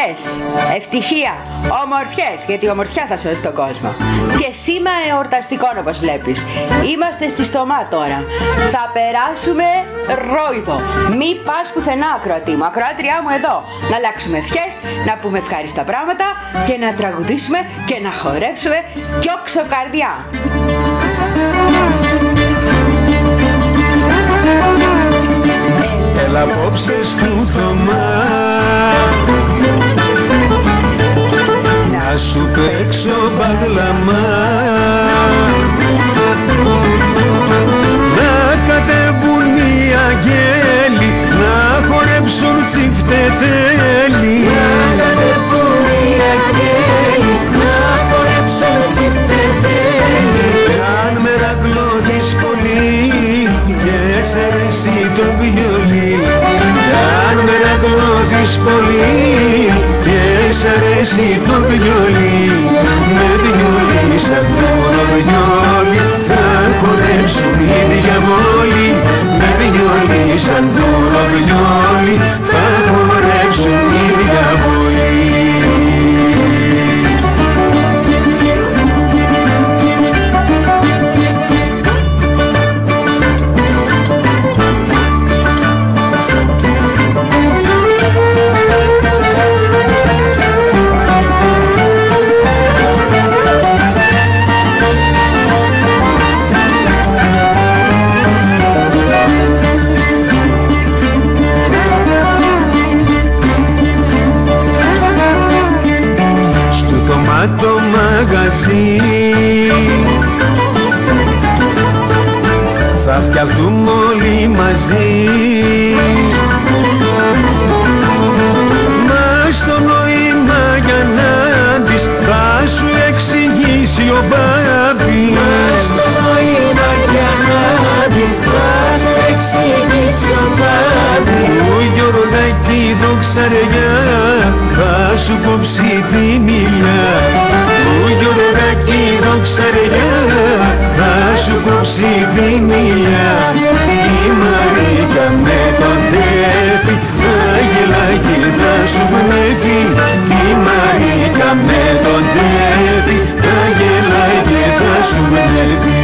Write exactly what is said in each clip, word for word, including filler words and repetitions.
χαρές, ευτυχία, ομορφιές, γιατί η ομορφιά θα σώσει τον κόσμο. Και σήμα εορταστικών όπως βλέπεις. Είμαστε στη Στομά τώρα. Θα περάσουμε ρόιδο. Μη πας πουθενά, ακροατή μου, ακροάτριά μου εδώ. Να αλλάξουμε ευχές, να πούμε ευχάριστα πράγματα και να τραγουδήσουμε και να χορέψουμε κι όξο καρδιά. Έλα απόψε στου Θωμά να σου παίξω μπαγλαμά, να κατέβουν οι αγγέλοι να χορέψουν τσιφτετέλη. Να κατέβουν οι αγγέλοι να χορέψουν τσιφτετέλη. Αν μερακλώδεις πολύ και σ' αρέσει το βιολί, αν μερακλώδεις πολύ και σ' αρέσει το βιολί, με βιολί σαν το ρογιόλι θα χορέψουν οι διαβόλοι. Με βιολί σαν το ρογιόλι θα χορέψουν οι διαβόλοι. Το μαγαζί θα φτιαχτούμε όλοι μαζί, μα στο νόημα για να δεις θα σου εξηγήσει ο Μπάμπης. Μα στο νόημα για να δεις θα σου εξηγήσει ο Μπάμπης. Ο Γιωργάκη δοξαριά θα σου κόψει τη μιλιά. Ο Γιωργάκη δοξαριά θα σου κόψει τη μιλιά. Η Μαρίκα με τον Τέφη θα γελάει και θα σου πνεύει. Η Μαρίκα με τον Τέφη θα γελάει και θα σου πνεύει.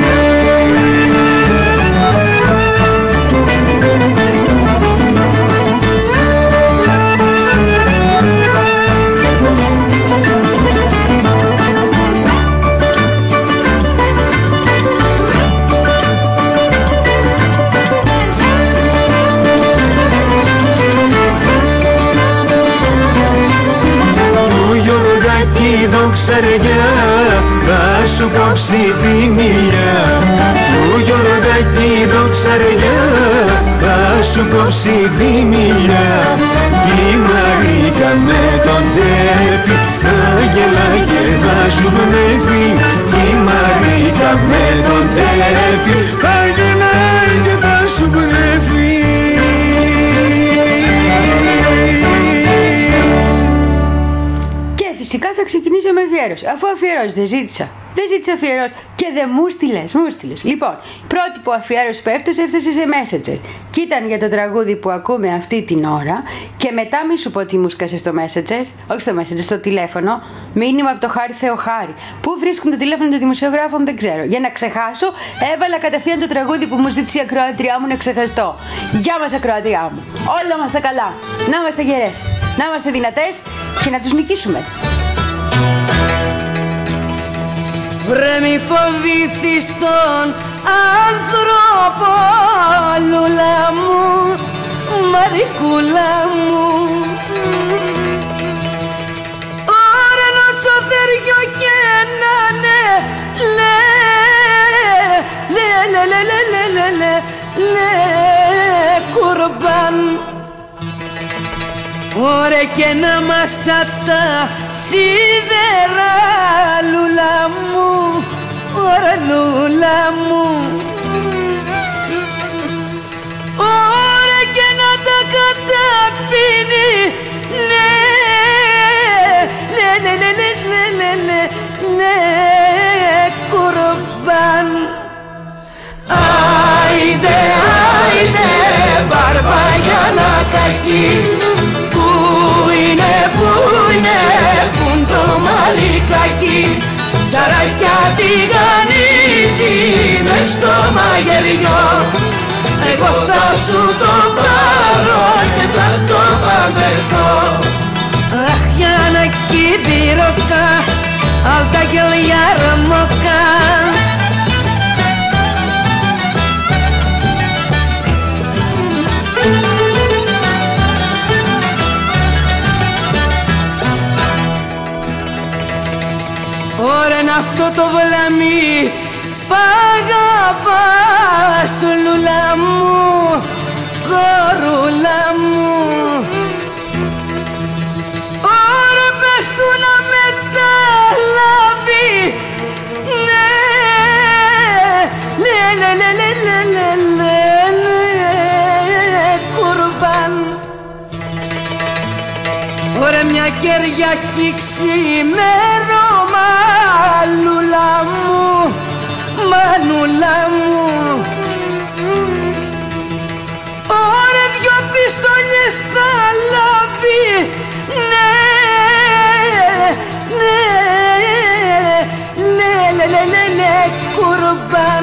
Δοξαριά θα σου κόψει τη μιλιά. Ο Γιωργάκη δοξαριά θα σου κόψει τη μιλιά. Η Μαρίκα με τον Τέφη θα γελάει και θα σου πνεύει. Η Μαρίκα με τον Τέφη θα γελάει και θα σου πνεύει. Φυσικά θα ξεκινήσω με αφιέρωση. Αφού αφιέρωση δεν ζήτησα. Δεν ζήτησα αφιέρωση και δεν μου στείλες, μου στείλες. Λοιπόν, πρώτη που αφιέρωση που έφτασε, έφτασε σε Messenger. Και ήταν για το τραγούδι που ακούμε αυτή την ώρα. Και μετά μη σου πω τι μου σκάσε στο Messenger. Όχι στο Messenger, στο τηλέφωνο. Μήνυμα από το Χάρη Θεοχάρη. Πού βρίσκουν το τηλέφωνο των δημοσιογράφων δεν ξέρω. Για να ξεχάσω, έβαλα κατευθείαν το τραγούδι που μου ζήτησε η ακροάτριά μου να ξεχαστώ. Γεια μας ακροάτριά μου. Όλα μας τα καλά. Να είμαστε γερές. Να είμαστε δυνατές και να τους νικήσουμε. Βρε μη φοβήθεις τον άνθρωπο, λούλα μου, Μαρικούλα μου. Ωρενό στο θεριό και να ναι, λέ, λέ, λέ, λέ, λέ, λέ, λέ, λέ, λέ, κουρμπάν. Ωρε και να μασάτα σίδερα, λούλα μου, ωρα λούλα μου. Ωρα και να τα καταπίνει, ναι, ναι, ναι, ναι, ναι, ναι, ναι, ναι, ναι, κουρμπάν. Άιντε, άιντε, Μπαρμπαγιάνα κακή, που είναι που μαρικάκι, ψαράκια τηγανίζει μες στο μαγειριό. Εγώ θα σου το πάρω και θα το παντρευτώ. Αχ, Γιάννακι πυροκα, alta και λιαρμόκα. Ωρεν αυτό το βλαμί π' αγαπάς, λουλά μου, κορούλα μου. Ωρε πες του να μεταλάβει, ναι, λε, λε, λε, λε, λε, λε, λε, λε, κουρμπάν. Ωρε μια Κυριακή ξημέρωμα, λουλά μου, μανούλα μου. Ωρε δυο πιστόλιες θα λάβει, ναι, ναι, λε, λε, λε, λε, λε, κουρμπάν.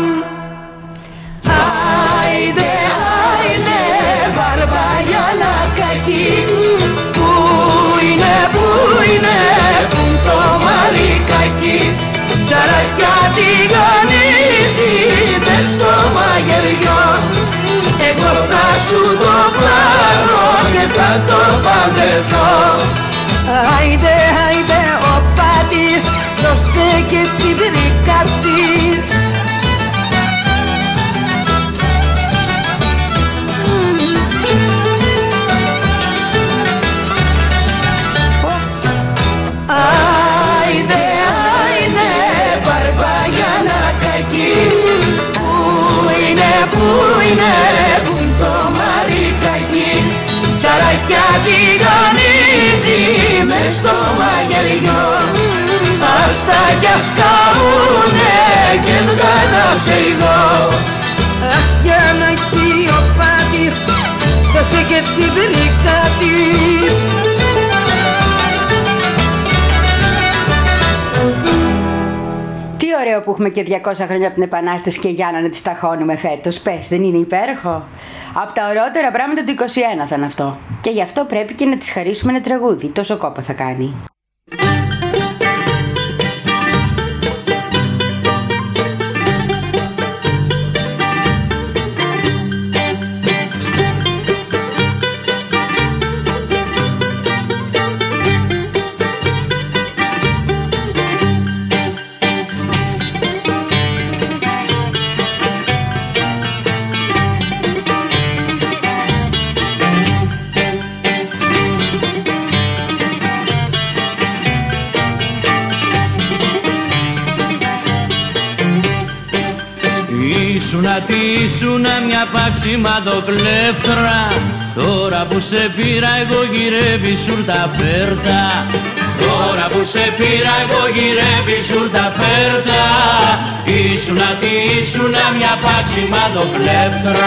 Άιντε, άιντε, Μπαρμπαγιανακάκι, πού είναι, πού είναι, πού το μαρικάκι, ψαράκια τηγανίζει μες στο μαγειριό. Εγώ θα σου το πάρω και θα το παντρευτώ. Άιντε, άιντε ο Πάτης, δώσε και την βρήκα της. Άιντε, άιντε, Μπαρμπαγιανακάκι, πού είναι, πού είναι, πού το μαρικάκι, ψαράκια τηγανίζει μες στο μαγειριό. Άστα κι ας καούνε και βγάλα σε ειδώ. Αχ, Γιάννακι ο Πάτης, δώσε και την βρήκα της. Τι ωραίο που έχουμε και διακόσια χρόνια από την Επανάσταση και Γιάννα να τις ταχώνουμε φέτος. Πες, δεν είναι υπέροχο? Από τα ωραιότερα πράγματα του είκοσι ένα θα είναι αυτό. Και γι' αυτό πρέπει και να τις χαρίσουμε ένα τραγούδι. Τόσο κόπο θα κάνει. Ήσουνα τι ήσουνα μια παξιμαδοκλέφτρα. Τώρα που σε πήρα εγώ γυρεύει σουρτα φέρτα. Τώρα που σε πήρα εγώ γυρεύει σουρτα φέρτα. Ήσουνα τι ήσουνα μια παξιμαδοκλέφτρα.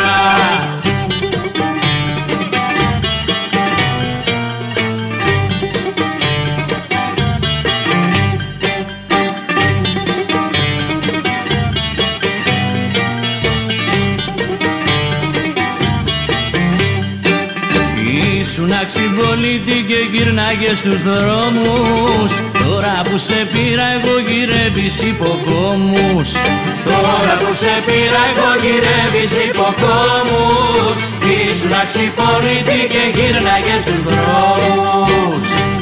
Ήσουν αξιβολίτη και γυρνάγες στους δρόμους. Τώρα που σε πήρα εγώ γυρεύεις υποκόμους. Τώρα που σε πήρα εγώ γυρεύεις υποκόμους. Ήσουν αξιβολίτη και γυρνάγες στους δρόμους.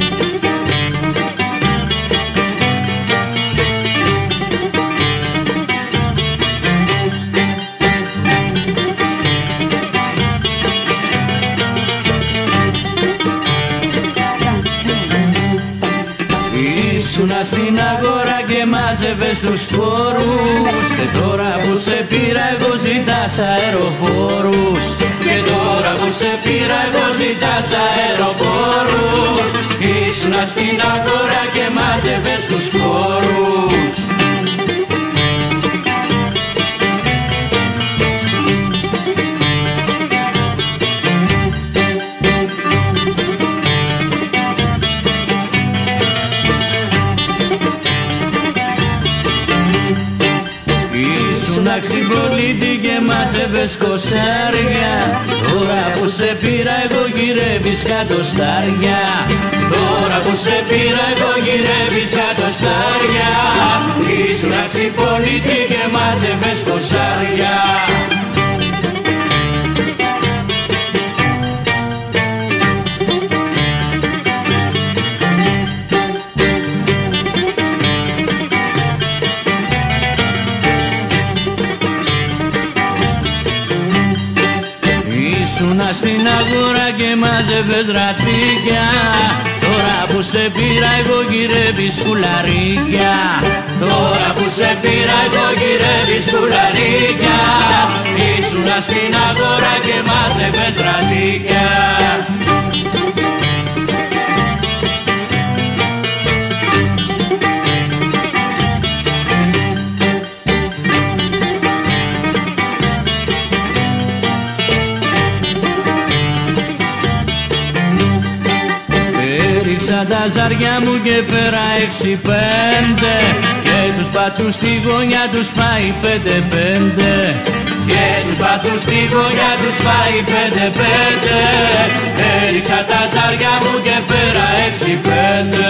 Ήσουνα στην αγορά και μάζευες τους φόρους. Και τώρα που σε πήρα εγώ ζητάς αεροπόρους. Και τώρα που σε πήρα εγώ ζητάς αεροπόρους. Ήσουνα στην αγορά και μάζευες τους φόρους. Ήσουν αξιπολίτη και μάζευες κοσάρια. Τώρα που σε πήρα εγώ γυρεύεις κατοστάρια. Τώρα που σε πήρα εγώ γυρεύεις κατοστάρια. Ήσουν αξιπολίτη και μάζευες κοσάρια. Ήσουνα στην αγορά και μάζευες ρατίκια. Τώρα που σε πήρα εγώ γυρεύεις κουλαρίκια. Τώρα που σε πήρα εγώ γυρεύεις κουλαρίκια. Ήσουνα στην αγορά και μάζευες ρατίκια. Έριξα τα ζάρια μου και πέρα έξι πέντε. Και τους μπάτσους στη γωνιά τους πάει πέντε πέντε. Και τους μπάτσους στη γωνιά τους πάει πέντε πέντε. Έριξα τα ζάρια μου και πέρα έξι πέντε.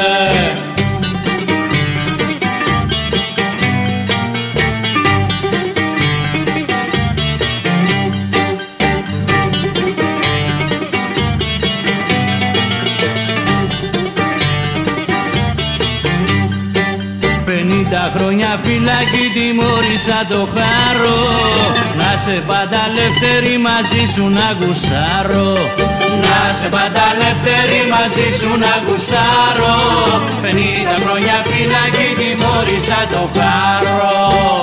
πενήντα χρόνια φυλακή τιμώρησα το χάρο. Να σε πάντα ελεύθερη μαζί σου να γουστάρω. Να σε πάντα ελεύθερη μαζί σου να γουστάρω. πενήντα χρόνια φυλακή τιμώρησα το χάρο.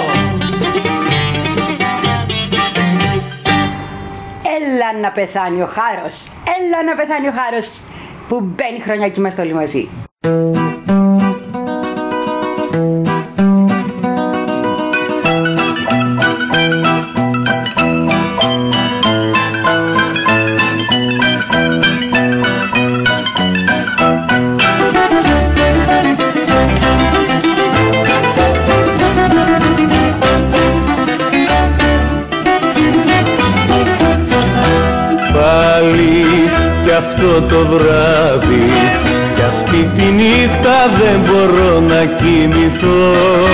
Έλα να πεθάνει ο χάρος. Έλα να πεθάνει ο χάρος που μπαίνει χρονιά και είμαστε όλοι μαζί. Αυτό το βράδυ κι αυτή τη νύχτα δεν μπορώ να κοιμηθώ.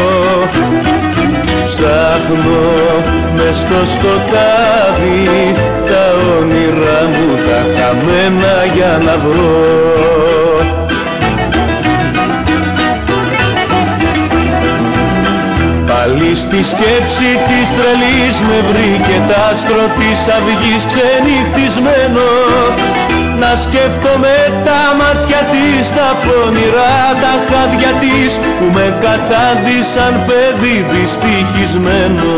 Ψάχνω μες στο σκοτάδι τα όνειρά μου τα χαμένα για να βρω. Πάλι στη σκέψη της τρελής με βρήκε τ' άστρο της αυγής ξενυχτισμένο. Να σκέφτομαι τα μάτια της, τα πονηρά τα χάδια της που με κατάντησαν παιδί δυστυχισμένο.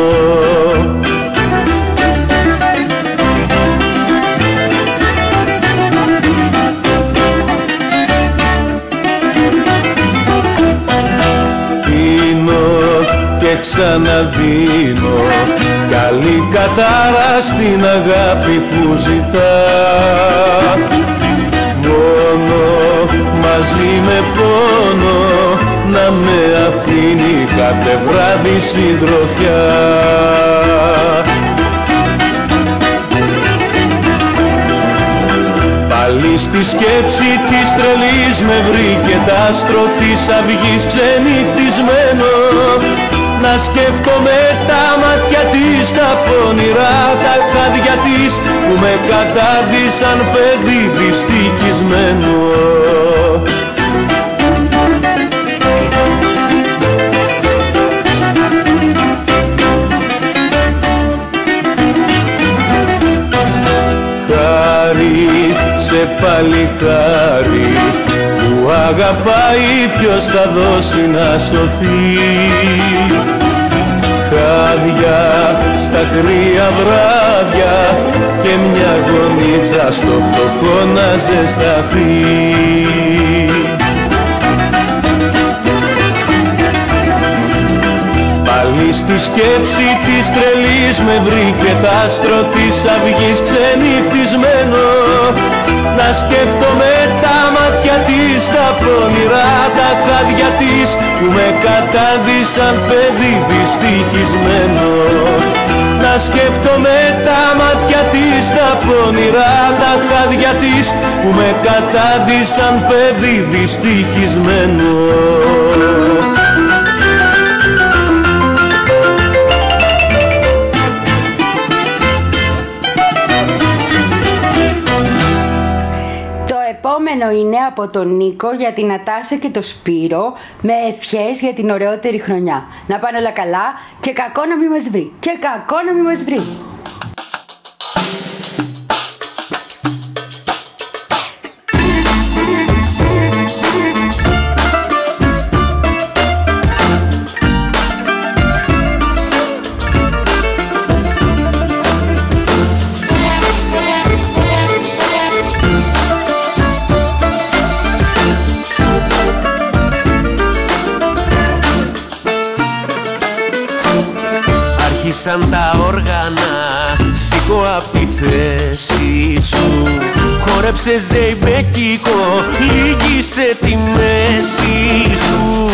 Και ξαναδίνω καλή κατάρα στην αγάπη που ζητά. Μόνο μαζί με πόνο να με αφήνει κάθε βράδυ συντροφιά. Πάλι στη σκέψη της τρελής με βρήκε τ' άστρο της αυγής ξενυχτισμένο. Να σκέφτομαι τα μάτια της, τα πονηρά τα χάδια της που με κατάντησαν παιδί δυστυχισμένο. Χάρη σε παλικάρι που αγαπάει, ποιος θα δώσει να σωθεί. Χάδια στα κρύα βράδια και μια γονίτσα στο φτωχό να ζεσταθεί. πάλι στη σκέψη της τρελής με βρήκε τ' άστρο της αυγής ξενυχτισμένο. Να σκέφτομαι τα μάτια της, τα πονηρά τα χάδια της που με κατάδυσαν παιδί δυστυχισμένο. Να σκέφτομαι τα μάτια της, τα πονηρά τα χάδια της που με κατάδυσαν παιδί δυστυχισμένο. Το επόμενο είναι από τον Νίκο για την Νατάσα και το Σπύρο με ευχές για την ωραιότερη χρονιά. Να πάνε όλα καλά και κακό να μην μας βρει. Και κακό να μην μας βρει. Σαν τα όργανα, σήκω απ' τη θέση σου. Χόρεψε ζεϊμπέκικο, λύγησε τη μέση σου.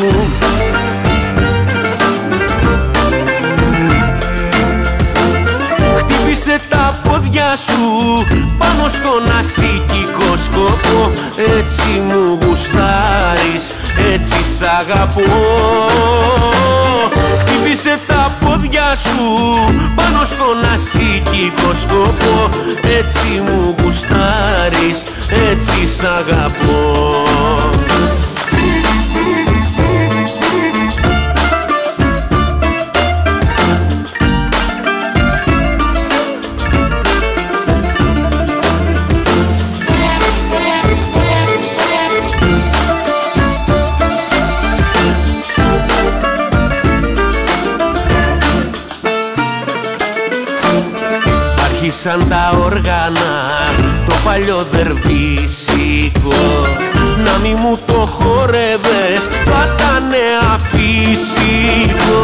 Χτύπησε τα πόδια σου πάνω στον ασήκικο σκοπό. Έτσι μου γουστάρεις, έτσι σ' αγαπώ. Χτύπησε τα πόδια σου πάνω στον ασήκικο σκοπό. Έτσι μου γουστάρεις, έτσι σ' αγαπώ. Σαν τα όργανα το παλιό δερβίσικο. Να μη μου το χόρευες, θα ήτανε αφύσικο.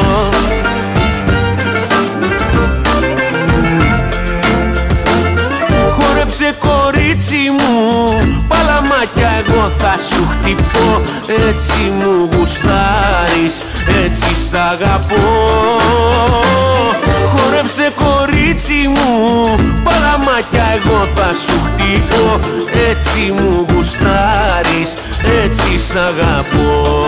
Χόρεψε κορίτσι μου, παλαμάκια εγώ θα σου χτυπώ. Έτσι μου γουστάρεις, έτσι σ' αγαπώ. Χόρεψε κορίτσι μου, παλαμάκια εγώ θα σου χτυπώ. Έτσι μου γουστάρεις, έτσι σ' αγαπώ.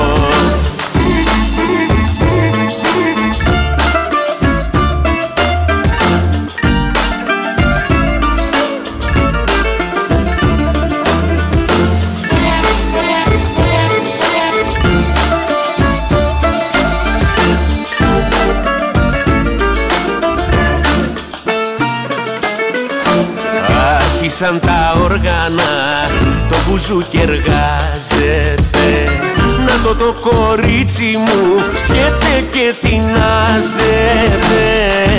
Σαν τα όργανα το μπουζούκι εργάζεται. Να το το κορίτσι μου σκέται και τεινάζεται.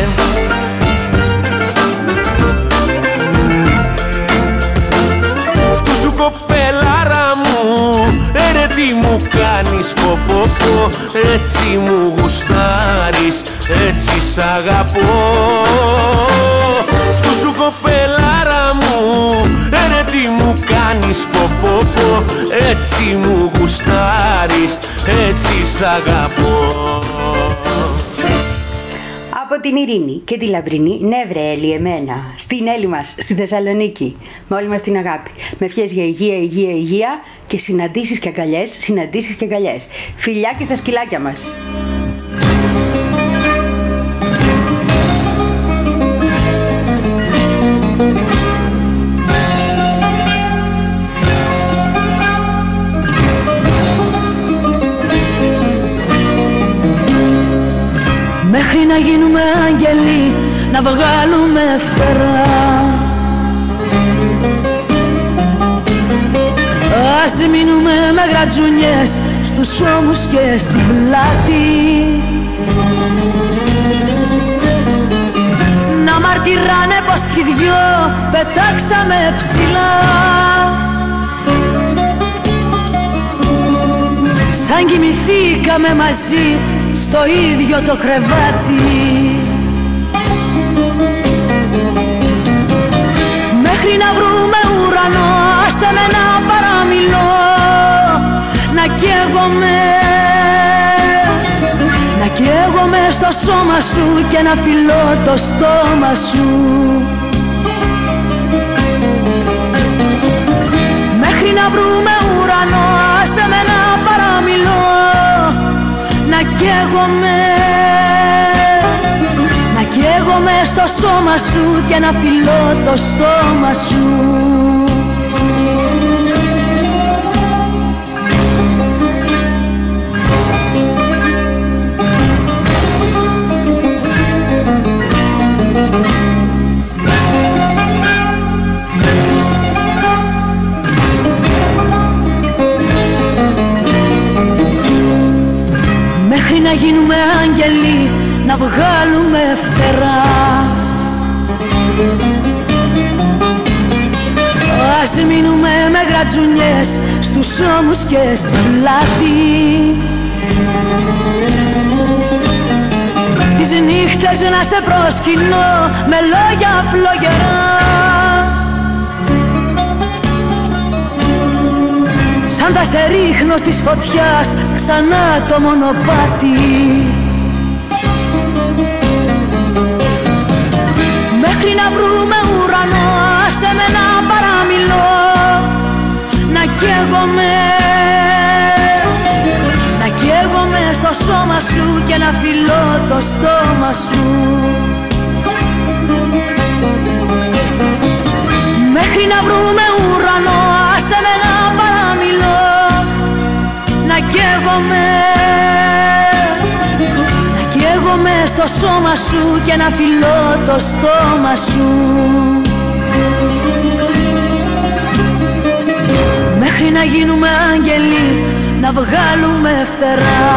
Φτού σου κοπελάρα μου, έρε τι μου κάνεις πω πω πω. Έτσι μου γουστάρεις, έτσι σ' αγαπώ. Φτού σου κοπελάρα μου, έρε τι μου κάνεις πω πω πω. Έτσι μου γουστάρεις, έτσι σ' αγαπώ. Από την Ειρήνη και τη Λαμπρινή, ναι βρε Έλλη εμένα, στην Έλλη μας, στη Θεσσαλονίκη, με όλη μας την αγάπη. Με ευχές για υγεία, υγεία, υγεία και συναντήσεις και αγκαλιές, συναντήσεις και αγκαλιές. Φιλιά και στα σκυλάκια μας. Μέχρι να γίνουμε άγγελοι, να βγάλουμε φτερά. Ας μείνουμε με γρατζουνιές στους ώμους και στην πλάτη. Να μαρτυράνε πως κι οι δυο πετάξαμε ψηλά. Σαν κοιμηθήκαμε μαζί στο ίδιο το κρεβάτι. Μέχρι να βρούμε ουρανό, άσε με να παραμιλώ, να καίγομαι, να καίγομαι στο σώμα σου και να φιλώ το στόμα σου. Μέχρι να βρούμε ουρανό, άσε με να παραμιλώ, να καίγομαι, να καίγομαι στο σώμα σου και να φιλώ το στόμα σου. Μέχρι να γίνουμε άγγελοι, να βγάλουμε φτερά, ας μείνουμε με γρατζουνιές στους ώμους και στην πλάτη. Τις νύχτες να σε προσκυνώ με λόγια φλογερά, σαν τα σε ρίχνω στις φωτιάς ξανά το μονοπάτι. Μέχρι να βρούμε ουρανό, άσε με να παραμιλώ, να καίγομαι, να καίγομαι στο σώμα σου και να φιλώ το στόμα σου. Μέχρι να βρούμε ουρανό, άσε με να παραμιλώ, να καίγομαι, να καίγομαι στο σώμα σου και να φιλώ το στόμα σου. Μέχρι να γίνουμε άγγελοι, να βγάλουμε φτερά.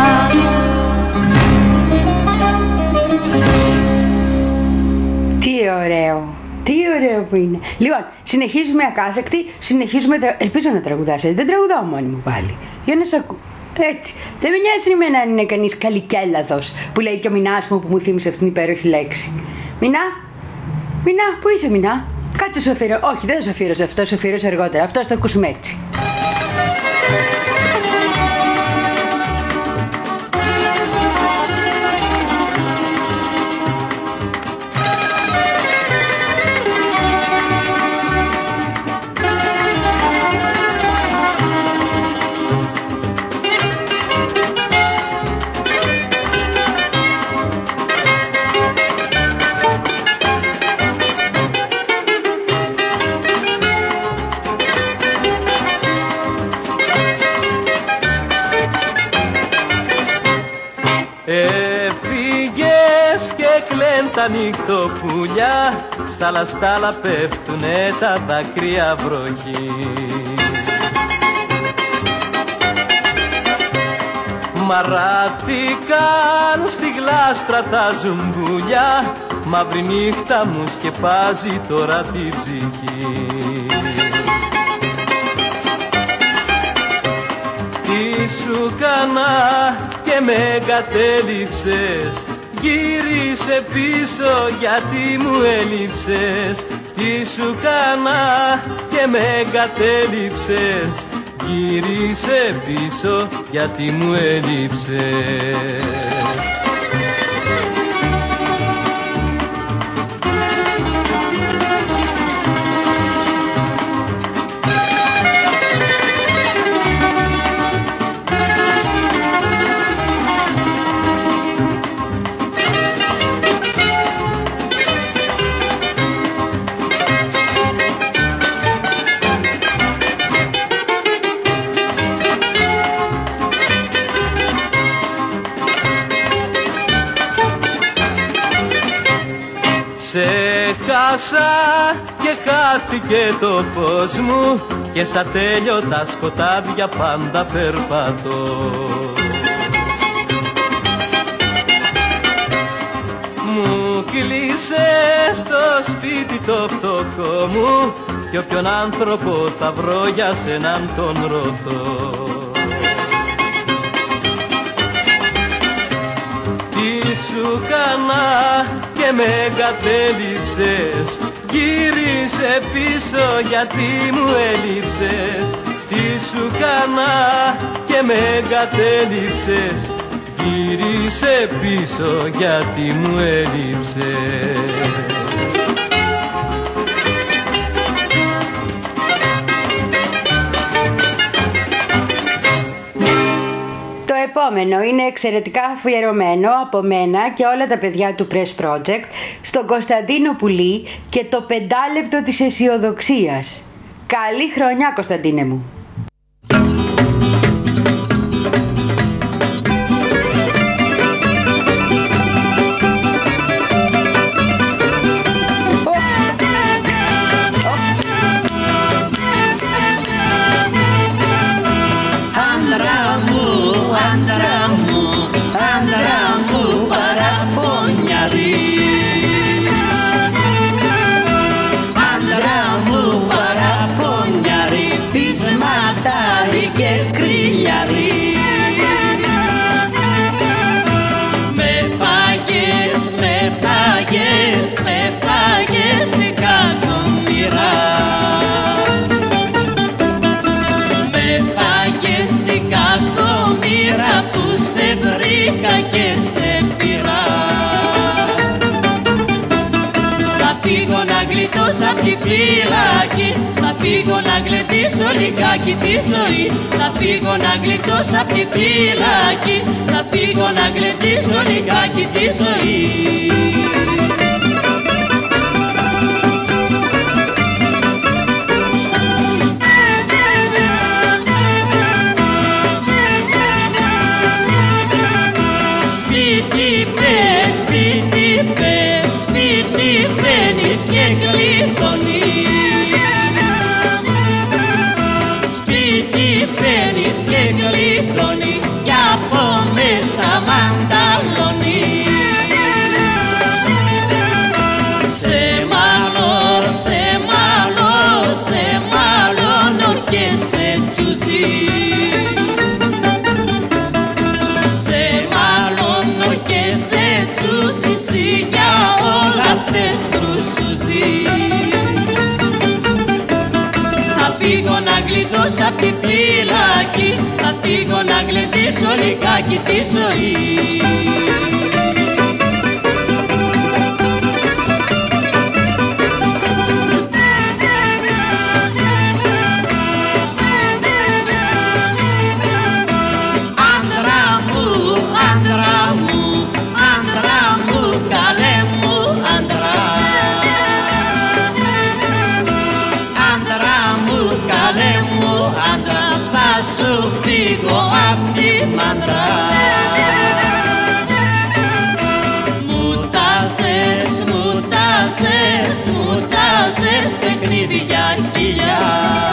Τι ωραίο! Τι ωραίο που είναι. Λοιπόν, συνεχίζουμε ακάθεκτη, συνεχίζουμε. Τρα... Ελπίζω να τραγουδάσετε. Δεν τραγουδάω μόνη μου πάλι. Για να σ' ακού. Έτσι. Δεν με νοιάζει εμένα αν είναι κανείς καλικέλαδος, που λέει και ο Μινάς μου που μου θύμισε αυτήν την υπέροχη λέξη. Μινά, Μινά, πού είσαι Μινά? Κάτσε σου αφιερώ. Όχι, δεν θα σου αφιερώσω αυτό, σου αφιερώσω αργότερα. Αυτό θα ακούσουμε έτσι. Τα νυχτοπουλιά, στάλα στάλα πέφτουνε τα δάκρυα βροχή. Μαράθηκαν στη γλάστρα τα ζουμπουλιά, μαύρη νύχτα μου σκεπάζει τώρα τη ψυχή. Τι σου κάνα και με εγκατέλειψες, γύρισε πίσω γιατί μου έλειψες. Τι σου κάνα και με εγκατέλειψες, γύρισε πίσω γιατί μου έλειψες. Σε χάσα και χάθηκε το φως μου και στα τέλειωτα σκοτάδια πάντα περπατώ. Μου κλείσε στο σπίτι το φτωχό μου κι όποιον άνθρωπο θα βρω για σέναν τον ρωτώ. σου κάνα και με εγκατέλειψες? Γύρισε πίσω γιατί μου έλειψες. Τι σου κάνα και με εγκατέλειψες? Γύρισε πίσω γιατί μου έλειψες. Το επόμενο είναι εξαιρετικά αφιερωμένο από μένα και όλα τα παιδιά του Press Project στον Κωνσταντίνο Πουλή και το πεντάλεπτο της αισιοδοξίας. Καλή χρονιά, Κωνσταντίνε μου! Με πάγες την κακομοίρα, με πάγες την κακομοίρα που σε βρήκα και σε πήρα. Θα φύγω να γλιτώσω απ' τη φυλάκη, θα φύγω να γλεντήσω λιγάκι τη ζωή. Θα φύγω να γλιτώσω απ' τη φυλάκη, θα φύγω να γλεντήσω λιγάκι τη ζωή. Σπίτι πες, σπίτι μπαίνεις και γλιτώνεις. Σπίτι μπαίνεις και γλιτώνεις κι από μέσα μανταλώνεις. Σε μάλλον, σε μάλλον, σε μάλλον και σε τσουζί. Εσύ για όλα θες κρουσουζί. Θα φύγω να γλιτώσω απ' τη φυλάκη, θα φύγω να γλεντήσω λιγάκι τη ζωή. Απ' τη μαντρά μου τάζες, μου τάζες, μου τάζες παιχνίδια χιλιά.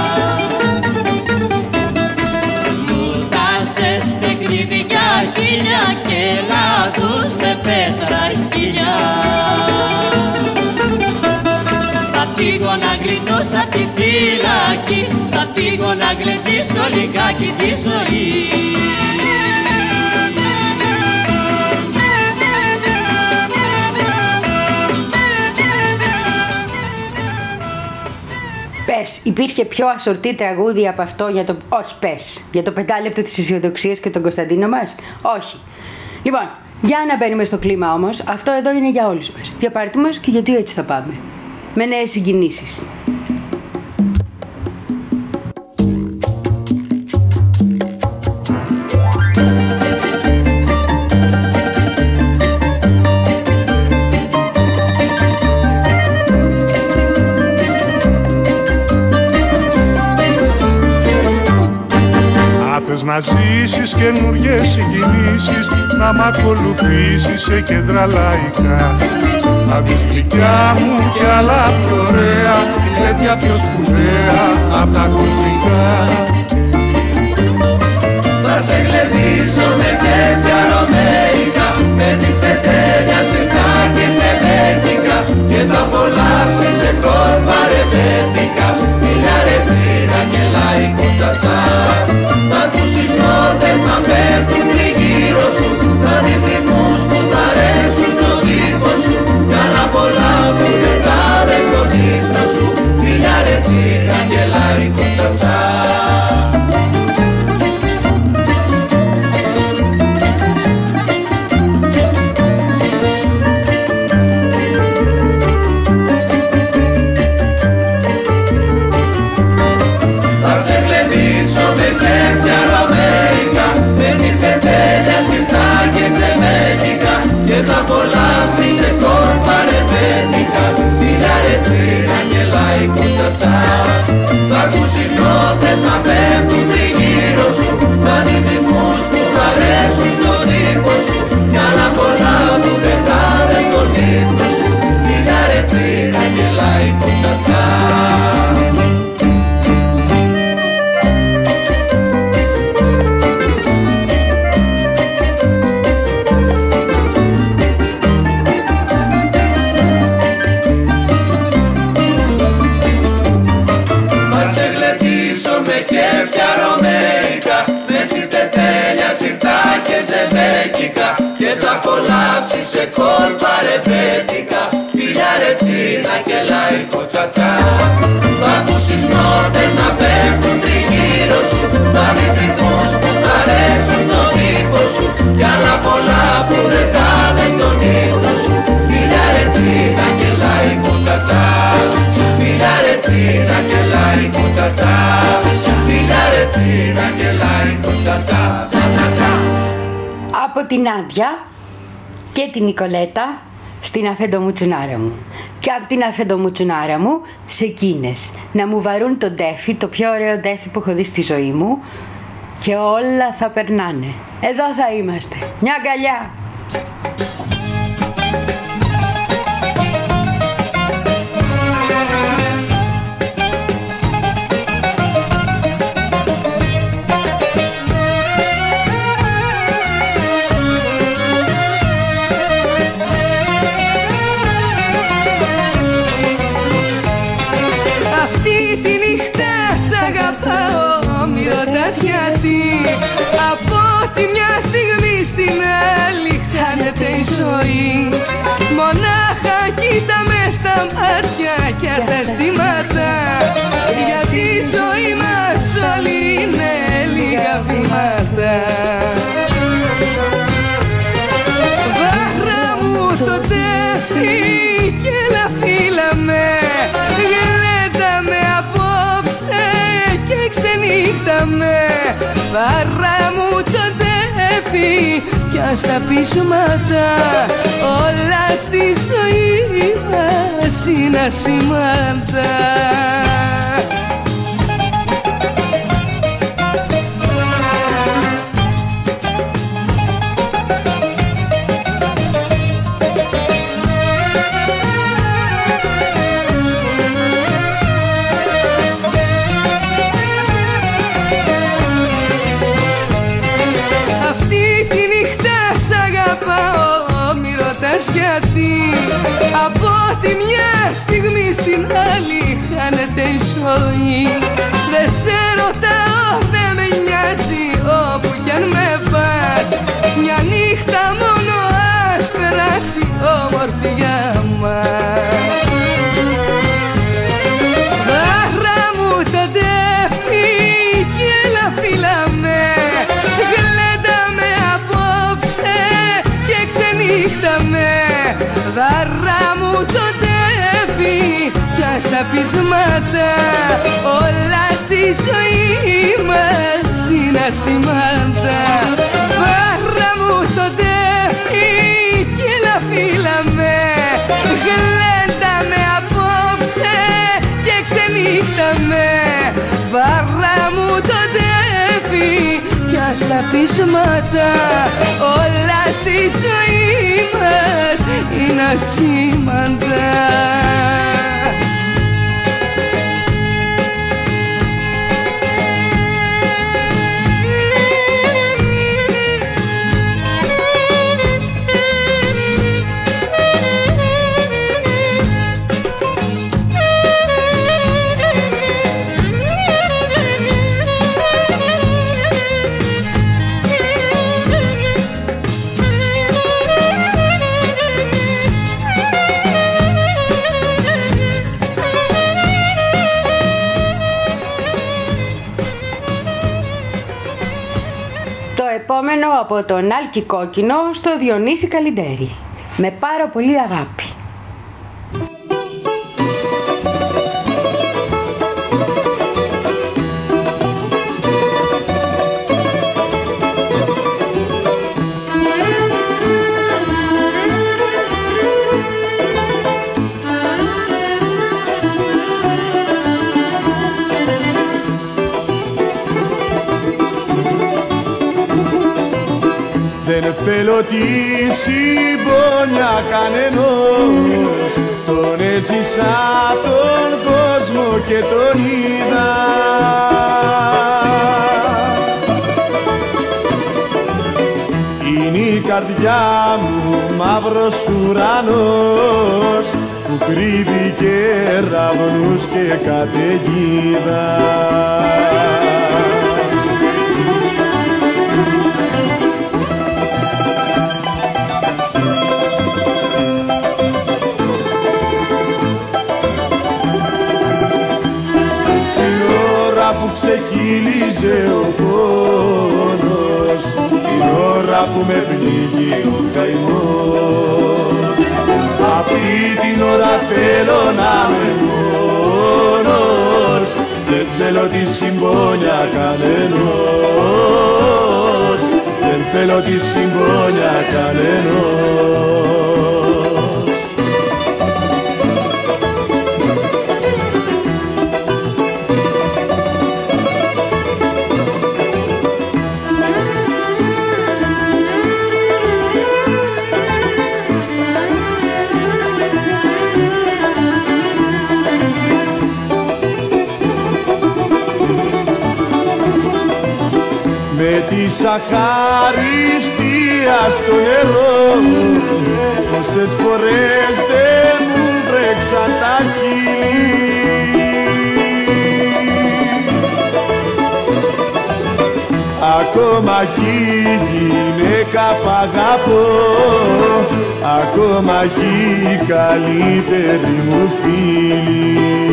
Μου τάζες παιχνίδια χιλιά και λάδους με πέτρα χιλιά. Θα φύγω να γλιτώσω απ' τη φυλάκη, θα φύγω να γλεντήσω λιγάκι τη ζωή. Πες, υπήρχε πιο ασορτή τραγούδι από αυτό για το... Όχι, πες, για το πεντάλεπτο της αισιοδοξίας και τον Κωνσταντίνο μας. Όχι. Λοιπόν, για να μπαίνουμε στο κλίμα όμως, αυτό εδώ είναι για όλους μας. Για πάρτι μας και γιατί έτσι θα πάμε. Με νέες συγκινήσεις. Να ζήσεις καινούριες συγκινήσεις, να μ' ακολουθήσεις σε κέντρα λαϊκά. Να δεις γλυκιά μου κι άλλα πιο ωραία, τέτοια πιο σπουδαία απ' τα κοσμικά. Θα σε γλεντήσω με κέφια ρωμαϊκά, με τσιφτετέλια, σιρτά και ζεμένικα, και θα απολαύσεις σε κόρπα ρεβέτικα, μιλιά ρετσίνα και λαϊκό τσατσά. Να ακούσεις νότες να πέφτουν τριγύρω σου, να δεις ρυθμούς που θα αρέσουν απολαύσεις σε κόλπα ρεπέτικα, φιλιά ρετσίνα και λαϊκό τσατσά. Θα ακούσεις νότες να πέφτουν τριγύρω σου, θα δεις ρυθμούς που θα αρέσουν στον ύπο σου κι άλλα πολλά που δεν θα δες στον ύπνο σου. Φιλιά ρετσίνα και λαϊκό τσατσά, φιλιά ρετσίνα και λαϊκό τσατσά, φιλιά ρετσίνα και λαϊκό τσατσά. Από την Νάντια και την Νικολέτα στην Αφεντομουτσουνάρα μου. Και από την Αφεντομουτσουνάρα μου σε εκείνες. Να μου βαρούν το ντέφι, το πιο ωραίο ντέφι που έχω δει στη ζωή μου, και όλα θα περνάνε. Εδώ θα είμαστε. Μια αγκαλιά. Γιατί από τη μια στιγμή στην άλλη χάνεται η ζωή. Μονάχα κοίτα μες στα μάτια και στα αισθήματα, γιατί η ζωή μας όλη είναι λίγα βήματα. Βάρα μου το τέφι και έλα φίλα με, γλέντα με απόψε και ξενύχταμε. Βάρα μου το τέφι κι στα πείσματα, όλα στη ζωή μας είναι ασήμαντα. Γιατί από τη μια στιγμή στην άλλη χάνεται η ζωή. Δεν σε ρωτάω, δεν με νοιάζει όπου κι αν με πας, μια νύχτα μόνο ας περάσει όμορφη για μας. Δάρα μου το τέφι κι έλα φίλα με, γλέντα με απόψε και ξενύχταμε. Δάρα μου το τέφι κι στα πείσματα, όλα στη ζωή μας είναι ασήμαντα. Δάρα μου το τέφι κι έλα φίλα με, γλέντα με απόψε και ξενύχταμε. Δάρα μου το τέφι κι στα πείσματα, όλα στη ζωή μας είναι ασήμαντα. Επόμενο από τον Άλκη Κόκκινο στο Διονύση Καλλιντέρη, με πάρα πολύ αγάπη. Δεν θέλω τη συμπόνια κανενός, τον έζησα τον κόσμο και τον είδα. Είναι η καρδιά μου μαύρος ουρανός που κρύβει κεραυνούς και καταιγίδα. που με πνίγει ο καημός. Αυτή την ώρα θέλω να με μόνος, δεν θέλω τη συμπόνια κανενός, δεν θέλω τη συμπόνια κανενός. Με τη σαχαριστία στο νερό, πόσες φορές δεν μου βρέξαν τα χείλη. Ακόμα κι η γυναίκα που αγαπώ, ακόμα κι η καλύτερη μου φίλη.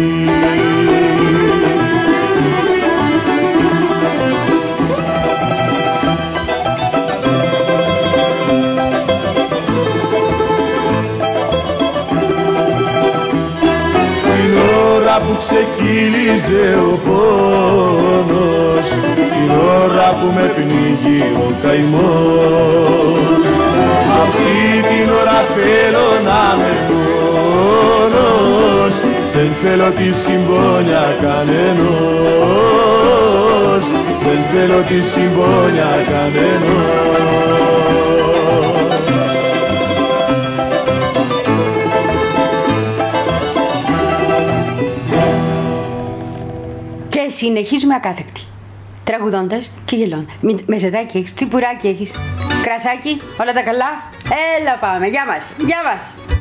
Που ξεχύλιζε ο πόνος, την ώρα που με πνίγει ο καημός. Αυτή την ώρα θέλω να με μόνος, δεν θέλω τη συμπόνια κανενός, δεν θέλω τη συμπόνια κανενός. Συνεχίζουμε ακάθεκτη, τραγουδώντας και γελώντας. Με ζεδάκι έχεις, τσιπουράκι έχεις, κρασάκι, όλα τα καλά. Έλα πάμε, γεια μας, γεια μας.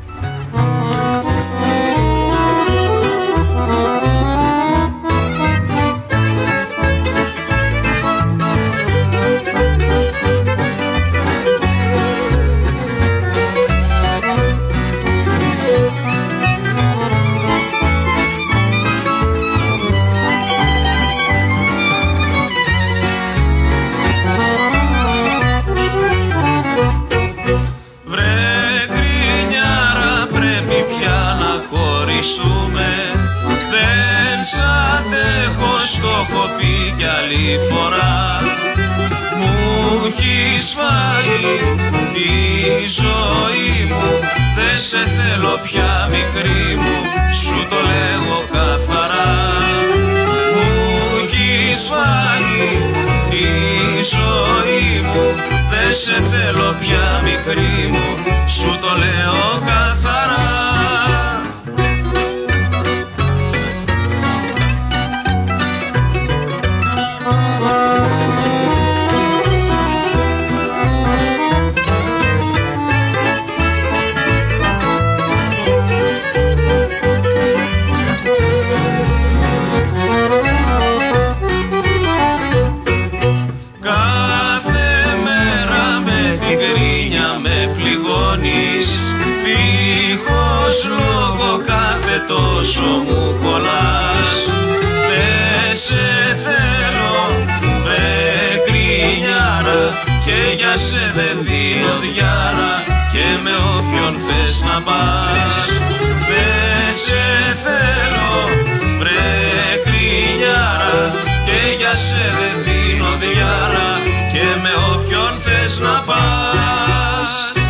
Δεν σ' αντέχω, στο έχω πει κι άλλη φορά. Μου έχεις φάει τη ζωή μου, δεν σε θέλω πια μικρή μου, σου το λέγω καθαρά. Μου έχεις φάει τη ζωή μου, δεν σε θέλω πια μικρή μου, σου το λέω καθαρά. Λόγο κάθε τόσο μου κολλάς. Δεν σε θέλω βρε κρινιάρα, και για σε δεν δίνω διάρα, και με όποιον θες να πας. Δεν σε θέλω βρε κρινιάρα, και για σε δεν δίνω διάρα, και με όποιον θες να πας.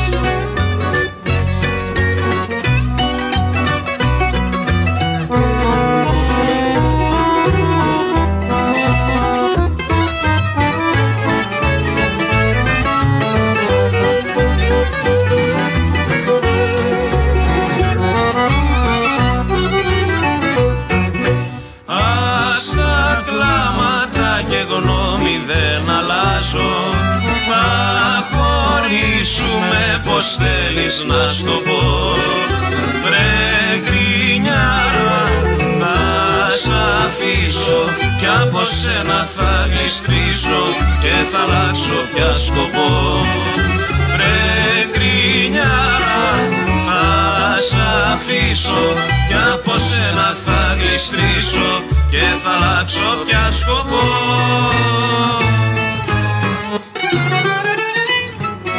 Θα χωρίσουμε πως θέλεις να στο πω. Βρε κρινιάρα, θα σ' αφήσω, κι από σένα θα γλιστρήσω, και θα αλλάξω πια σκοπό. Βρε κρινιάρα, θα σ' αφήσω, κι από σένα θα γλιστρήσω, και θα αλλάξω πια σκοπό.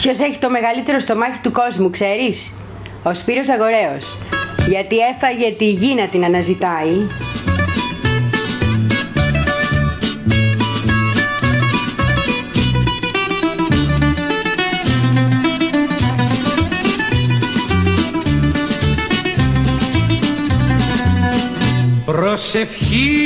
Ποιος έχει το μεγαλύτερο στομάχι του κόσμου, ξέρεις? Ο Σπύρος Αγοραίος. Γιατί έφαγε τη γη να την αναζητάει. Προσευχή,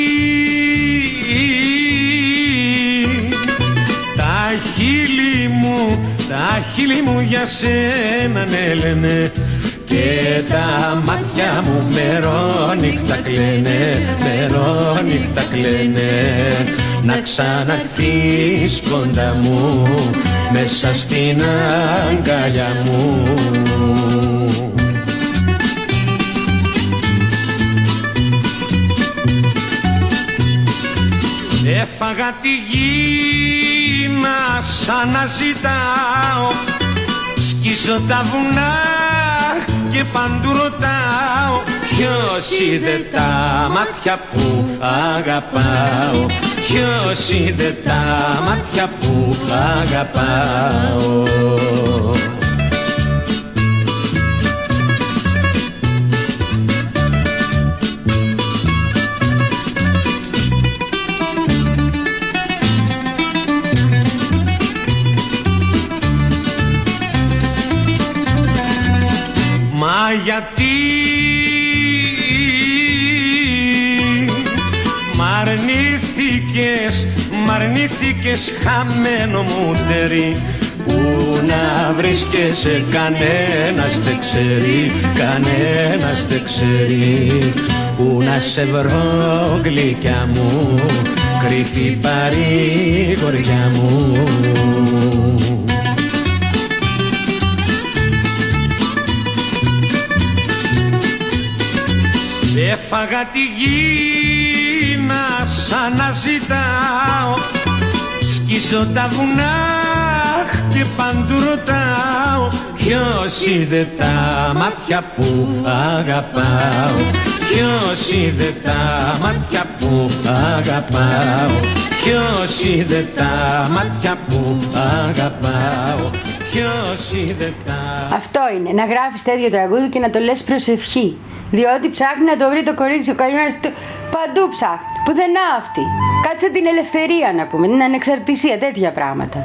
τα χείλη μου, τα χείλη μου για σένα ναι λένε, και τα μάτια μου μερόνυχτα κλαίνε, μερόνυχτα κλαίνε, να ξαναρθείς κοντά μου, μέσα στην αγκαλιά μου. Έφαγα τη γη να σ' αναζητάω, σκίζω τα βουνά και παντού ρωτάω, ποιος είδε τα μάτια που αγαπάω, ποιος είδε τα μάτια που αγαπάω. Μα γιατί μ' αρνήθηκες, μ' αρνήθηκες χαμένο μου τερί, που να βρίσκεσαι κανένας δεν ξέρει, κανένας δεν ξέρει, που να σε βρω γλυκιά μου, κρυφή παρηγοριά μου. Έφαγα τη γη να σ' αναζητάω, σκίζω τα βουνά και παντού ρωτάω, ποιος είδε τα μάτια που αγαπάω, ποιος είδε τα μάτια που αγαπάω, ποιος είδε τα μάτια που αγαπάω, ποιος είδε τα... Αυτό είναι, να γράφεις τέτοιο τραγούδι και να το λες προσευχή. Διότι ψάχνει να το βρει το κορίτσι ο καλημέρας του. Παντού ψάχνει. Πουθενά αυτή. Κάτσε την ελευθερία να πούμε. Την ανεξαρτησία. Τέτοια πράγματα.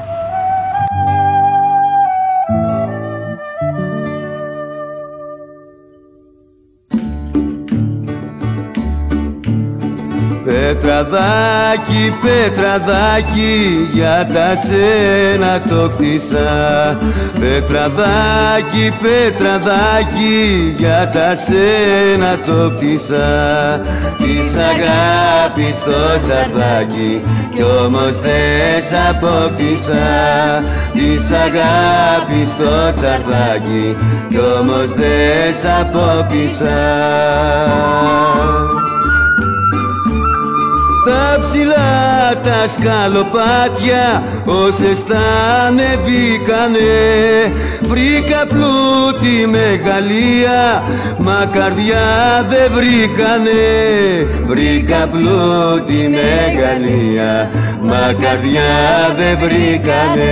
Πετραδάκι, πετραδάκι, για τα σένα το χτίσα. Πετραδάκι, πετραδάκι, για τα σένα το χτίσα. Της αγάπης στο τσαρδάκι, κι όμως δεν σ' απόκτησα. Της αγάπης στο τσαρδάκι, κι όμως δεν σ' απόκτησα. Τα ψηλά τα σκαλοπάτια όσες τα ανεβήκανε, βρήκα πλούτη μεγαλεία, μα καρδιά δεν βρήκανε. Βρήκα πλούτη μεγαλεία, μα καρδιά δεν βρήκανε.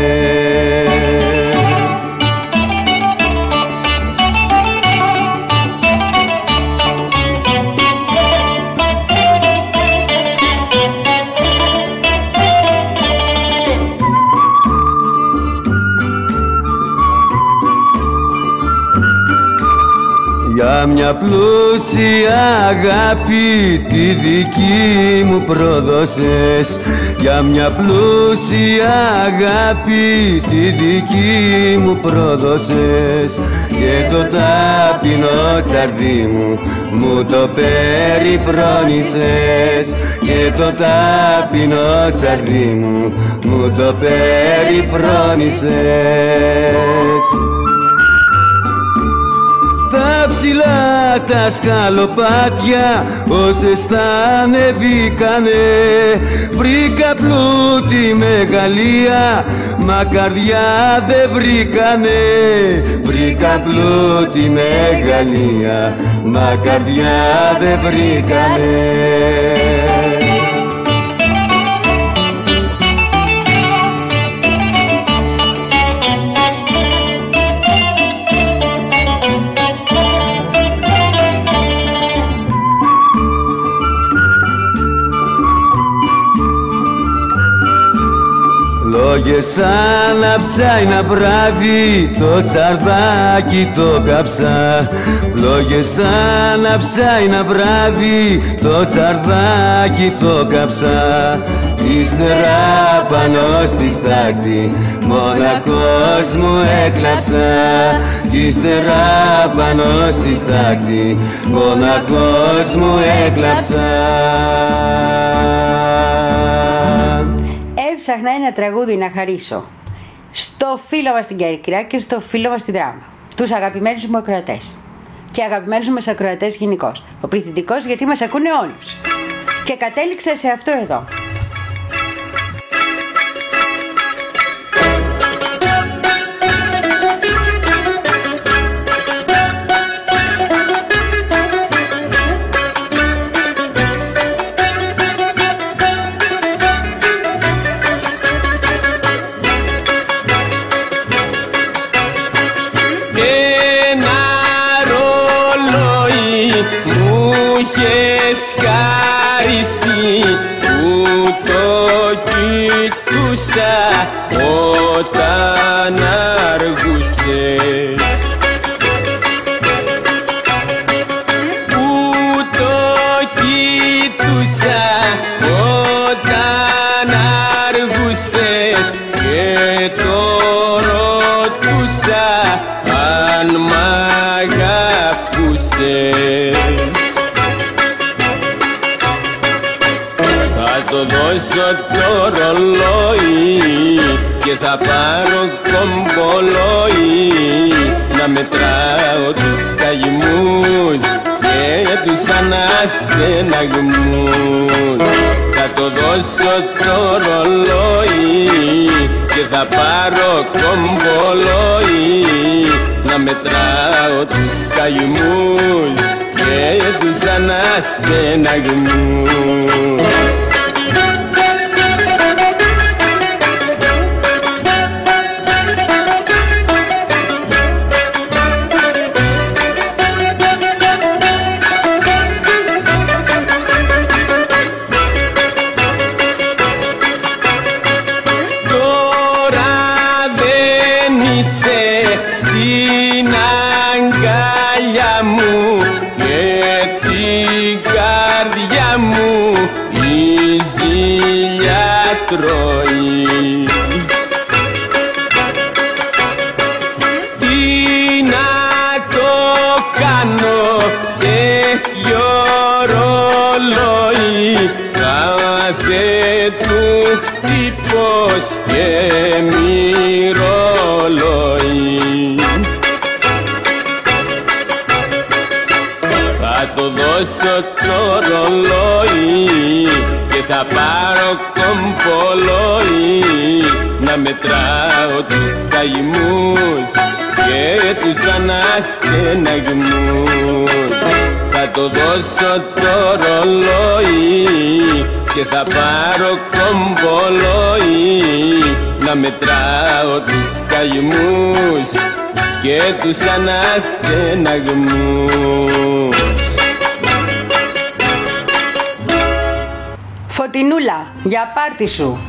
Για μια πλούσια αγάπη τη δική μου πρόδωσες. Για μια πλούσια αγάπη τη δική μου πρόδωσες. Και το ταπεινό τσαρδί μου μου το περιφρόνησες. Και το ταπεινό τσαρδί μου μου το περιφρόνησες. Τα ψηλά τα σκαλοπάτια όσες τα ανεβήκανε, βρήκα πλούτη μεγαλεία, μα καρδιά δεν βρήκανε. Βρήκα πλούτη μεγαλεία, μα καρδιά δεν βρήκανε. Λόγια σαν να ψάει να βράδυ, το τσαρδάκι το κάψα. Λόγια σαν να ψάει να βράδυ, το τσαρδάκι το κάψα. Ύστερα πάνω στη στάχτη μονακός μου έκλαψα. Ύστερα πάνω στη στάχτη μονακός μου έκλαψα. Έψαχνα ένα τραγούδι να χαρίσω στο φίλο μας στην Κέρκυρα και στο φίλο μας στην Δράμα, τους αγαπημένους μου ακροατές και αγαπημένους μας ακροατές γενικώς. Ο πληθυντικός, γιατί μας ακούνε όλους. Και κατέληξε σε αυτό εδώ. Όταν αργούσες, που το κοιτούσα όταν αργούσες και το ρωτούσα αν μ' αγαπούσες. Θα το δώσω το ρολόι και θα πάρω κομπολόι να μετράω τους καημούς και τους αναστεναγμούς. Θα το δώσω το ρολόι και θα πάρω κομπολόι να μετράω τους καημούς και τους αναστεναγμούς. Τι να το κάνω, τέτοιο ρολόι κάθε του τύπος και μυρολόι. Θα το δώσω το ρολόι και θα πάρω κομπολόι να μετράω τους καημούς και τους αναστεναγμούς. Θα το δώσω το ρολόι και θα πάρω κομπολόι να μετράω τους καημούς και τους αναστεναγμούς. Φωτεινούλα, για πάρτι σου.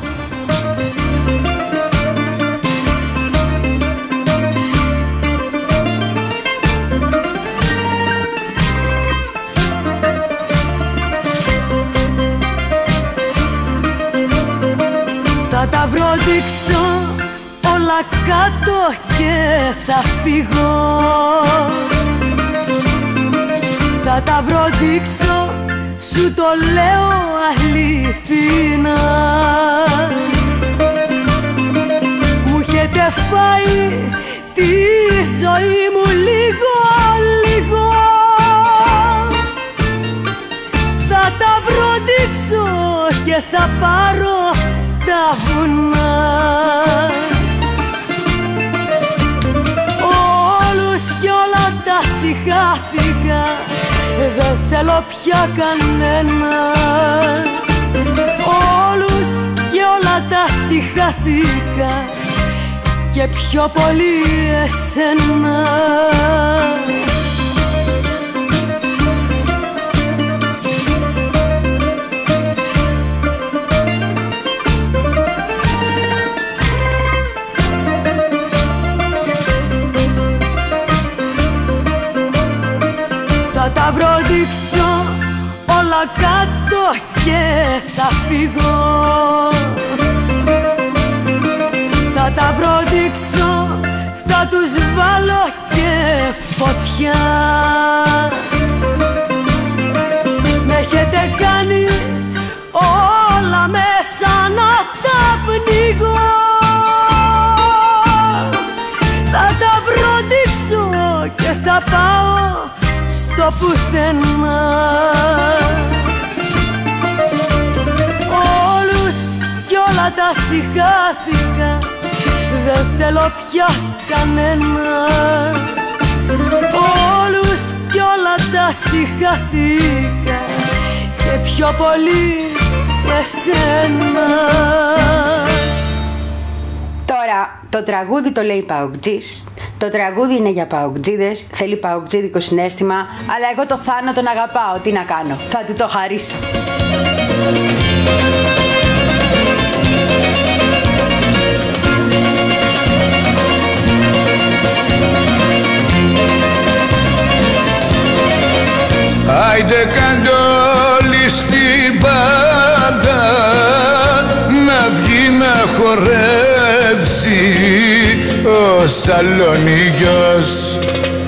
Θα τα βροντίξω όλα κάτω και θα φύγω. Θα τα βροντίξω, σου το λέω αληθινά. Μου έχετε φάει τη ζωή μου λίγο λίγο. Θα τα βροντίξω και θα πάρω τα βουνά. Όλους κι όλα τα συγχάθηκα, δεν θέλω πια κανένα. Όλους και όλα τα συγχάθηκα και πιο πολύ εσένα. τα βροντίξω όλα κάτω και θα φύγω. Θα τα βροντίξω, θα τους βάλω και φωτιά. Με έχετε κάνει όλα μέσα να τα πνίγω. Θα τα βροντίξω και θα πάω στο πουθενά. Όλους κι όλα τα συγχάθηκα, δεν θέλω πια κανένα. Όλους κι όλα τα συγχάθηκα και πιο πολύ εσένα. Τώρα το τραγούδι το λέει Παοκτζής. Το τραγούδι είναι για παοκτζίδες, θέλει παοκτζίδικο συναίσθημα, αλλά εγώ το Θάνο τον αγαπάω, τι να κάνω, θα του το χαρίσω. Άιντε κάντε όλοι στην πάντα να βγει να χορέψει ο Σαλονίκιος.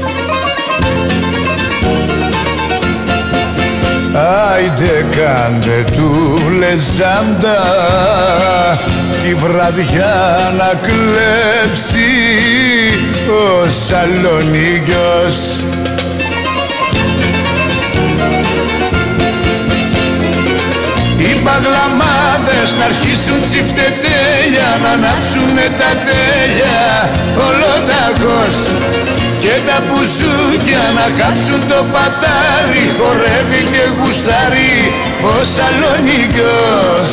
Άιντε κάντε του λεζάντα τη βραδιά να κλέψει ο Σαλονίκιος. Οι παγλαμάδες να αρχίσουν τσιφτετέλια, να ανάψουνε τα τέλεια ολοταγός και τα μπουζούκια να κάψουν το πατάρι. Χορεύει και γουστάρει ο Σαλονίκιος.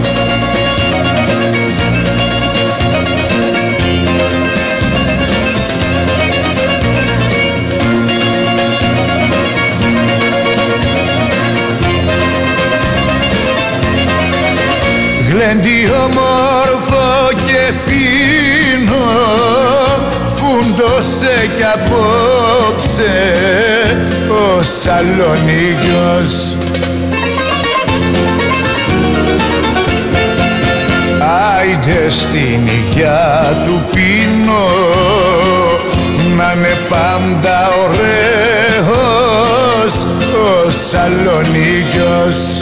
Γλέντι όμορφο και φίνο φούντωσε κι απόψε ο Σαλονίκιος. Άιντε στην υγειά του πίνω να είναι πάντα ωραίος ο Σαλονίκιος.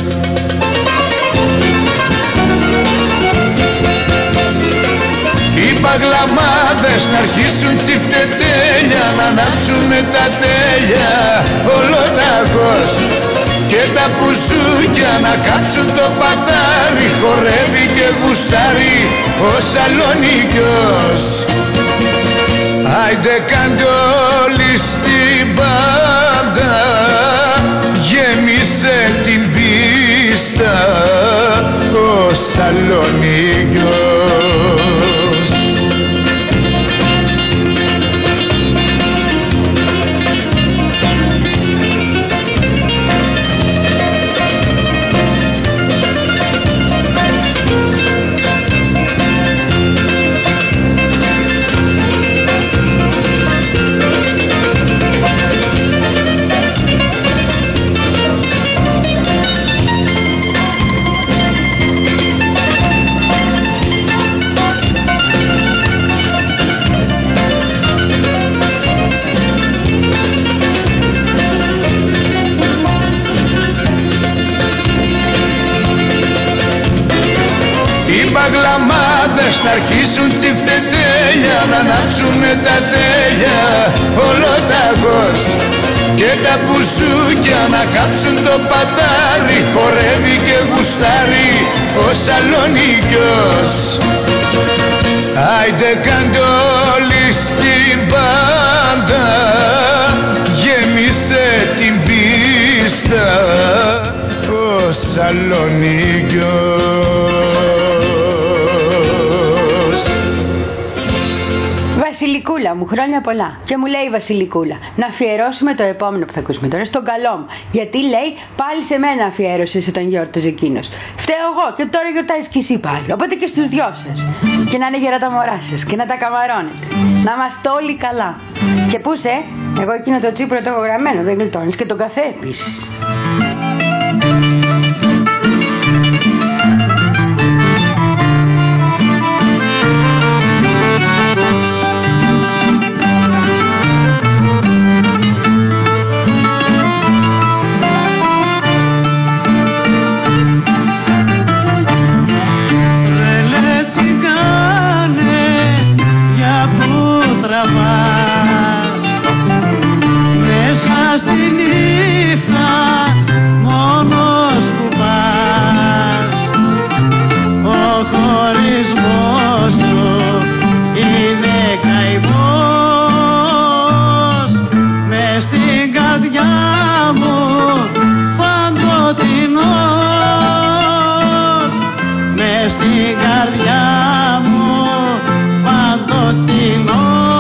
Οι παγλαμάδες να αρχίσουν τσιφτετέλια, να ανάψουνε τα τέλεια ολοταγός και τα μπουζούκια να κάψουν το πατάρι. Χορεύει και γουστάρει ο Σαλονίκιος. Άιντε κάντε όλοι στην πάντα, γέμισε την πίστα ο Σαλονίκιος. Παγλαμάδες να αρχίσουν τσιφτετέλια, να ανάψουνε τα τέλεια ολοταγός και τα μπουζούκια να κάψουν το πατάρι. Χορεύει και γουστάρει ο Σαλονίκιος. Άιντε κάντε όλοι στην πάντα, γέμισε την πίστα ο Σαλονίκιος. Βασιλικού Βασιλικούλα μου, χρόνια πολλά. Και μου λέει η Βασιλικούλα, να αφιερώσουμε το επόμενο που θα ακούσουμε τώρα στον καλό μου. Γιατί λέει, πάλι σε μένα αφιέρωσε όταν γιόρταζε εκείνος. Φταίω εγώ και τώρα γιορτάζεις κι εσύ πάλι. Οπότε και στους δυο σας. Και να είναι γερά τα μωρά σας και να τα καμαρώνετε. Να είμαστε όλοι καλά. Και πού σε, εγώ εκείνο το τσίπρο το έχω γραμμένο, δεν γλιτώνεις. Και τον καφέ επίσης. Μέσα στη νύχτα μόνος που πας, ο χωρισμός σου είναι καημός. Μες στην καρδιά μου παντοτινός, μες στην καρδιά μου παντοτινός.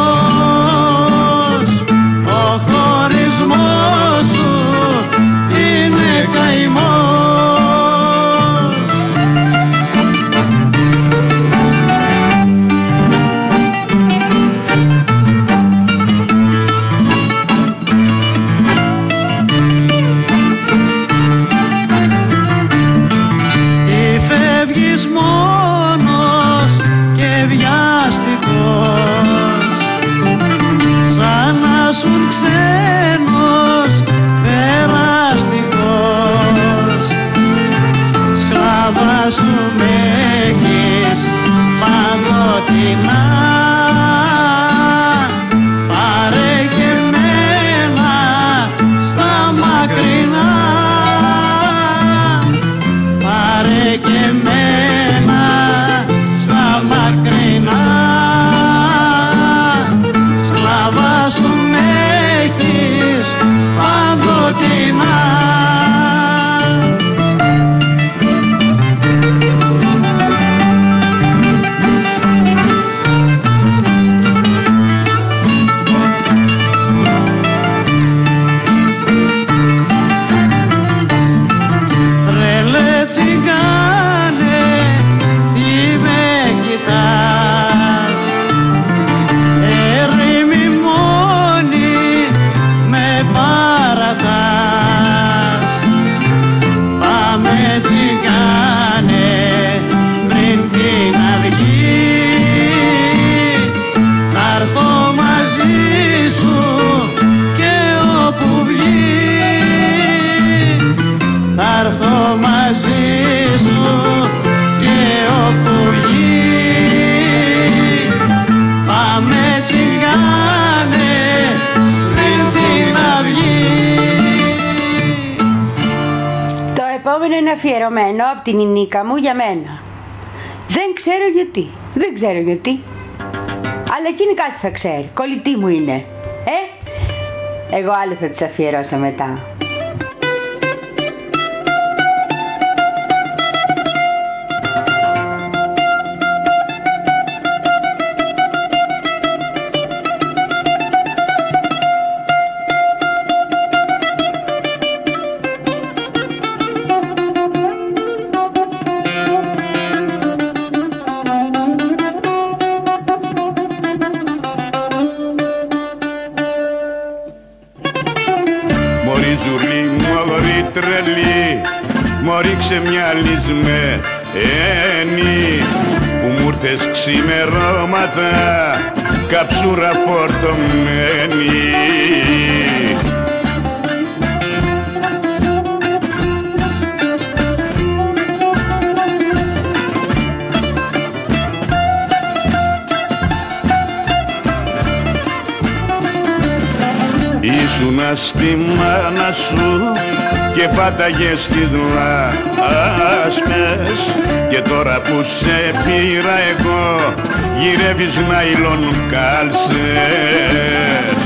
Αφιερωμένο από την Ινίκα μου για μένα. Δεν ξέρω γιατί. Δεν ξέρω γιατί. Αλλά εκείνη κάτι θα ξέρει. Κολλητή μου είναι. Ε, εγώ άλλο θα της αφιερώσω μετά. Ρίξε μια λυσμένη που μου ήρθες ξημερώματα καψούρα φορτωμένη. Ήσουνα στη μάνα σου και πάταγες τις λάσπες και τώρα που σε πήρα εγώ γυρεύεις νάιλον κάλσες.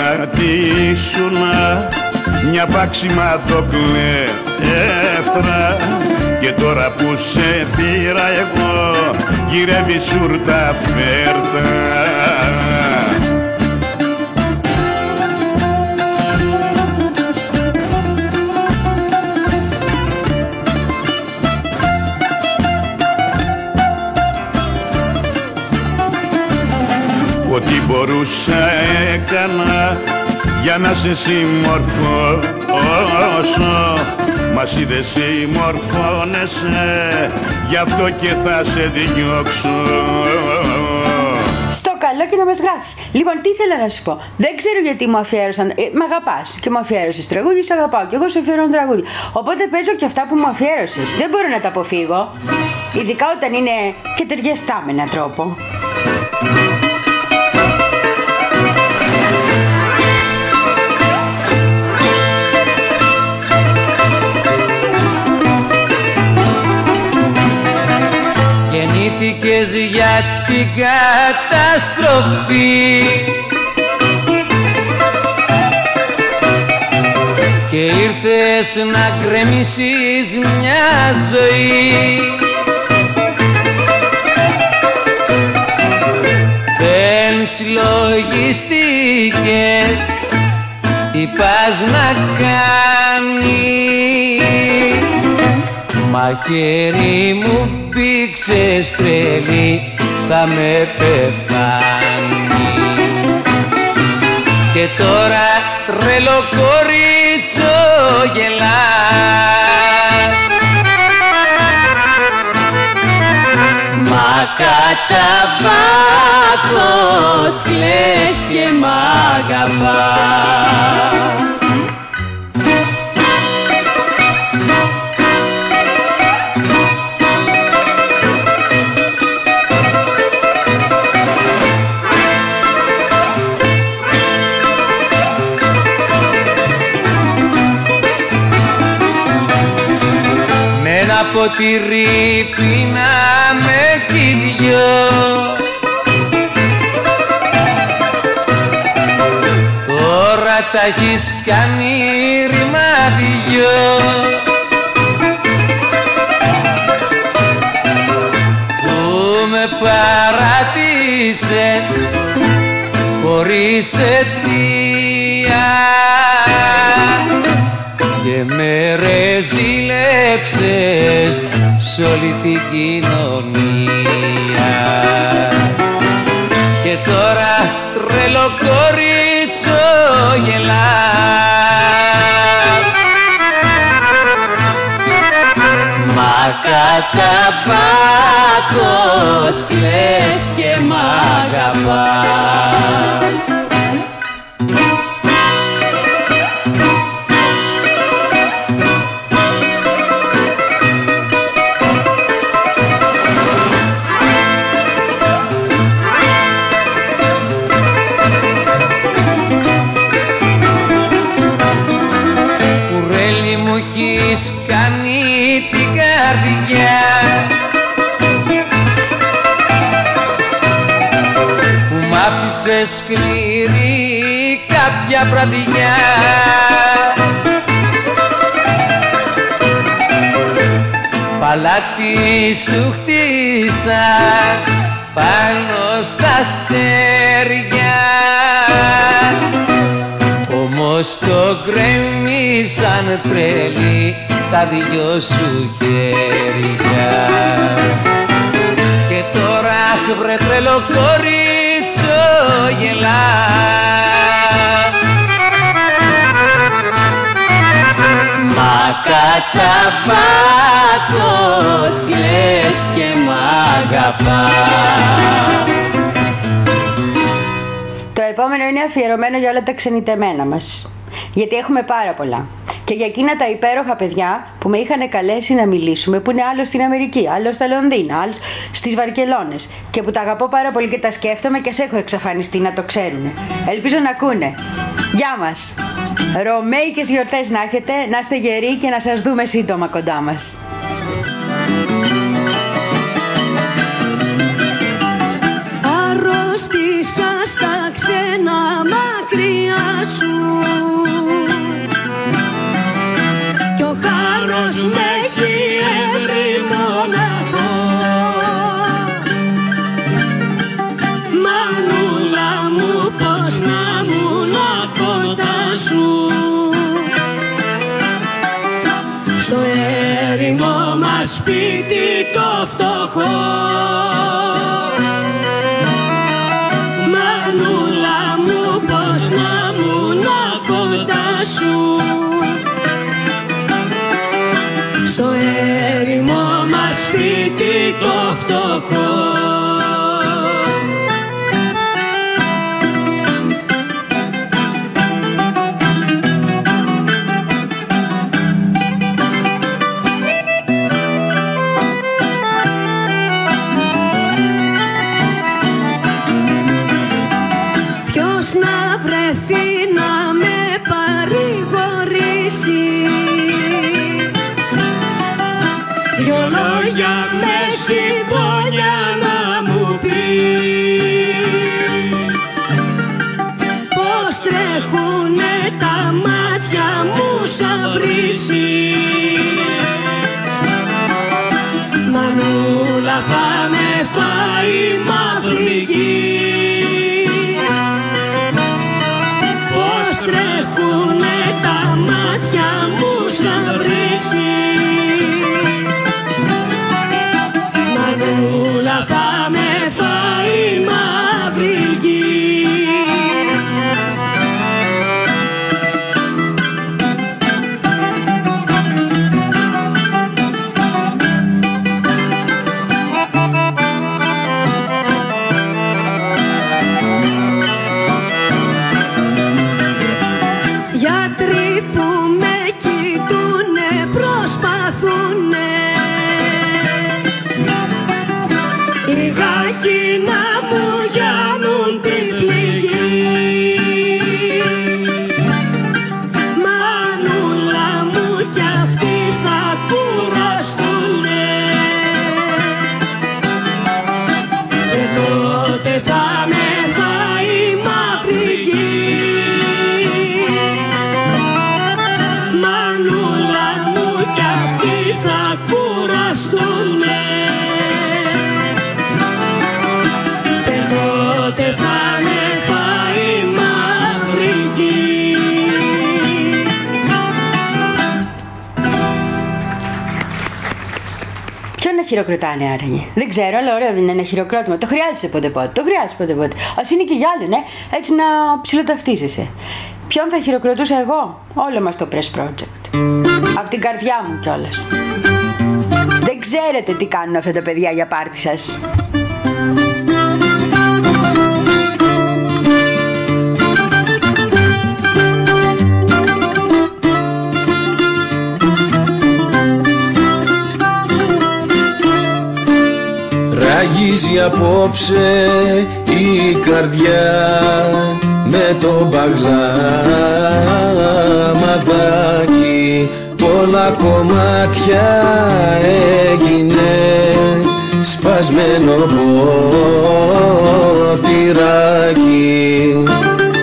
γιατί ήσουνα μια πάξιμα το κλέφτρα, και τώρα που σε πήρα εγώ γυρεύει σούρτα φέρτα. Ό,τι μπορούσα έκανα για να σε συμμορφώσω, μα εσύ δεν συμμορφώνεσαι, γι' αυτό και θα σε διώξω. Στο καλό και να μας γράφει. Λοιπόν, τι ήθελα να σου πω. Δεν ξέρω γιατί μου αφιέρωσαν. Ε, μ' αγαπάς και μου αφιέρωσες τραγούδι, σ' αγαπάω και εγώ σε αφιερώνω τραγούδι. Οπότε παίζω και αυτά που μου αφιέρωσες. Δεν μπορώ να τα αποφύγω. Ειδικά όταν είναι και ταιριαστά με έναν τρόπο. Γεννήθηκες για την καταστροφή και ήρθες να γκρεμίσεις μια ζωή. Δεν συλλογιστήκες τι πας να κάνεις, μαχαίρι μου πήξες τρελή, θα με πεθάνεις. Και τώρα τρελό κορίτσο γελάς, μα κατά βάθος κλαις και μ' αγαπάς. Ποτήρι πίναμε κι δυο, τώρα τα έχεις κάνει ρημάδιό. Που με παράτησες χωρίς αιτία και με ρεζίλεψες σ' όλη την κοινωνία. Και τώρα τρελό κορίτσο γελάς, μα κατά βάθος κλαις και μ' αγαπάς. Κάνει την καρδιά που μ' άφησε σκληρή κάποια βραδιά. Παλάτι σου χτίσα πάνω στα αστέρια, όμως το γκρέμισαν τρελή τα δυο σου χέρια. Και τώρα βρε τρελό κορίτσο γελάς, μα κατά βάθος κλαις και μ' αγαπάς. Το επόμενο είναι αφιερωμένο για όλα τα ξενιτεμένα μας, γιατί έχουμε πάρα πολλά. Και για εκείνα τα υπέροχα παιδιά που με είχαν καλέσει να μιλήσουμε, που είναι άλλο στην Αμερική, άλλο στα Λονδίνα, άλλο στις Βαρκελόνες, και που τα αγαπώ πάρα πολύ και τα σκέφτομαι και σε έχω εξαφανιστεί, να το ξέρουν. Ελπίζω να ακούνε. Γεια μας. Ρωμαϊκές γιορτές να έχετε, να είστε γεροί και να σας δούμε σύντομα κοντά μας. Αρρώστησα στα ξένα μακριά, μάτια σου κι ο χάρος με έχει έβρει μοναχό. Μανούλα μου, πως να μουν κοντά σου στο έρημο μας σπίτι το φτωχό. Μανούλα μου, πως να μουν κοντά σου στο έρημο μας σπίτι το φτωχό. Συμπόνια να μου πει πως τρέχουνε τα μάτια μου σαν βρύση. Μανούλα θα με φάει μαύρη γη, πως τρέχουνε τα μάτια μου σαν βρύση. Μανούλα θα με φάει μαύρη γη. Γιατροί που με κοιτούνε προσπαθούνε λιγάκι να μου γιάνουν την πληγή. Μανούλα μου κι αυτοί θα κουραστούνε και τότε θα με φάει μαύρη γη. Μανούλα μου κι αυτοί θα κουραστούνε τότε θα με φάει μαύρη γη. Ποιον να χειροκροτάνε άραγε? Δεν ξέρω, αλλά ωραίο δεν είναι ένα χειροκρότημα. Το χρειάζεσαι πότε πότε. Το χρειάζεσαι πότε πότε. Ας είναι και για άλλον, ε? Έτσι να ψιλοταυτίζεσαι. Ποιον θα χειροκροτούσα εγώ? Όλο μας το Press Project. Απ' την καρδιά μου κιόλας. Δεν ξέρετε τι κάνουν αυτά τα παιδιά για πάρτι σας. Ραγίζει απόψε η καρδιά με το μπαγλαμαδάκι. Πολλά κομμάτια έγινε σπασμένο ποτηράκι.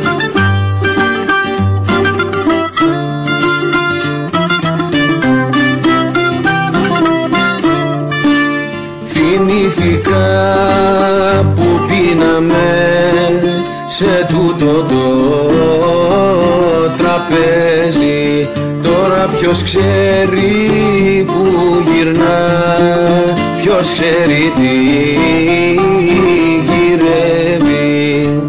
Θυμήθηκα που πίναμε σε τούτο το τραπέζι. Τώρα ποιος ξέρει που γυρνά, ποιος ξέρει τι γυρεύει.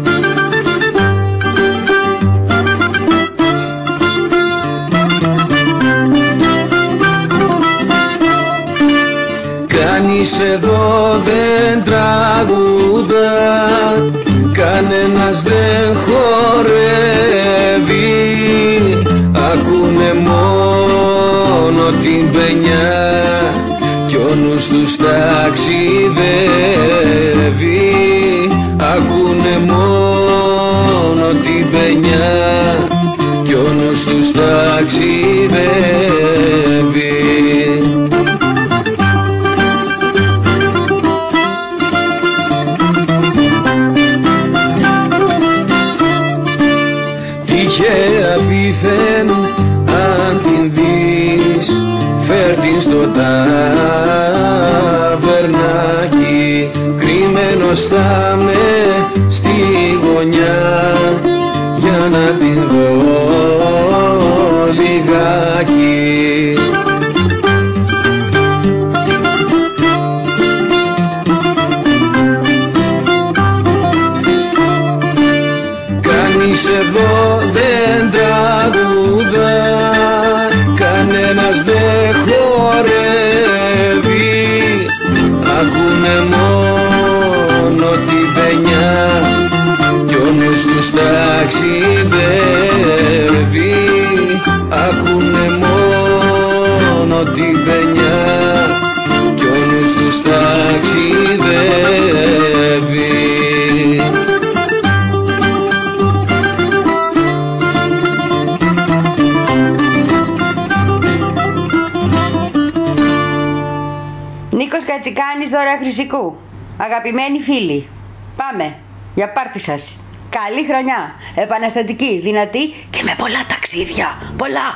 Κανείς εδώ δεν τραγουδά, κανένας δεν χορεύει. Ακούνε μόνο την παινιά κι ο νους τους ταξιδεύει. Ακούνε μόνο την παινιά κι ο νους τους ταξιδεύει. μπροστά με στη γωνιά για να την δω λιγάκι. Κανείς εδώ δεν τραγουδά, κανένας δεν χορεύει, ακούνε μόνο την παινιά κι ο νους τους ταξιδεύει. Ακούνε μόνο την παινιά κι ο νους τους ταξιδεύει. Νίκος Κατσικάνης, Δώρα Χρυσικού. Αγαπημένοι φίλοι, πάμε για πάρτι σας. Καλή χρονιά, επαναστατική, δυνατή και με πολλά ταξίδια. Πολλά!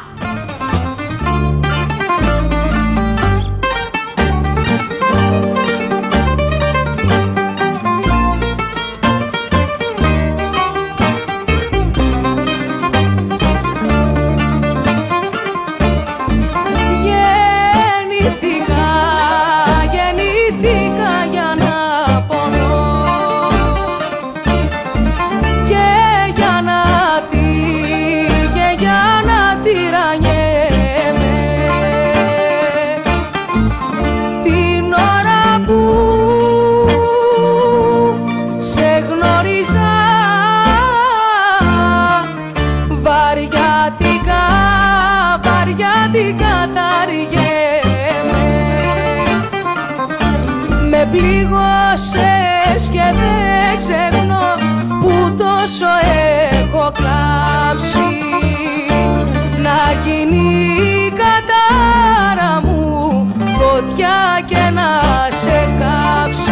Πλήγωσες και δεν ξεχνώ που τόσο έχω κλάψει. Να γίνει η κατάρα μου φωτιά και να σε κάψει.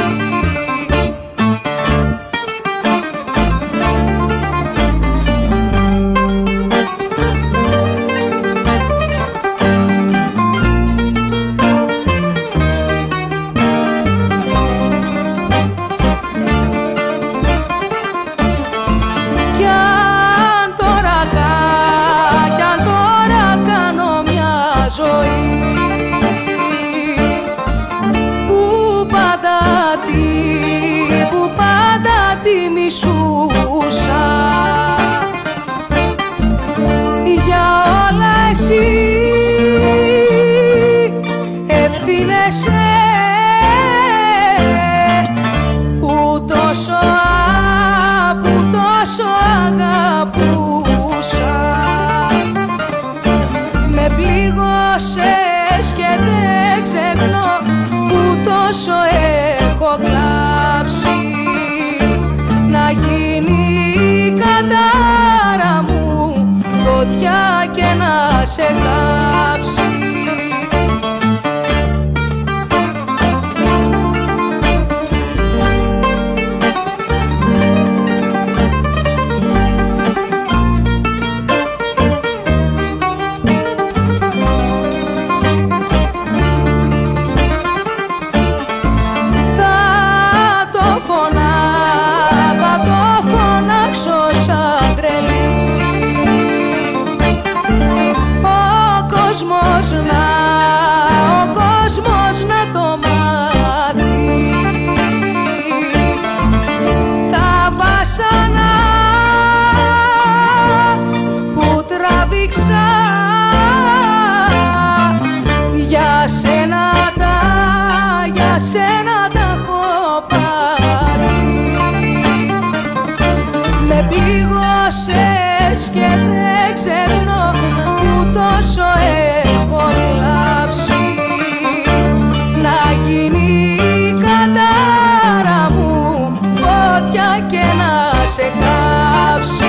Μισούσα για όλα εσύ ευθύνεσαι που τόσο, που τόσο αγαπούσα. Με πλήγωσες και δεν ξεχνώ που τόσο έχω κλάψει. Να γίνει η κατάρα μου φωτιά και να σε κάψει. Για σένα τα, για σένα τα έχω πάρει. Με πλήγωσες και δεν ξεχνώ που τόσο έχω κλάψει. Να γίνει η κατάρα μου φωτιά και να σε κάψει.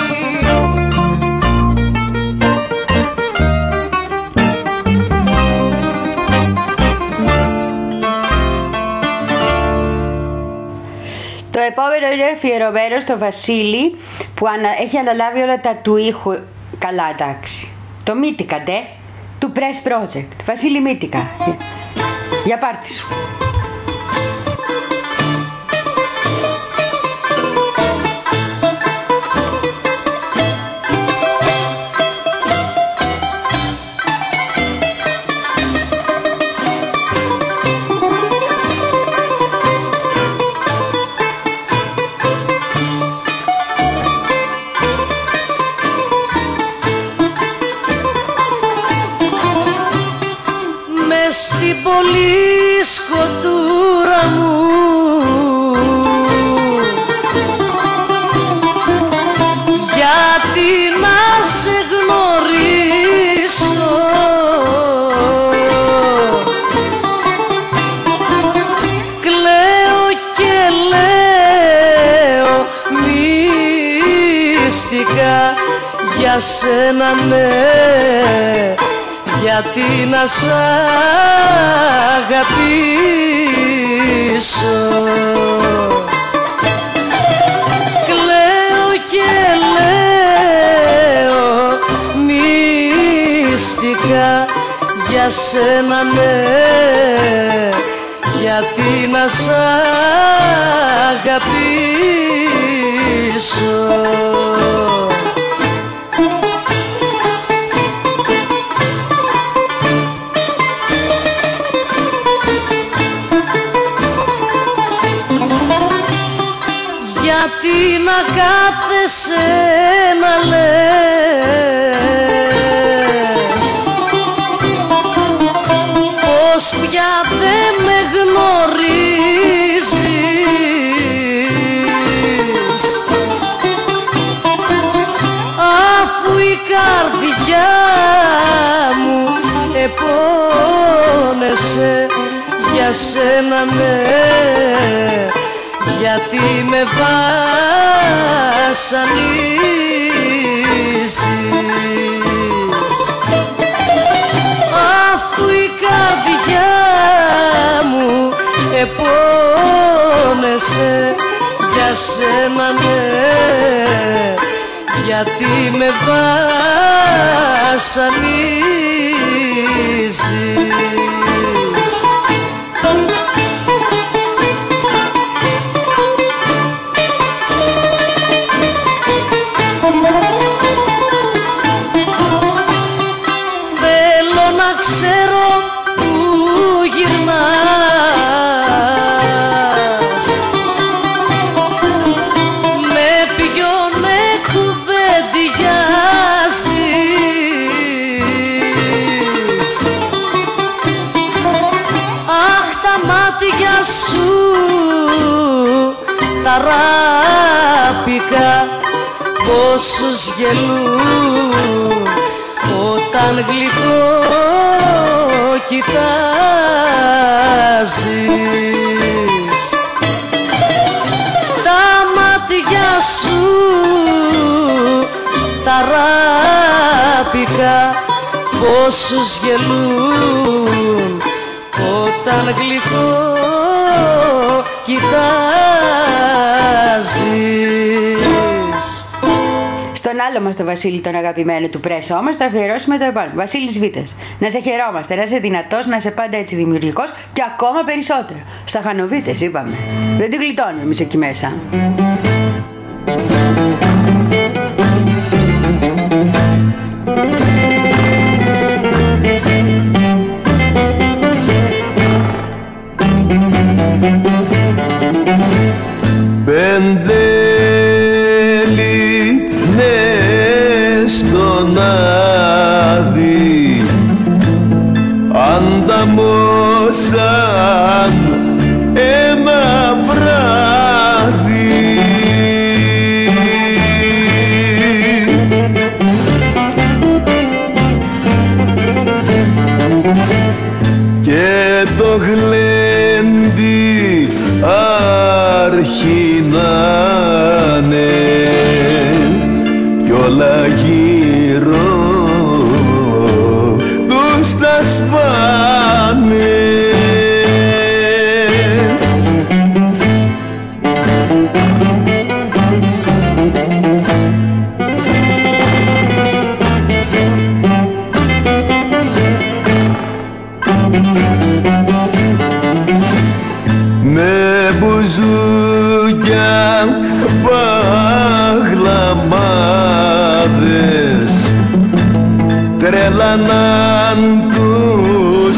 Το επόμενο είναι αφιερωμένο στο Βασίλη που ανα... έχει αναλάβει όλα τα του ήχου. Καλά, εντάξει. Το Μύτικα, ντε, του Press Project. Βασίλη Μύτικα. Για πάρτι σου. στην πολύ σκοτούρα μου γιατί να σε γνωρίσω κλαίω και λέω μυστικά για σένα ναι γιατί να σ' αγαπήσω κλαίω και λέω μυστικά για σένα ναι γιατί να σ' αγαπήσω. Γιατί να κάθεσαι να λες πως πια δεν με γνωρίζεις αφού η καρδιά μου επώνεσαι για σένα ναι γιατί με βασανίζεις αφού η καρδιά μου επώνεσαι για σένα ναι γιατί με βασανίζεις. Θέλω να ξέρω που γυρνάς με ποιον κουβεντιάζεις αχ τα μάτια σου τα ράπικα πόσους γελούν όταν γλυκό κοιτάζεις τα μάτια σου τα ράπικα πόσους γελούν όταν γλυκό κοιτάζεις. Στον άλλο μας το Βασίλη τον αγαπημένο του πρέσο όμως θα αφιερώσουμε το επόμενο. Βασίλης Βίτας. Να σε χαιρόμαστε, να είσαι δυνατός, να είσαι πάντα έτσι δημιουργικός και ακόμα περισσότερο. Στα Χανοβίτες είπαμε. Δεν την γλιτώνουμε εμείς εκεί μέσα. Πέντε λινές στον άδει ανταμώσαν ένα βράδυ και το γλέντι αρχινάνε κι όλα γύρω τους τα σπάνε. Με μπουζούκια παγλαμάδες τρέλαναν τους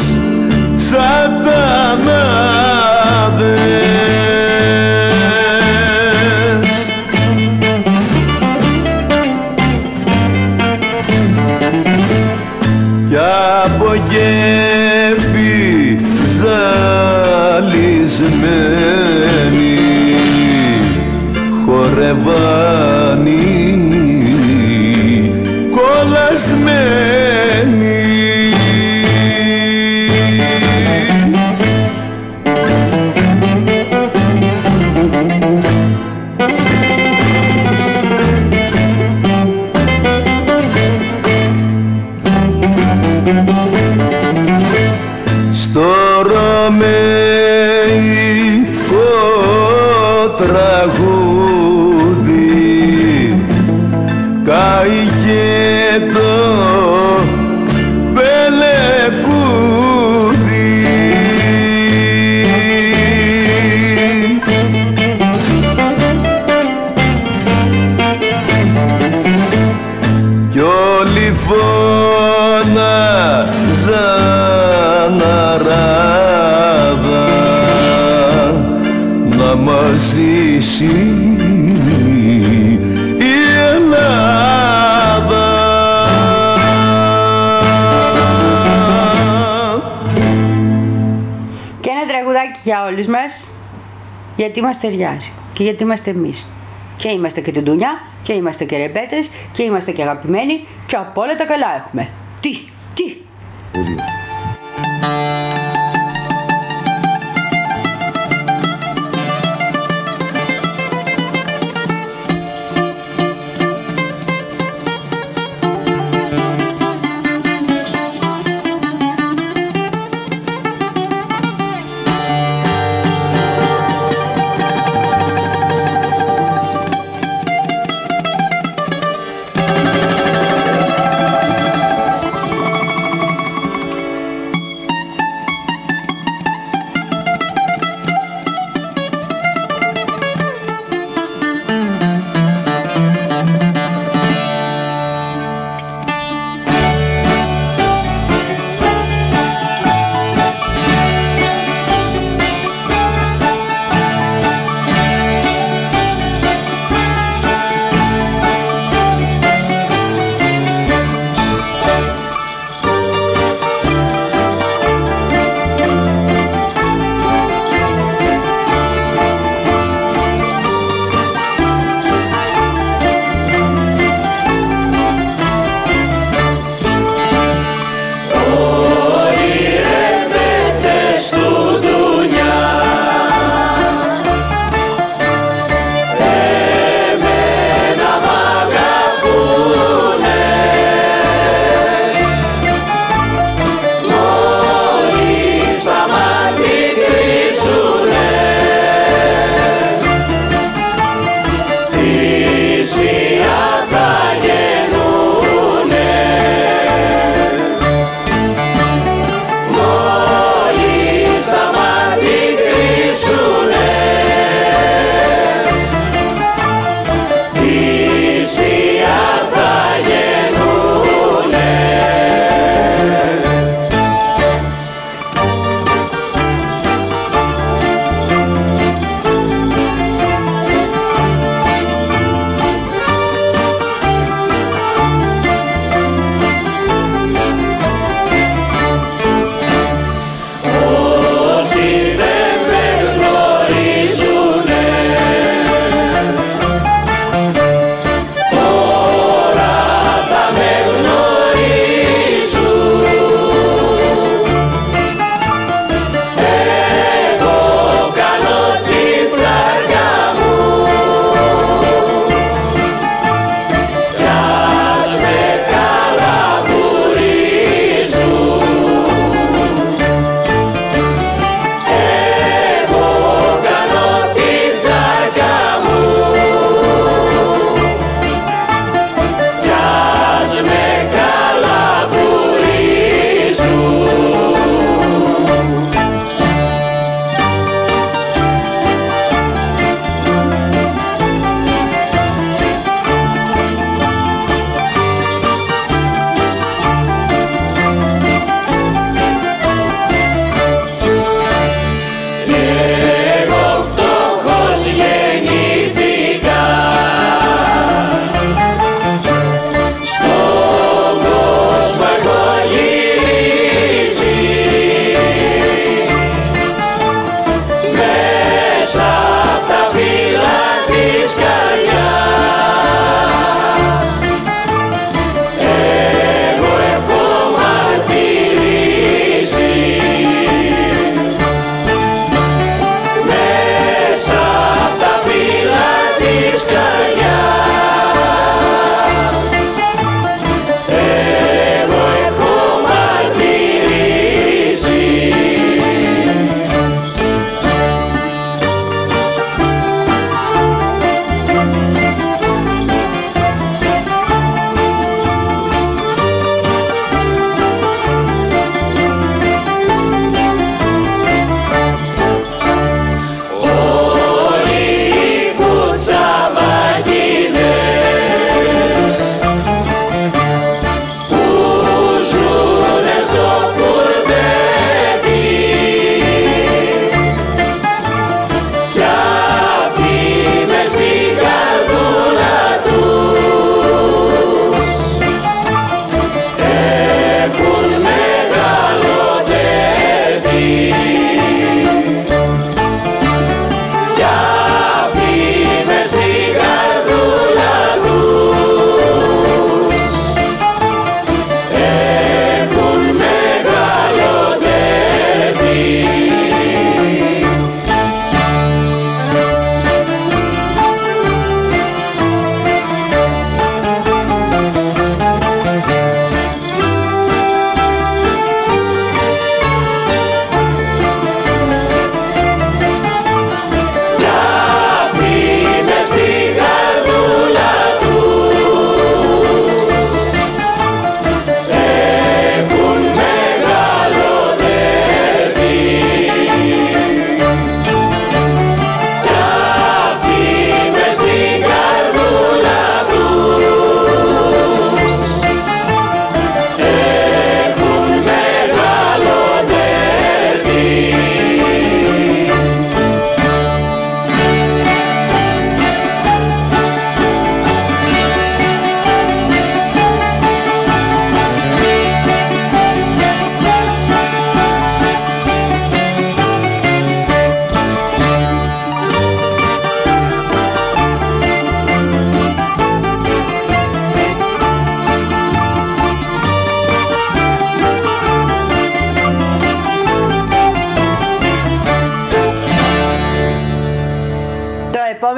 σατανάδες κι από γέφυ ζαλισμένοι χορευάνοι κολλασμένοι. Στο ρωμαϊκό τραγούδι καήκε το πελεκούδι. Κι όλοι φώναζαν αράδα να μας ζήσει η Ελλάδα. Και ένα τραγουδάκι για όλους μας, γιατί μας ταιριάζει και γιατί είμαστε εμείς. Και είμαστε και τουντούνια και είμαστε και ρεμπέτες και είμαστε και αγαπημένοι και από όλα τα καλά έχουμε. Τι, τι.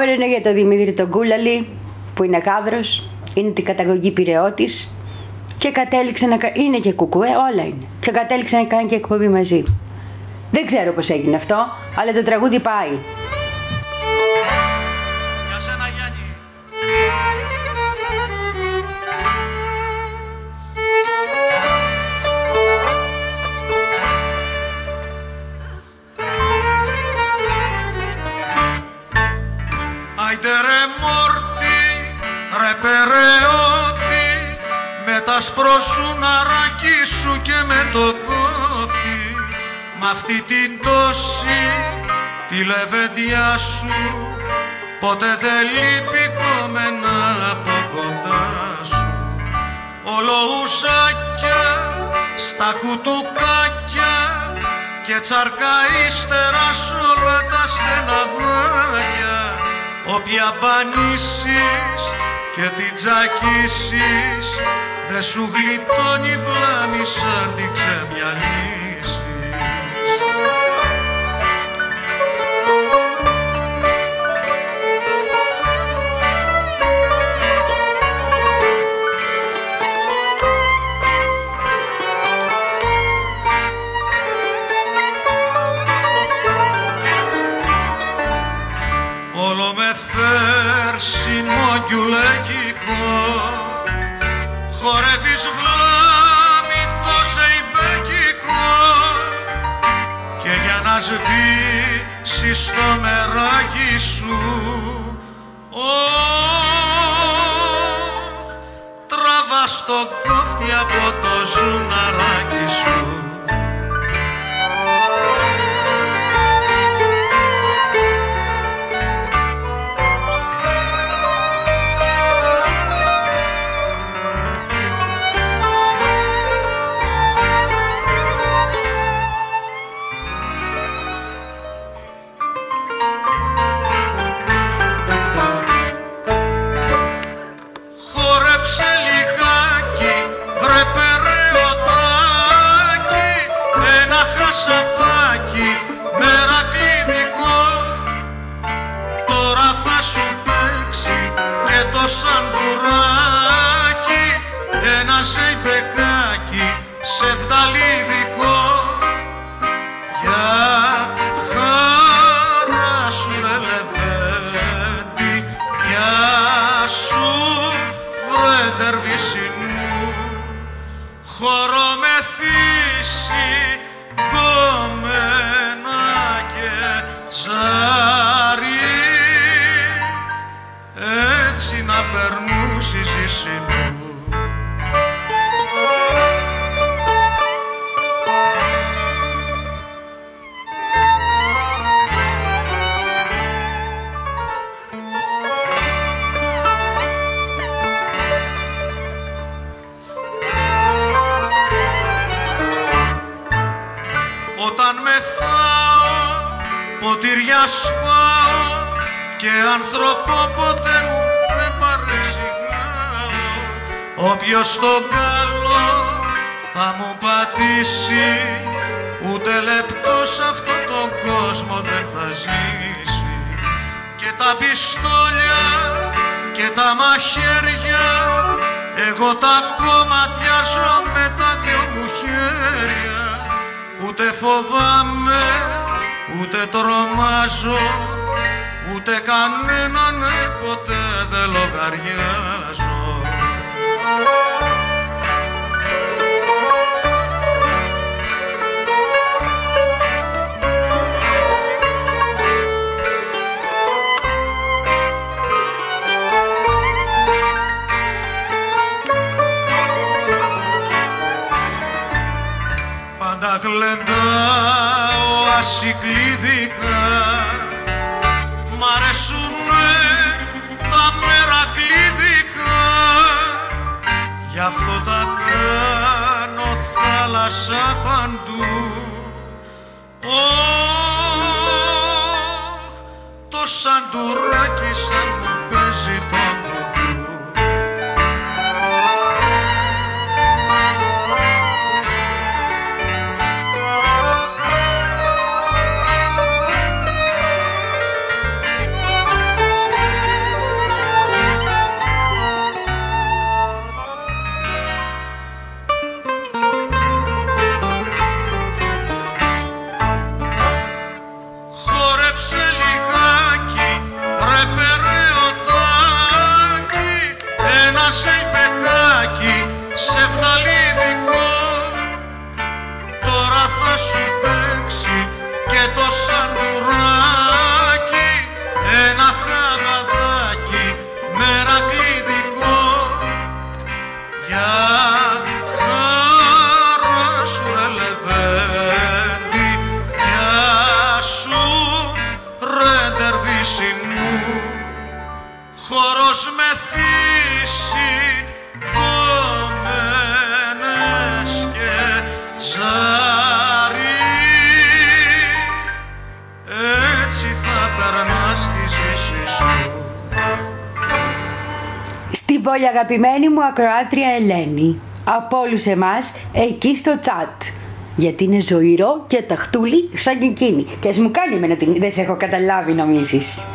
επόμενο είναι για τον Δημήτρη τον Κούλαλη, που είναι γάβρος, είναι την καταγωγή Πειραιώτης και κατέληξε να κάνει, είναι και κουκουέ, όλα είναι, και κατέληξε να κάνει και εκπομπή μαζί. Δεν ξέρω πώς έγινε αυτό, αλλά το τραγούδι πάει. Για σένα, Γιάννη. Άιντε ρε μόρτι, ρε περαιώτη, με τα σπροσουναράκι σου και με το κόφτη, μ' αυτή την τόση τη λεβέντια σου, ποτέ δεν λείπει κομμένα από κοντά σου. Ολοουσάκια στα κουτουκάκια και τσαρκαΐστερα σ' όλα τα στεναδάκια, όποια μπανίσεις και την τζακίσεις, δε σου γλιτώνει βλάμη σαν την ξεμιαλίσεις. Όλο με φέρσιμο γκιουλέκικο, χορεύεις βλάμη το ζεϊμπέκικο, και για να σβήσεις το μεράκι σου, ωχ, τραβάς το κόφτη από το ζουναράκι σου. Σαπάκι μερακλειδικό, τώρα θα σου παίξει και το σαντουράκι, ένα ζεϊμπεκάκι σεφταλίδικο, για χαρά σου ρε λεβέντη, για σου βρε ντερβίση μου, χορό με θύση κομμένα και ζάρι, έτσι να περνούς η ζήση μου. Όταν μεθάω, ποτήρια σπάω και άνθρωπο ποτέ μου δεν παρεξηγάω. Όποιος στον καλό θα μου πατήσει, ούτε λεπτό σ' αυτόν τον κόσμο δεν θα ζήσει. Και τα πιστόλια και τα μαχαίρια, εγώ τα κομματιάζω με τα δυο μου χέρια. Ούτε φοβάμαι, ούτε τρομάζω, ούτε κανέναν ποτέ δεν λογαριάζω. Πάντα γλεντάω ασυκλίδικα, μ' αρέσουνε τα μερακλίδικα, γι' αυτό τα κάνω θάλασσα παντού. Ωχ, το σαντουράκι σαν μου παίζει τον κουκού. σου παίξει και το σαντουράκι, ένα χαγαδάκι μερακλειδικό. Για χαρά σου ρε λεβέντη, γεια σου ρε ντερβίση μου, χορός με θύση κομμένες και ζάρι, έτσι θα περνάς τη ζήση σου. Στην πολύ αγαπημένη μου ακροάτρια Ελένη, από όλους εμάς εκεί στο τσάτ, γιατί είναι ζωηρό και ταχτούλη σαν και εκείνη, και ας μου κάνει εμένα την δεν σε έχω καταλάβει νομίζεις.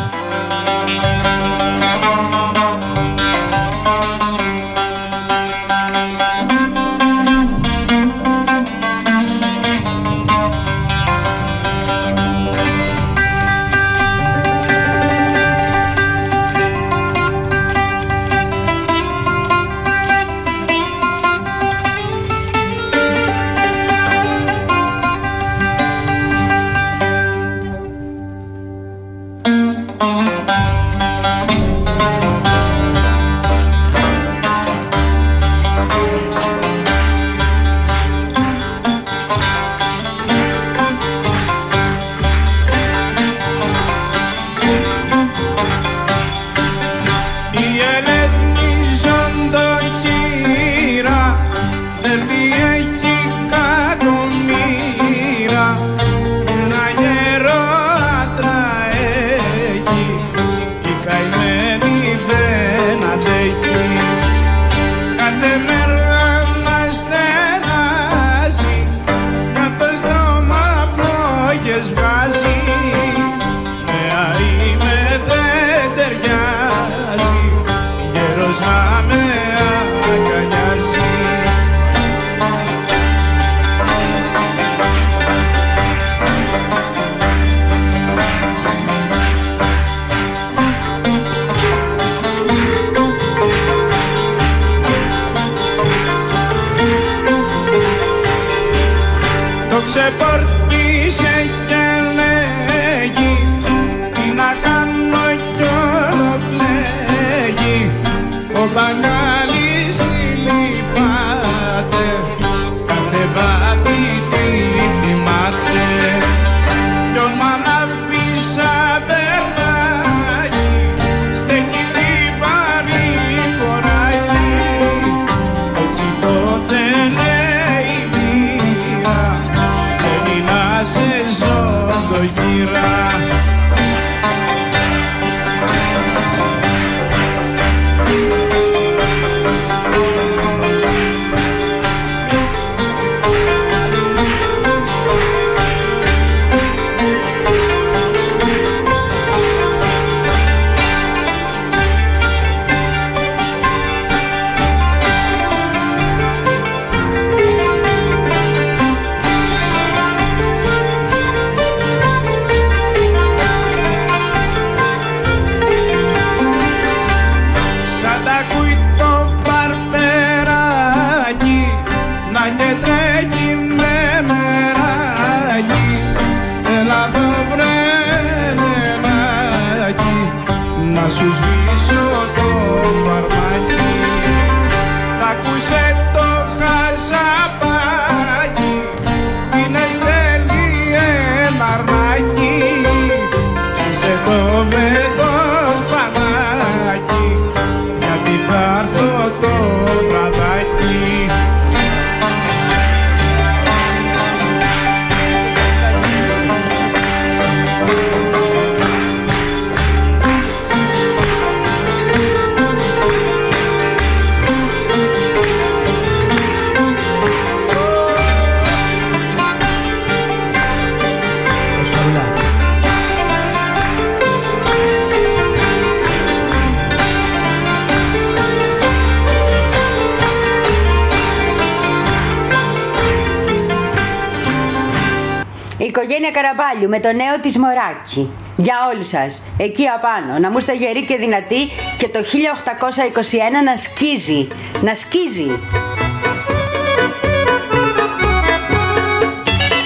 Οικογένεια Καραβάλιου με το νέο της μωράκι. Για όλους σας, εκεί απάνω, να μου είστε γεροί και δυνατοί και το χίλια οκτακόσια είκοσι ένα να σκίζει, να σκίζει.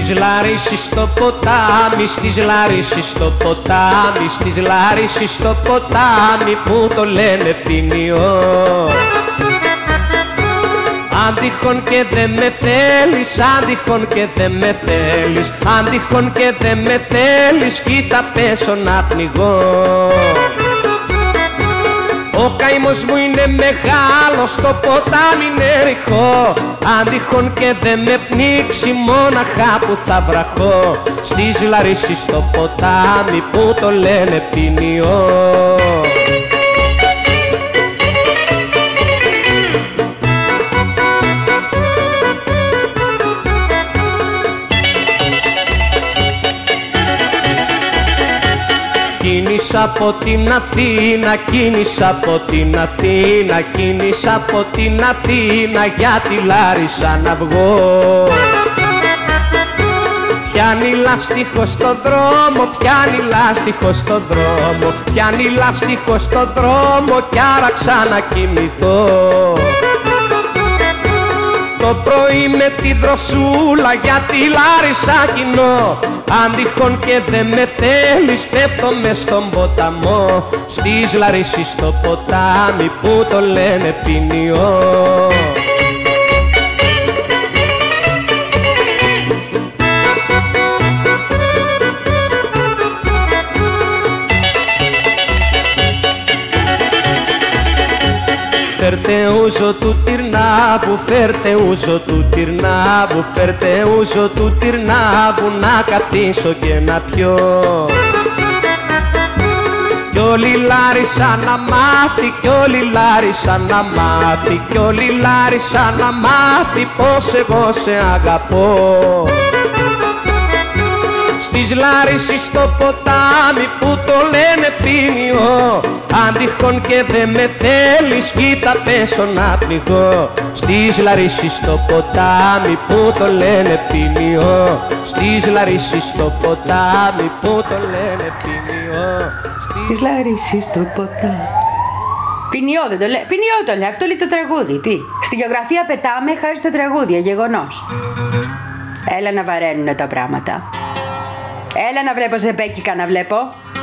Στις Λαρίσης στο ποτάμι, στις Λαρίσης στο ποτάμι, στις Λαρίσης στο ποτάμι που το λένε ποινιό. Αν τυχόν και δε με θέλεις, αν τυχόν και δε με θέλεις, αν τυχόν και δε με θέλεις, κοίτα πέσω να πνιγώ. Ο καημός μου είναι μεγάλος, το ποτάμι είναι ρηχό. Αν τυχόν και δε με πνίξει, μόναχα που θα βραχώ. Στις Λαρίσης στο ποτάμι που το λένε ποινιό. Κίνησα από την Αθήνα, κίνησα από την Αθήνα, κίνησα από την Αθήνα για τη Λάρισα να βγω. Πιάνει λάστιχο στο δρόμο, πιάνει λάστιχο στο δρόμο, πιάνει λάστιχο στο δρόμο κι άραξα να κοιμηθώ. Το πρωί με τη δροσούλα για τη Λάρισα κοινώ. Αν τυχόν και δε με θέλεις, πέφτω μες στον ποταμό. Στις Λαρίσης στο ποτάμι που το λένε ποινιό. Φέρτε ούζο του Τυρνάβου, φέρτε ούζο του Τυρνάβου, φέρτε ούζο του Τυρνάβου να καθίσω και να πιω. Κι όλη η Λάρισα να μάθει, κι όλη η Λάρισα να μάθει, κι όλη η Λάρισα να μάθει πως εγώ σε αγαπώ. Στις Λαρίσης στο ποτάμι που το λένε ποινιό. Αν τυχόν και δε με θέλεις, κοίτα πέσω να πνιγώ. Στις Λαρίσης στο ποτάμι που το λένε ποινιό. Στις Λαρίσης στο ποτάμι που το λένε ποινιό. Στις Λαρίσης στο ποτάμι. Ποινιό δεν το λέει. Ποινιό το λέει. Αυτό λέει το τραγούδι. Τι. Στη γεωγραφία πετάμε χάρη στα τραγούδια. Γεγονός. Έλα να βαραίνουνε τα πράγματα. Έλα να βλέπω ζεμπέκικα να βλέπω.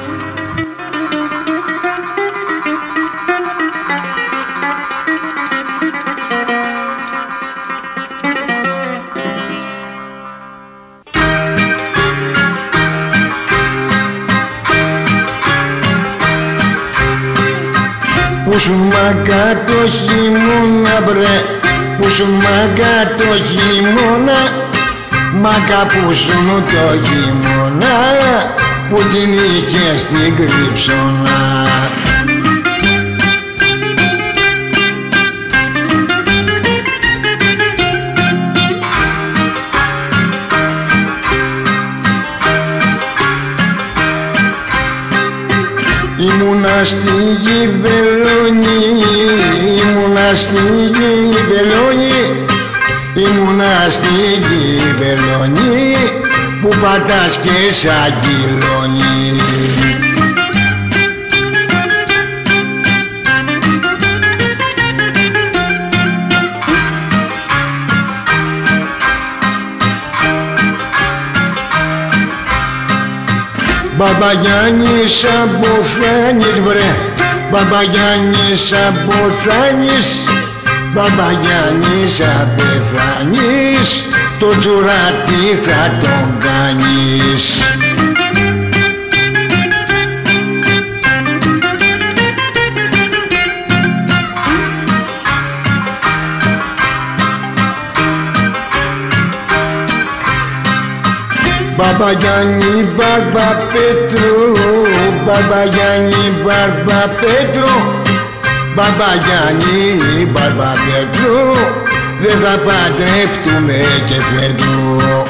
Που σου μαγκά το χειμώνα βρε, που σου μαγκά το χειμώνα, μαγκά που σου το χειμώνα, που την είχε στην κρύψωνα. Ήμουνα στη Γυβελόνη, ήμουνα στη Γυβελόνη, ήμουνα στη Γυβελόνη, που πατάς και σαν κυλόνι. Μπαμπαγιάννης Αμποθάνης βρε, Μπαμπαγιάννης Αμποθάνης, Μπαμπαγιάννης απεθάνεις, το τζουράτι θα τον κάνεις. Μπαμπαγιάννη Μπαρμπαπέτρο, Μπαμπαγιάννη Μπαρμπαπέτρο, Μπαμπαγιάννη Μπαρμπαπέτρο, δεν θα παντρεύτουμε και Πέτρο.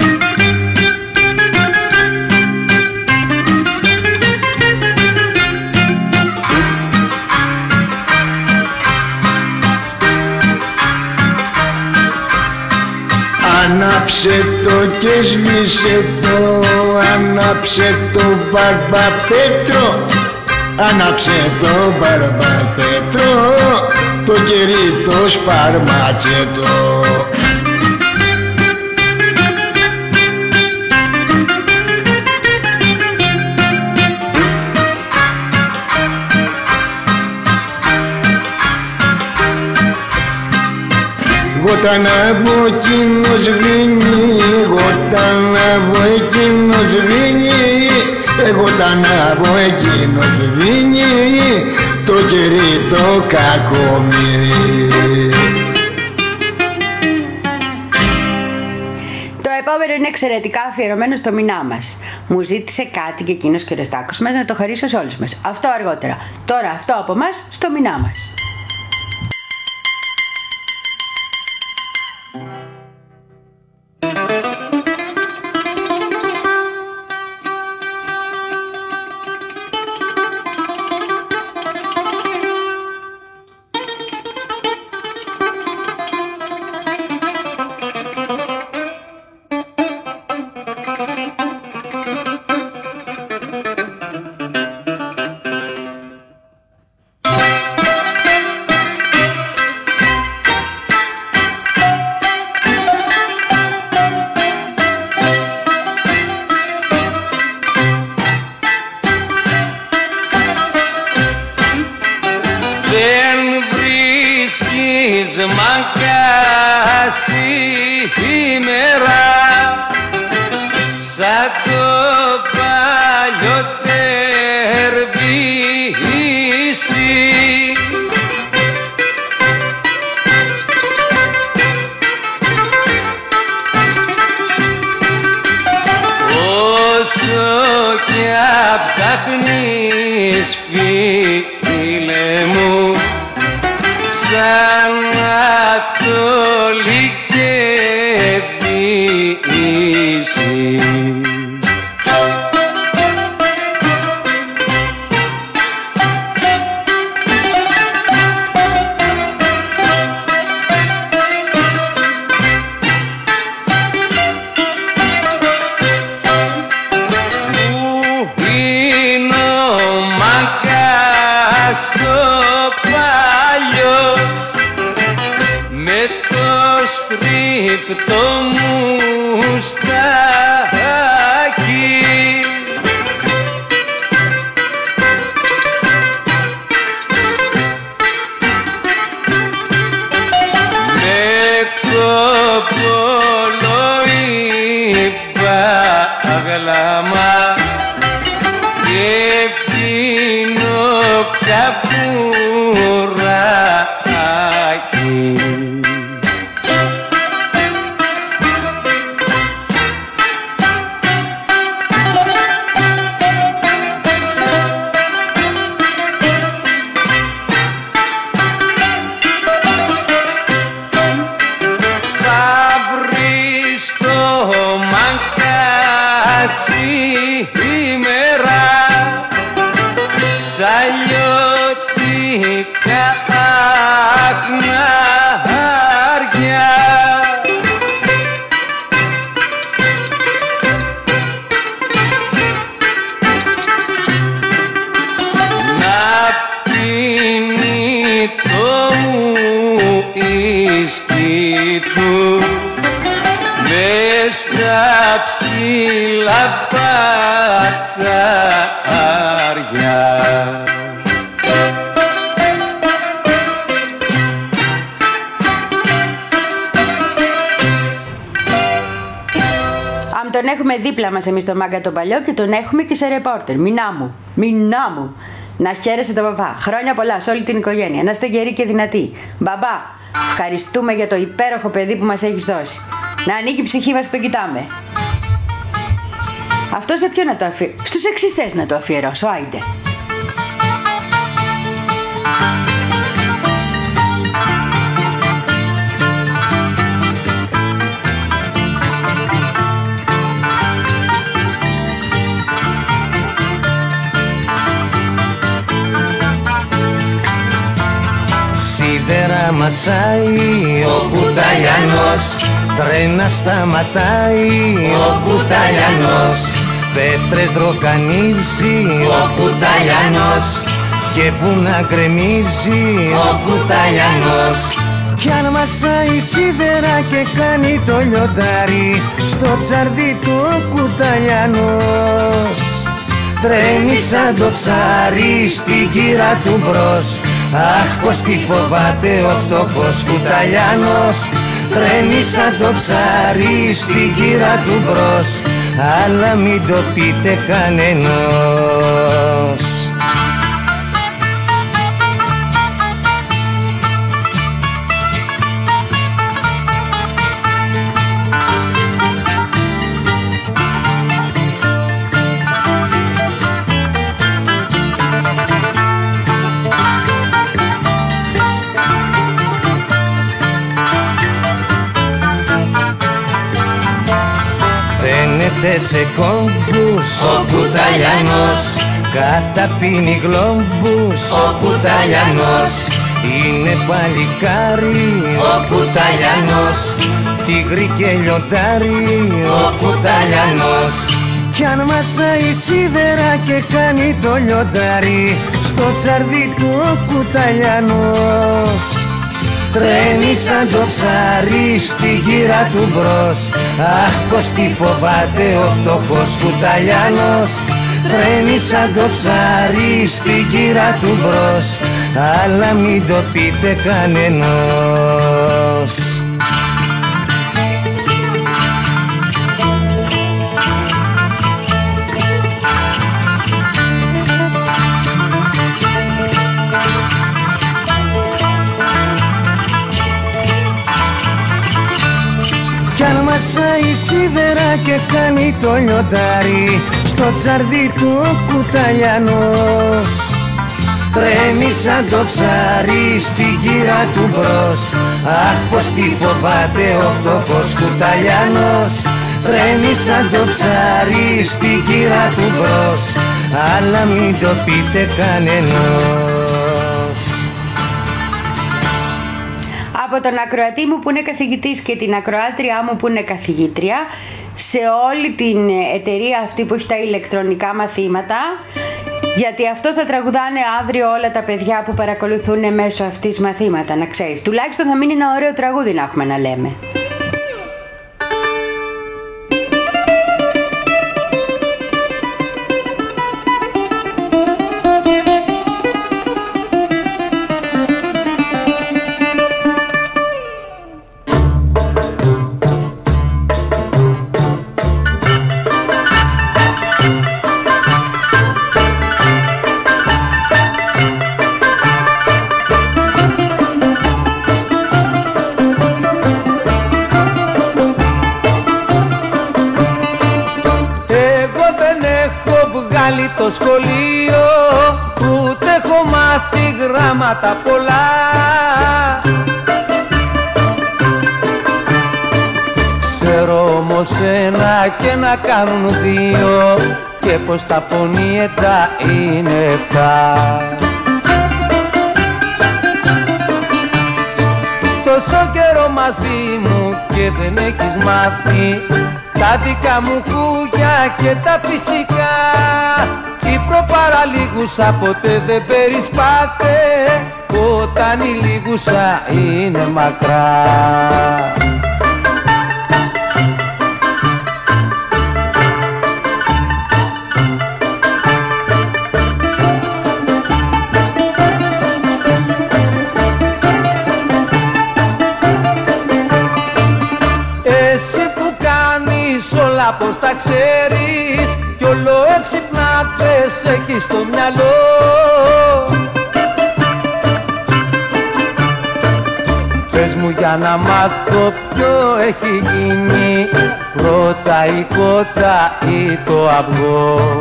Ανάψε το και σβήσε το, ανάψε το Μπαρμπαπέτρο, ανάψε το Μπαρμπαπέτρο, το κερί το σπαρματσέτο. Εγώ τα ανάβω εκείνο σβήνει, εγώ τα ανάβω εκείνο σβήνει, εγώ τα ανάβω εκείνο σβήνει, το κερί το κακομοιρί. Το επόμενο είναι εξαιρετικά αφιερωμένο στο μηνά μας. Μου ζήτησε κάτι και εκείνος και ο Ρεστάκος μας να το χαρίσω σε όλους μας. Αυτό αργότερα. Τώρα αυτό από μας στο μηνά μας. Τον έχουμε δίπλα μας εμείς τον Μάγκα τον παλιό και τον έχουμε και σε ρεπόρτερ. Μηνά μου, μηνά μου. Να χαίρεσαι τον μπαμπά. Χρόνια πολλά σε όλη την οικογένεια. Να είστε γεροί και δυνατοί. Μπαμπά, ευχαριστούμε για το υπέροχο παιδί που μας έχεις δώσει. Να ανοίγει η ψυχή μας, τον κοιτάμε. Αυτό σε ποιο να το αφιερώσω? Στους εξής θες να το αφιερώσω, άιντε. Σίδερα μασάει ο Κουταλιανός, τρένα σταματάει ο Κουταλιανός, πέτρες δροκανίζει ο Κουταλιανός και βουνά γκρεμίζει ο Κουταλιανός. Κι αν μασάει σίδερα και κάνει το λιοντάρι, στο τσαρδί του ο Κουταλιανός. τρέμει σαν το ψάρι στην κύρα του μπρος. Αχ, πως τι φοβάται ο φτωχός κουταλιάνος, τρέμει σαν το ψάρι στην κύρα του μπρος, αλλά μην το πείτε κανενός. Σε κόμπους ο κουταλιανός, καταπίνει γλόμπους ο κουταλιανός, είναι παλικάρι ο κουταλιανός, τίγρη και λιοντάρι ο κουταλιανός. Κι αν μασάει σίδερα και κάνει το λιοντάρι, στο τσαρδί του ο κουταλιανός, τρέμει σαν το ψάρι στην κύρα του μπρος. Αχ, πως τι φοβάται ο φτωχός κουταλιάνος, τρέμει σαν το ψάρι στην κύρα του μπρος, αλλά μην το πείτε κανενός. Κι αν μασάει σίδερα και κάνει το λιοντάρι, στο τσαρδί του ο κουταλιανός, τρέμει σαν το ψάρι στην κύρα του μπρος. Αχ, πως τι φοβάται ο φτωχός κουταλιανός, τρέμει σαν το ψάρι στην κύρα του μπρος, αλλά μην το πείτε κανενός. Από τον ακροατή μου που είναι καθηγητής και την ακροάτριά μου που είναι καθηγήτρια, σε όλη την εταιρεία αυτή που έχει τα ηλεκτρονικά μαθήματα, γιατί αυτό θα τραγουδάνε αύριο όλα τα παιδιά που παρακολουθούν μέσω αυτής μαθήματα, να ξέρεις. Τουλάχιστον θα μείνει ένα ωραίο τραγούδι να έχουμε να λέμε. Το σχολείο, ούτε έχω μάθει γράμματα πολλά. Ξέρω όμως ένα και να κάνουν δύο, και πως τα πονιέτα είναι εφτά. Τόσο καιρό μαζί μου και δεν έχεις μάθει τα δικά μου κούγια και τα φυσικά. Η προπαραλίγουσα ποτέ δεν περισπάται, όταν η λίγουσα είναι μακρά. Πως τα ξέρεις κι όλο έξυπνατες έχεις στο μυαλό. Πες μου για να μάθω ποιο έχει γίνει, πρώτα η κότα ή το αυγό.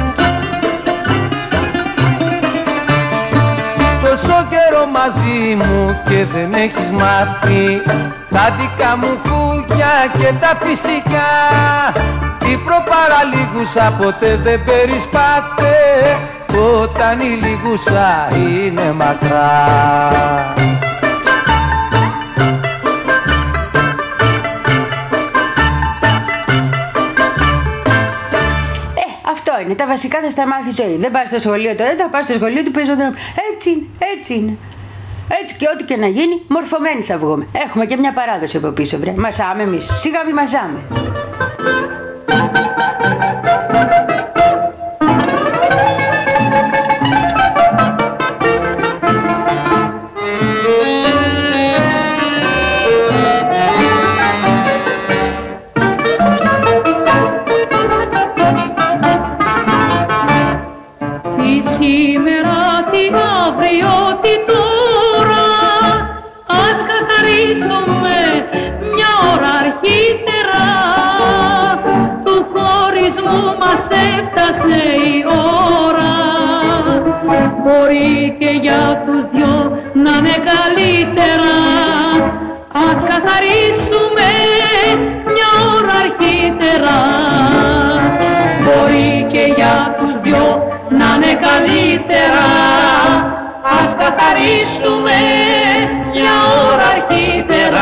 Τόσο καιρό μαζί μου και δεν έχεις μάθει τα δικά μου κούγια και τα φυσικά. Η προπαραλίγουσα ποτέ δεν περισπάται, όταν η λίγουσα είναι μακρά. Είναι. Τα βασικά θα στα μάθει ζωή. Δεν πας στο σχολείο το ένα, θα πας στο σχολείο του πεζοδρόμου. Έτσι είναι, έτσι είναι. Έτσι και ό,τι και να γίνει, μορφωμένοι θα βγούμε. Έχουμε και μια παράδοση από πίσω, βρε. Μασάμε εμείς. Σιγά μη μαζάμε. για τους δυο να είναι καλύτερα. Ας καθαρίσουμε μια ώρα αρχίτερα. Μπορεί και για τους δυο να είναι καλύτερα. Ας καθαρίσουμε μια ώρα αρχίτερα.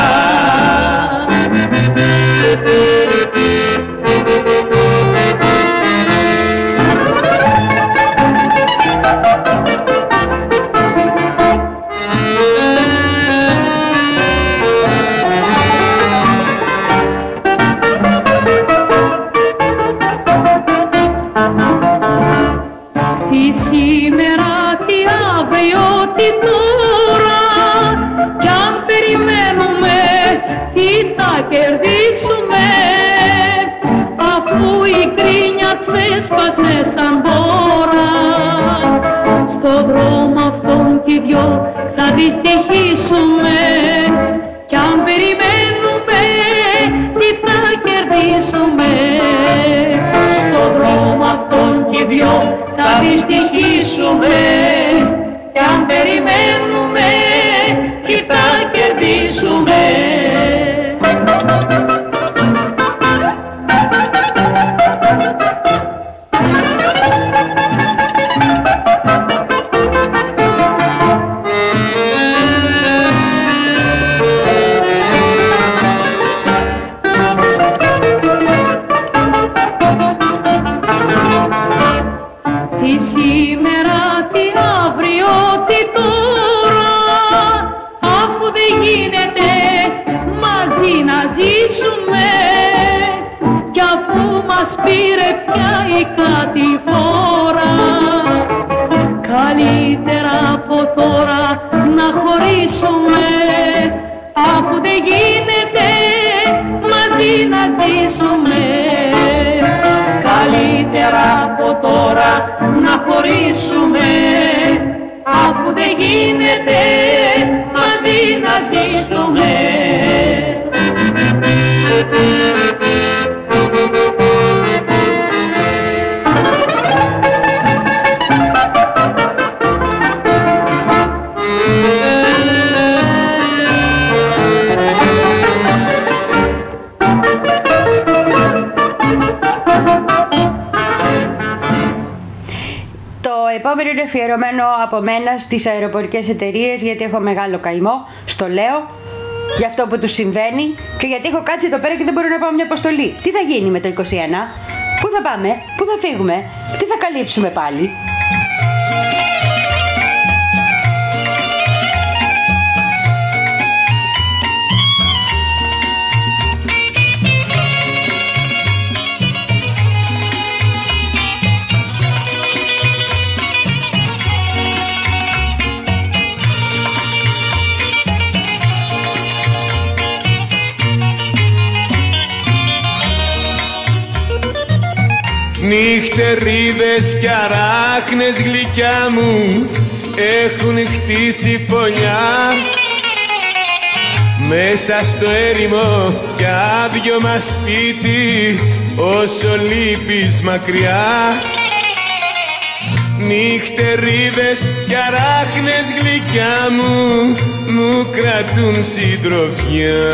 Τι σήμερα, τι αύριο, τι τώρα, κι αν περιμένουμε τι θα κερδίσουμε, αφού η κρίνια ξέσπασε σαν μπόρα. Στο δρόμο αυτόν κι δυο θα δυστυχήσουμε, κι αν περιμένουμε τι θα κερδίσουμε. Στο δρόμο αυτόν κι δυο θα δυστυχήσουμε, κι αν περιμένουμε τι θα κερδίσουμε. Τι σήμερα, τι αύριο, τι τώρα, αφού δεν γίνεται μαζί να ζήσουμε, κι αφού μας πήρε πια η κατηφόρα, καλύτερα από τώρα να χωρίσουμε, αφού δεν γίνεται μαζί να ζήσουμε. Καλύτερα από τώρα να χωρίσουμε, αφού δεν γίνεται μαζί να ζήσουμε. Το επόμενο είναι αφιερωμένο από μένα στις αεροπορικές εταιρείες, γιατί έχω μεγάλο καημό, στο λέω, για αυτό που τους συμβαίνει και γιατί έχω κάτσει εδώ πέρα και δεν μπορώ να πάω μια αποστολή. Τι θα γίνει με το είκοσι ένα, πού θα πάμε, πού θα φύγουμε, τι θα καλύψουμε πάλι. Νυχτερίδες κι αράχνες γλυκιά μου έχουν χτίσει φωνιά μέσα στο έρημο κι άδειο μας σπίτι όσο λείπεις μακριά. Νυχτερίδες κι αράχνες γλυκιά μου μου κρατούν συντροφιά.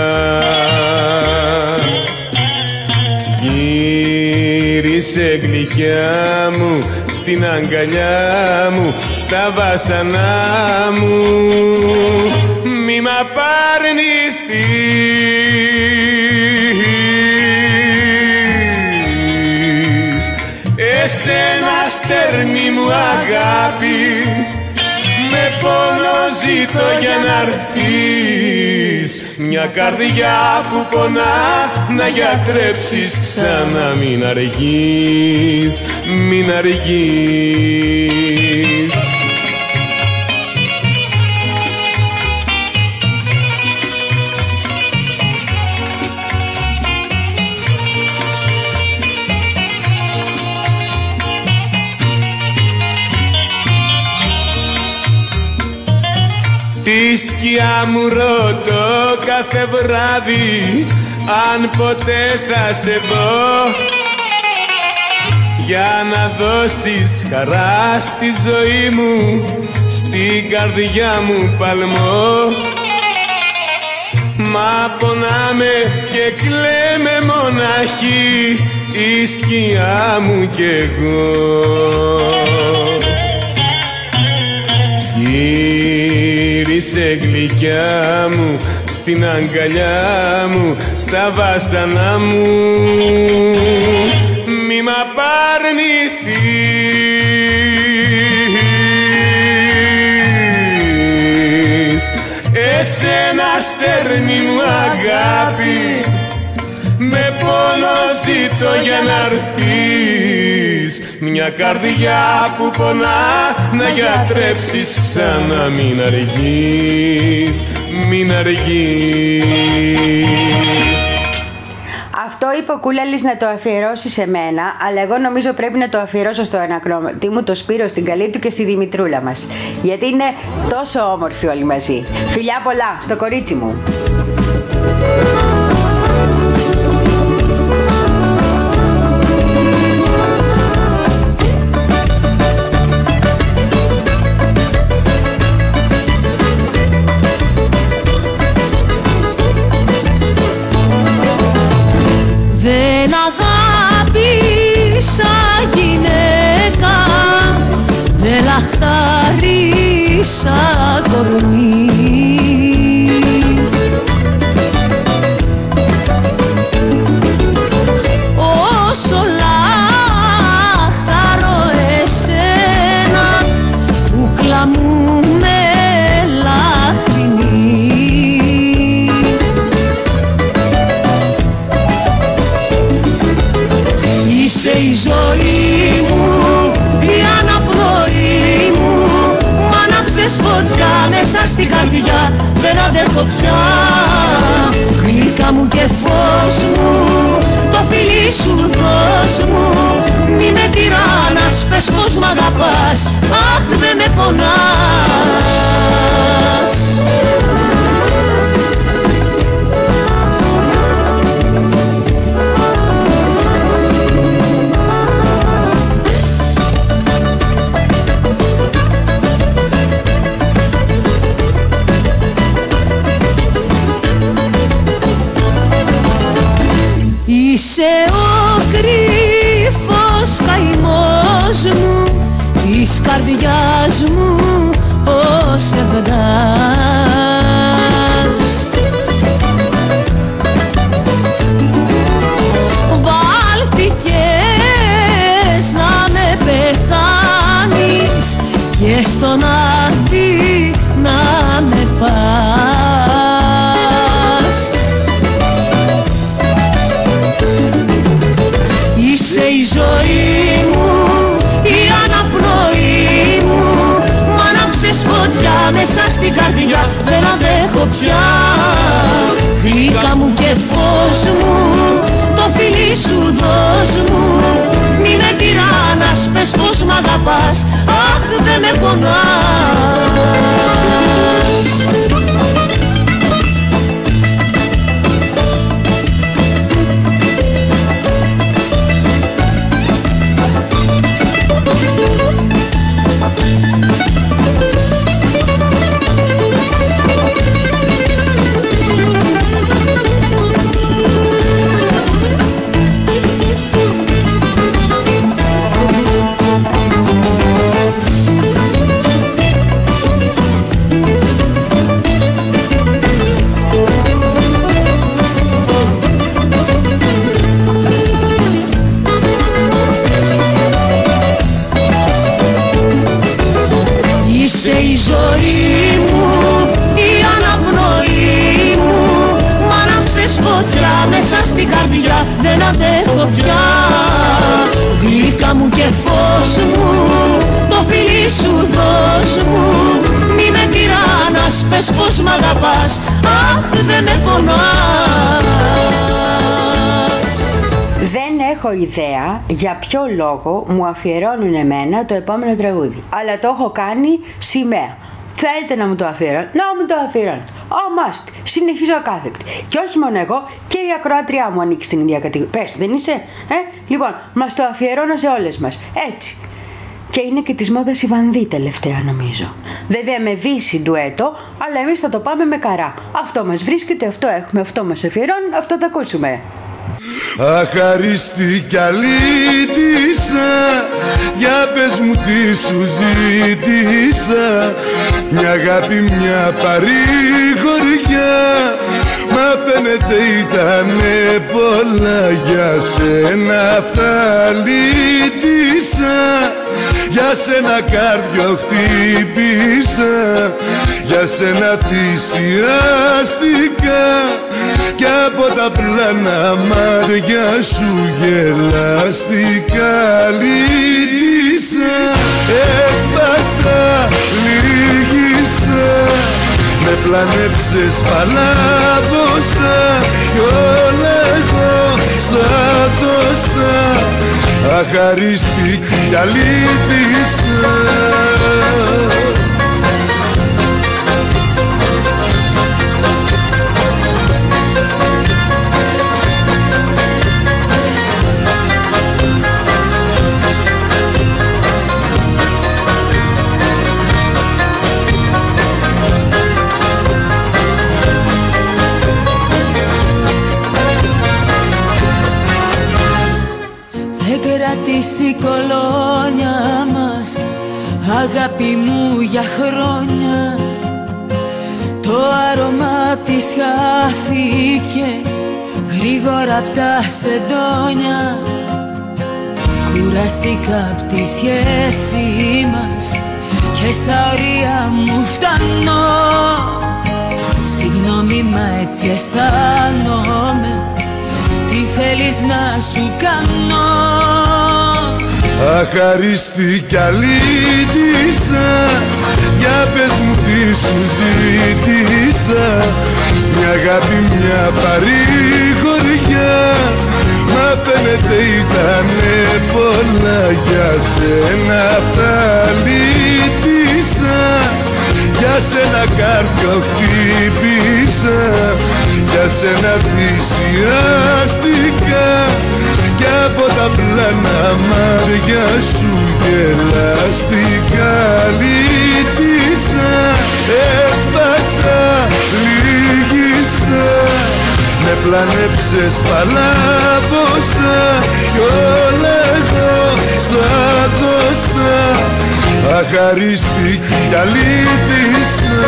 Γύρισε γλυκιά μου στην αγκαλιά μου, στα βάσανά μου, μη μ' απαρνηθείς. Εσένα στερνή μου αγάπη, με πόνο ζήτω για να'ρθείς. Μια καρδιά που πονά να γιατρέψεις ξανά. Μην αργείς, μην αργείς. Τη σκιά μου ρωτώ κάθε βράδυ αν ποτέ θα σε δω. για να δώσεις χαρά στη ζωή μου, στην καρδιά μου παλμό. Μα πονάμε και κλαίμε μοναχοί, η σκιά μου κι εγώ. Γύρισε γλυκιά μου στην αγκαλιά μου, στα βάσανα μου, μη μ' απαρνηθείς. Εσένα στέρνη μου αγάπη, με πόνο ζήτω για να'ρθείς. Μια καρδιά που πονά να γιατρέψεις ξανά, μην αργείς, μην αργείς. Αυτό είπε ο Κούλαλης να το αφιερώσει σε μένα, αλλά εγώ νομίζω πρέπει να το αφιερώσω στο ανακρόματι μου, το Σπύρο, στην καλή του και στη Δημητρούλα μας. Γιατί είναι τόσο όμορφοι όλοι μαζί. Φιλιά πολλά στο κορίτσι μου. Δεν αγάπησα γυναίκα, δεν λαχταρίσα κορμί. Όσο λαχταρώ εσένα, κούκλα μου με λαχρινή. Είσαι η ζωή μου, η αναπνοή μου, μ' άναψες φωτιά μέσα στην καρδιά, δεν αντέχω πια. Γλυκά μου και φως μου, το φιλί σου δώσ' μου, μη με τυράννας, πες πως μ' αγαπάς, αχ δεν με πονάς. Είσαι ο κρύφος καημός μου, της καρδιάς μου ο σεβδάς. Βάλθηκες να με πεθάνεις και στον άδει να με πας. Είσαι η ζωή μου, η αναπνοή μου, μ' άναψες φωτιά μέσα στην καρδιά, δεν αντέχω πια. Γλυκά μου και φως μου, το φιλί σου δώσ' μου, μη με τυράννας, πες πως μ' αγαπάς, αχ δεν με πονάς. Είσαι η ζωή μου, η αναπνοή μου, μ' άναψες φωτιά μέσα στην καρδιά, δεν αντέχω πια. Γλυκά μου και φως μου, το φιλί σου δώσ' μου, μη με τυράννας, πες πως μ' αγαπάς, αχ δεν με πονάς. Δεν έχω ιδέα για ποιο λόγο μου αφιερώνουν εμένα το επόμενο τραγούδι, αλλά το έχω κάνει σημαία. Θέλετε να μου το αφιερώνετε, να μου το αφιερώνετε. Αμάστη. Συνεχίζω ακάθεκτη. Και όχι μόνο εγώ, και η ακροάτριά μου ανήκει στην ίδια κατηγορία. Πες, δεν είσαι, ε? Λοιπόν, μας το αφιερώνω σε όλες μας. Έτσι. Και είναι και της μόδας η Βανδύ τελευταία, νομίζω. Βέβαια με Βύση ντουέτο, αλλά εμείς θα το πάμε με καρά. Αυτό μας βρίσκεται, αυτό έχουμε, αυτό μας αφιερώνουν, αυτό θα ακούσουμε. Αχαρίστη κι αλήτησα, για πες μου τι σου ζήτησα. Μια αγάπη, μια παρηγοριά, μα φαίνεται ήτανε πολλά. Για σένα αυτά λύτησα, για σένα κάρδιο χτύπησα, για σένα θυσιάστηκα, κι από τα πλάνα μάτια σου γελάστηκα. Λύτησα, έσπασα, λύγησα, με πλανέψες, παλάβωσα, κι όλα εγώ στα δώσα. Αχαρίστη κι αλήτησα. Η κολόνια μας, αγάπη μου, για χρόνια. Το άρωμα της χάθηκε γρήγορα απ' τα σεντόνια. Κουραστήκα απ' τη σχέση μας και στα ωρία μου φτάνω. Συγγνώμη, μα έτσι αισθάνομαι. Τι θέλεις να σου κάνω? Αχαρίστη κι αλήτησα, για πες μου τι σου ζήτησα. Μια αγάπη, μια παρηγοριά, μα φαίνεται ήτανε πολλά. Για σένα αυτά λύτησα, για σένα κάρδιο χτύπησα, για σένα θυσιάστηκα, κι από τα πλάνα μάτια σου γελάστηκα. Λύτησα, έσπασα, λύγησα, με πλανέψες, παλάβωσα, κι όλα εγώ στα δώσα. Αχαρίστη κι αλήτησα.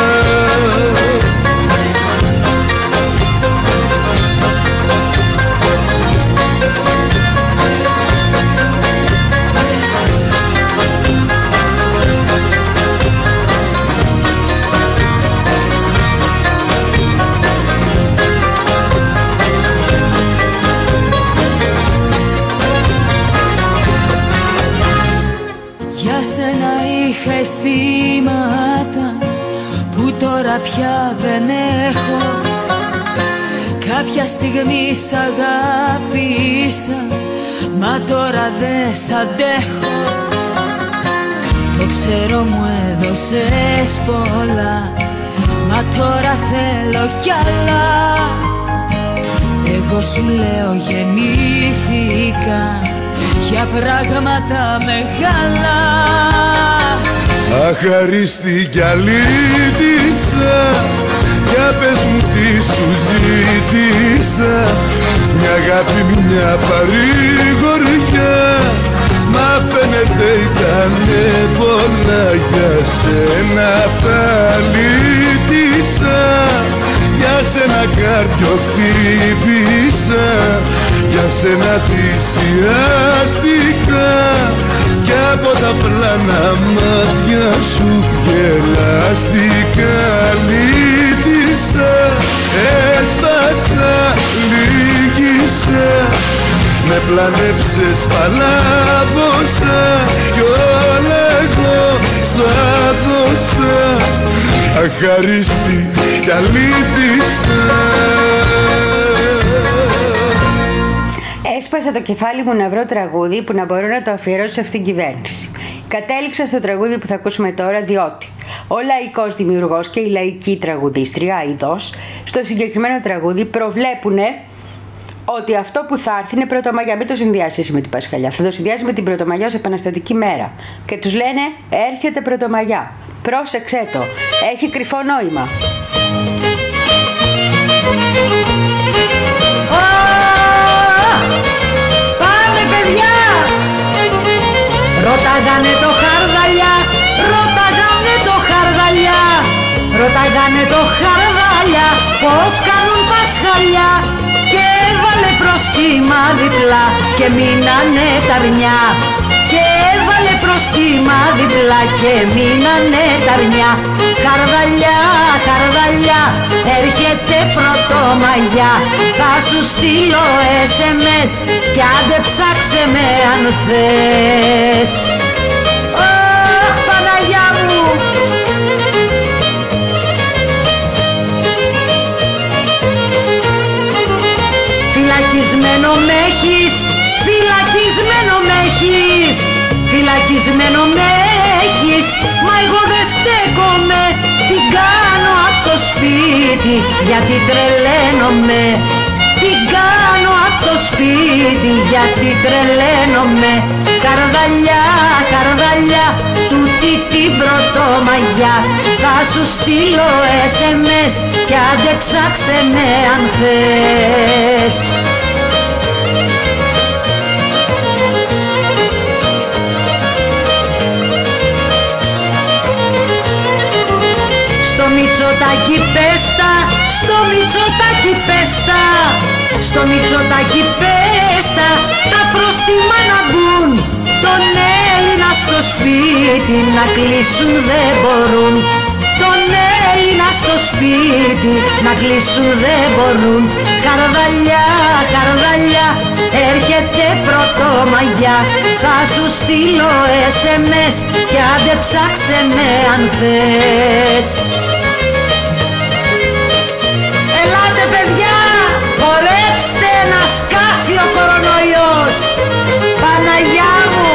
Αισθήματα που τώρα πια δεν έχω. Κάποια στιγμή σ' αγάπησα, μα τώρα δεν σ' αντέχω. Το ξέρω, μου έδωσες πολλά, μα τώρα θέλω κι άλλα. Εγώ σου λέω γεννήθηκα για πράγματα μεγάλα. Αχαρίστη κι αλήτησα, για πες μου τι σου ζήτησα. Μια αγάπη, μια παρηγοριά, μα φαίνεται ήτανε πολλά. Για σένα αυτά λύτησα, για σένα κάρδιο χτύπησα, για σένα θυσιάστηκα, κι από τα πλάνα μάτια σου γελάστηκα. Λύτησα, έσπασα, λύγησα, με πλανέψες, παλάβωσα, κι όλα εγώ στα δώσα. Αχαρίστη κι αλήτησα. Έσπασα το κεφάλι μου να βρω τραγούδι που να μπορώ να το αφιερώσω σε αυτήν την κυβέρνηση. Κατέληξα στο τραγούδι που θα ακούσουμε τώρα διότι ο λαϊκός δημιουργός και η λαϊκή τραγουδίστρια ειδός στο συγκεκριμένο τραγούδι προβλέπουν ότι αυτό που θα έρθει είναι Πρωτομαγιά. Μην το συνδυάσει με την Πασχαλιά. Θα το συνδυάσει με την Πρωτομαγιά ως επαναστατική μέρα. Και τους λένε έρχεται Πρωτομαγιά. Πρόσεξέ το. Έχει κρυφό νόημα. Πάμε παιδιά! Ρωτάγανε το χαρδαλιά, ρωτάγανε το χαρδαλιά, ρωτάγανε το χαρδαλιά πως κάνουν Πασχαλιά. Και έβαλε προστίμα διπλά και μείνανε τα αρνιά. Και έβαλε προστίμα διπλά και μείνανε τα αρνιά. Χαρδαλιά, χαρδαλιά, έρχεται Πρωτομαγιά. Θα σου στείλω ες εμ ες κι άντε ψάξε με αν θες. Ωχ, Παναγιά μου! Φυλακισμένο μ' έχεις, φυλακισμένο μ' έχεις, φυλακισμένο μ' έχεις, μα εγώ δεν στέκομαι. Τι κάνω απ' το σπίτι γιατί τρελαίνομαι. Τι κάνω απ' το σπίτι γιατί τρελαίνομαι. Χαρδαλιά, χαρδαλιά, τούτη την Πρωτομαγιά. Θα σου στείλω ες εμ ες κι άντε ψάξε με αν θες. Στο Μητσοτάκι πέστα, στο Μητσοτάκι πέστα, στο Μητσοτάκι πέστα, τα πρόστιμα να μπουν. Τον Έλληνα στο σπίτι να κλείσουν δεν μπορούν. Τον Έλληνα στο σπίτι να κλείσουν δεν μπορούν. Χαρδαλιά, χαρδαλιά, έρχεται Πρωτομαγιά. Θα σου στείλω ες εμ ες κι άντε ψάξε με αν θες. Ελάτε παιδιά, χορέψτε να σκάσει ο κορονοϊός. Παναγιά μου!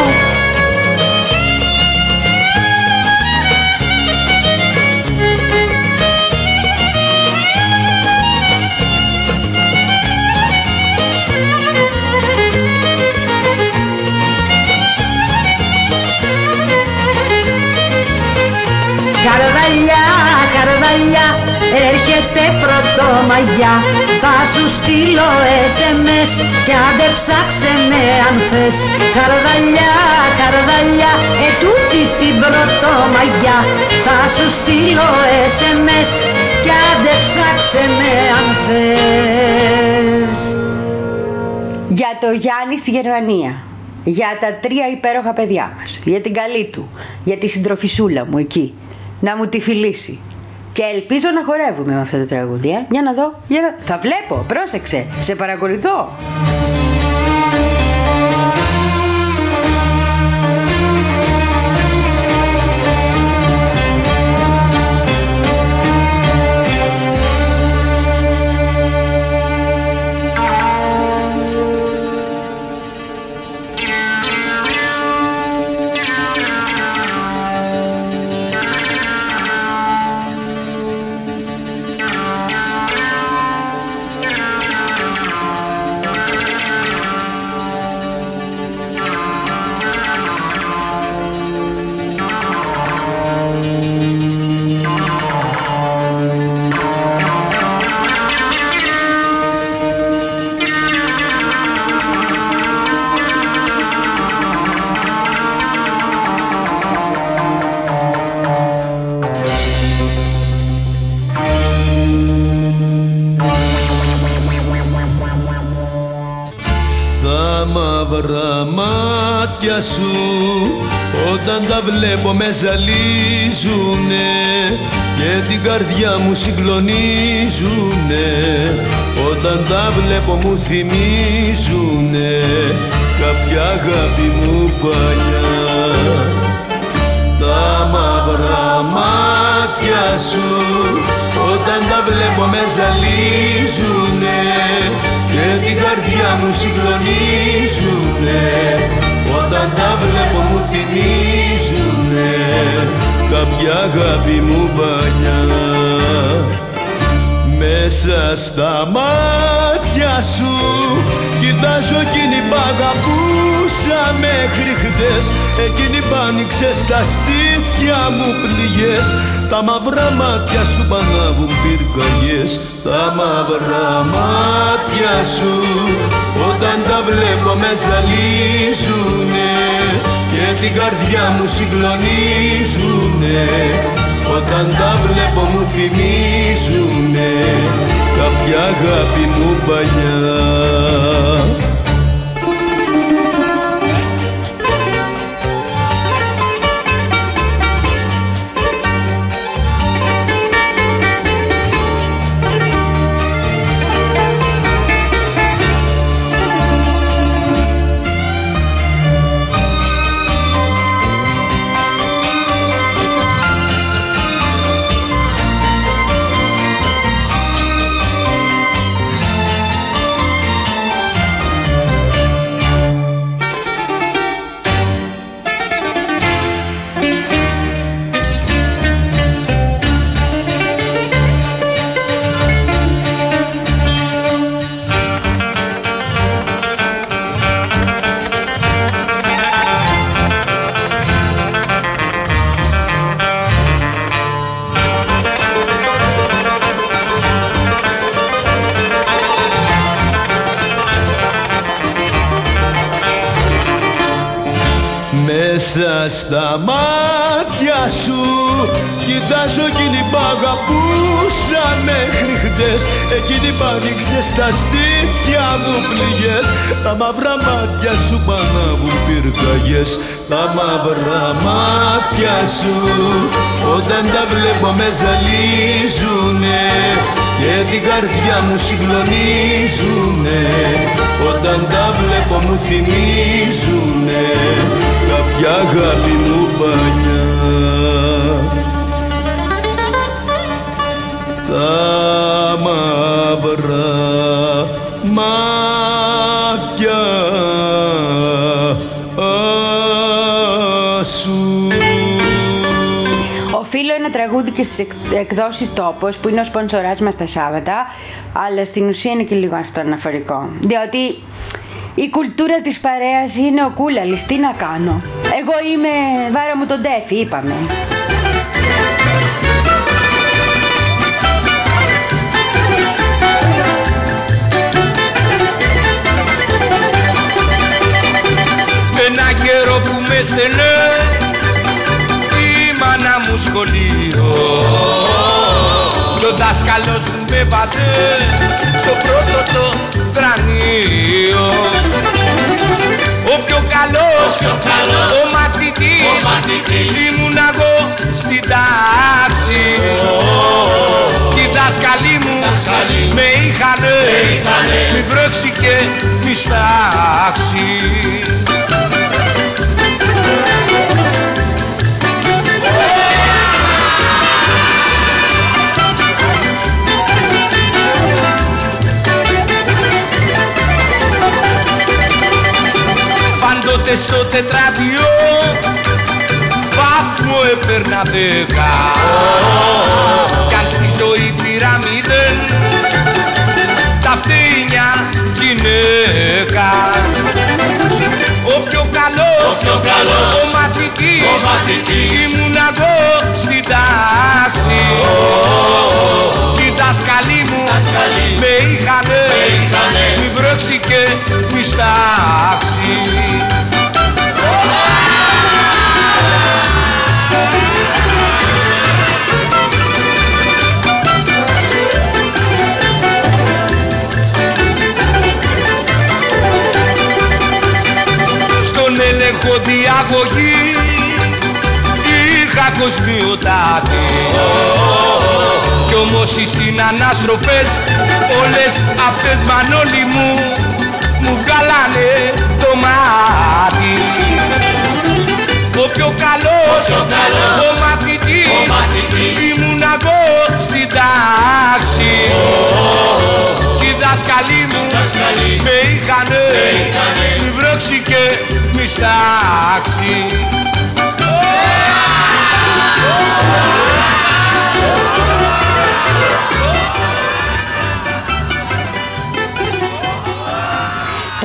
Χαρδαλιά, χαρδαλιά, έρχεται Πρωτομαγιά. Θα σου στείλω ες εμ ες κι άντε ψάξε με αν θες. Χαρδαλιά, χαρδαλιά, ετούτη την Πρωτομαγιά. Θα σου στείλω ες εμ ες κι άντε ψάξε με αν θες. Για το Γιάννη στη Γερμανία. Για τα τρία υπέροχα παιδιά μας. Για την καλή του. Για τη συντροφισούλα μου εκεί. Να μου τη φιλήσει. Και ελπίζω να χορεύουμε με αυτό το τραγούδι, ε. Για να δω, για να... Θα βλέπω, πρόσεξε, σε παρακολουθώ. μαύρα μάτια σου όταν τα βλέπω με ζαλίζουνε και την καρδιά μου συγκλονίζουνε. Όταν τα βλέπω μου θυμίζουνε κάποια αγάπη μου παλιά. Τα μαύρα μάτια σου όταν τα βλέπω με ζαλίζουνε και την καρδιά μου συγκλονίζουνε. Όταν τα βλέπω μου θυμίζουνε κάποια αγάπη μου παλιά. Μέσα στα μάτια σου κοιτάζω εκείνη που αγαπούσα μέχρι χτες. Εκείνη που άνοιξε στα στήθια μου πληγές. Τα μαύρα μάτια σου π' ανάβουν πυρκαγιές. Τα μαύρα μάτια σου όταν τα βλέπω με ζαλίζουνε και την καρδιά μου συγκλονίζουνε. Όταν τα βλέπω μου θυμίζουνε κάποια αγάπη μου παλιά. Μέσα στα μάτια σου κοιτάζω εκείνη που αγαπούσα μέχρι χτες. Εκείνη που άνοιξε στα στήθια μου πληγές. Τα μαύρα μάτια σου π' ανάβουν πυρκαγιές. Τα μαύρα μάτια σου όταν τα βλέπω με ζαλίζουνε και την καρδιά μου συγκλονίζουνε. Όταν τα βλέπω μου θυμίζουνε κάποια αγάπη μου παλιά. Τα μαύρα μάτια σου. Οφείλω ένα τραγούδι και στις εκδόσεις Τόπος που είναι ο σπονσοράς μας τα Σάββατα, αλλά στην ουσία είναι και λίγο αυτό αναφορικό, διότι η κουλτούρα της παρέας είναι ο κούλαλης, τι να κάνω. Εγώ είμαι βάρα μου τον τέφι, είπαμε. Ένα καιρό που με στενέ η μάνα μου σχολείο, ο δάσκαλος μου με βάζε στο πρώτο το κρανίο. Ο πιο καλός, ο, πιο καλός, ο μαθητής, ο μαθητής ήμουν εγώ στην τάξη. oh. Οι δάσκαλοι μου με είχανε, είχανε μη βρέξει και μη στάξει. Πάντοτε στο τετράδιο βάθμο έπαιρνα δέκα. Κι αν στη ζωή πήρα μηδέν, τα φτύνια γυναίκα. Ο πιο καλός, ο, πιο καλός, ο μαθητής, ο μαθητής ήμουν εγώ στην τάξη. Οι δάσκαλοι μου με είχανε, μη βρέξει και μη στάξει. Στον έλεγχο διαγωγή είχα κοσμιοτάτη. Κι όμως οι συνανάστροφες όλες αυτές μανόλοι μου μου βγάλανε το μάτι. Ο πιο καλός, ο, καλός, ο μαθητής, ο μαθητής ήμουν εγώ στην τάξη. oh. Οι δάσκαλοι μου με είχανε, μη βρέξει και μη στάξει. oh.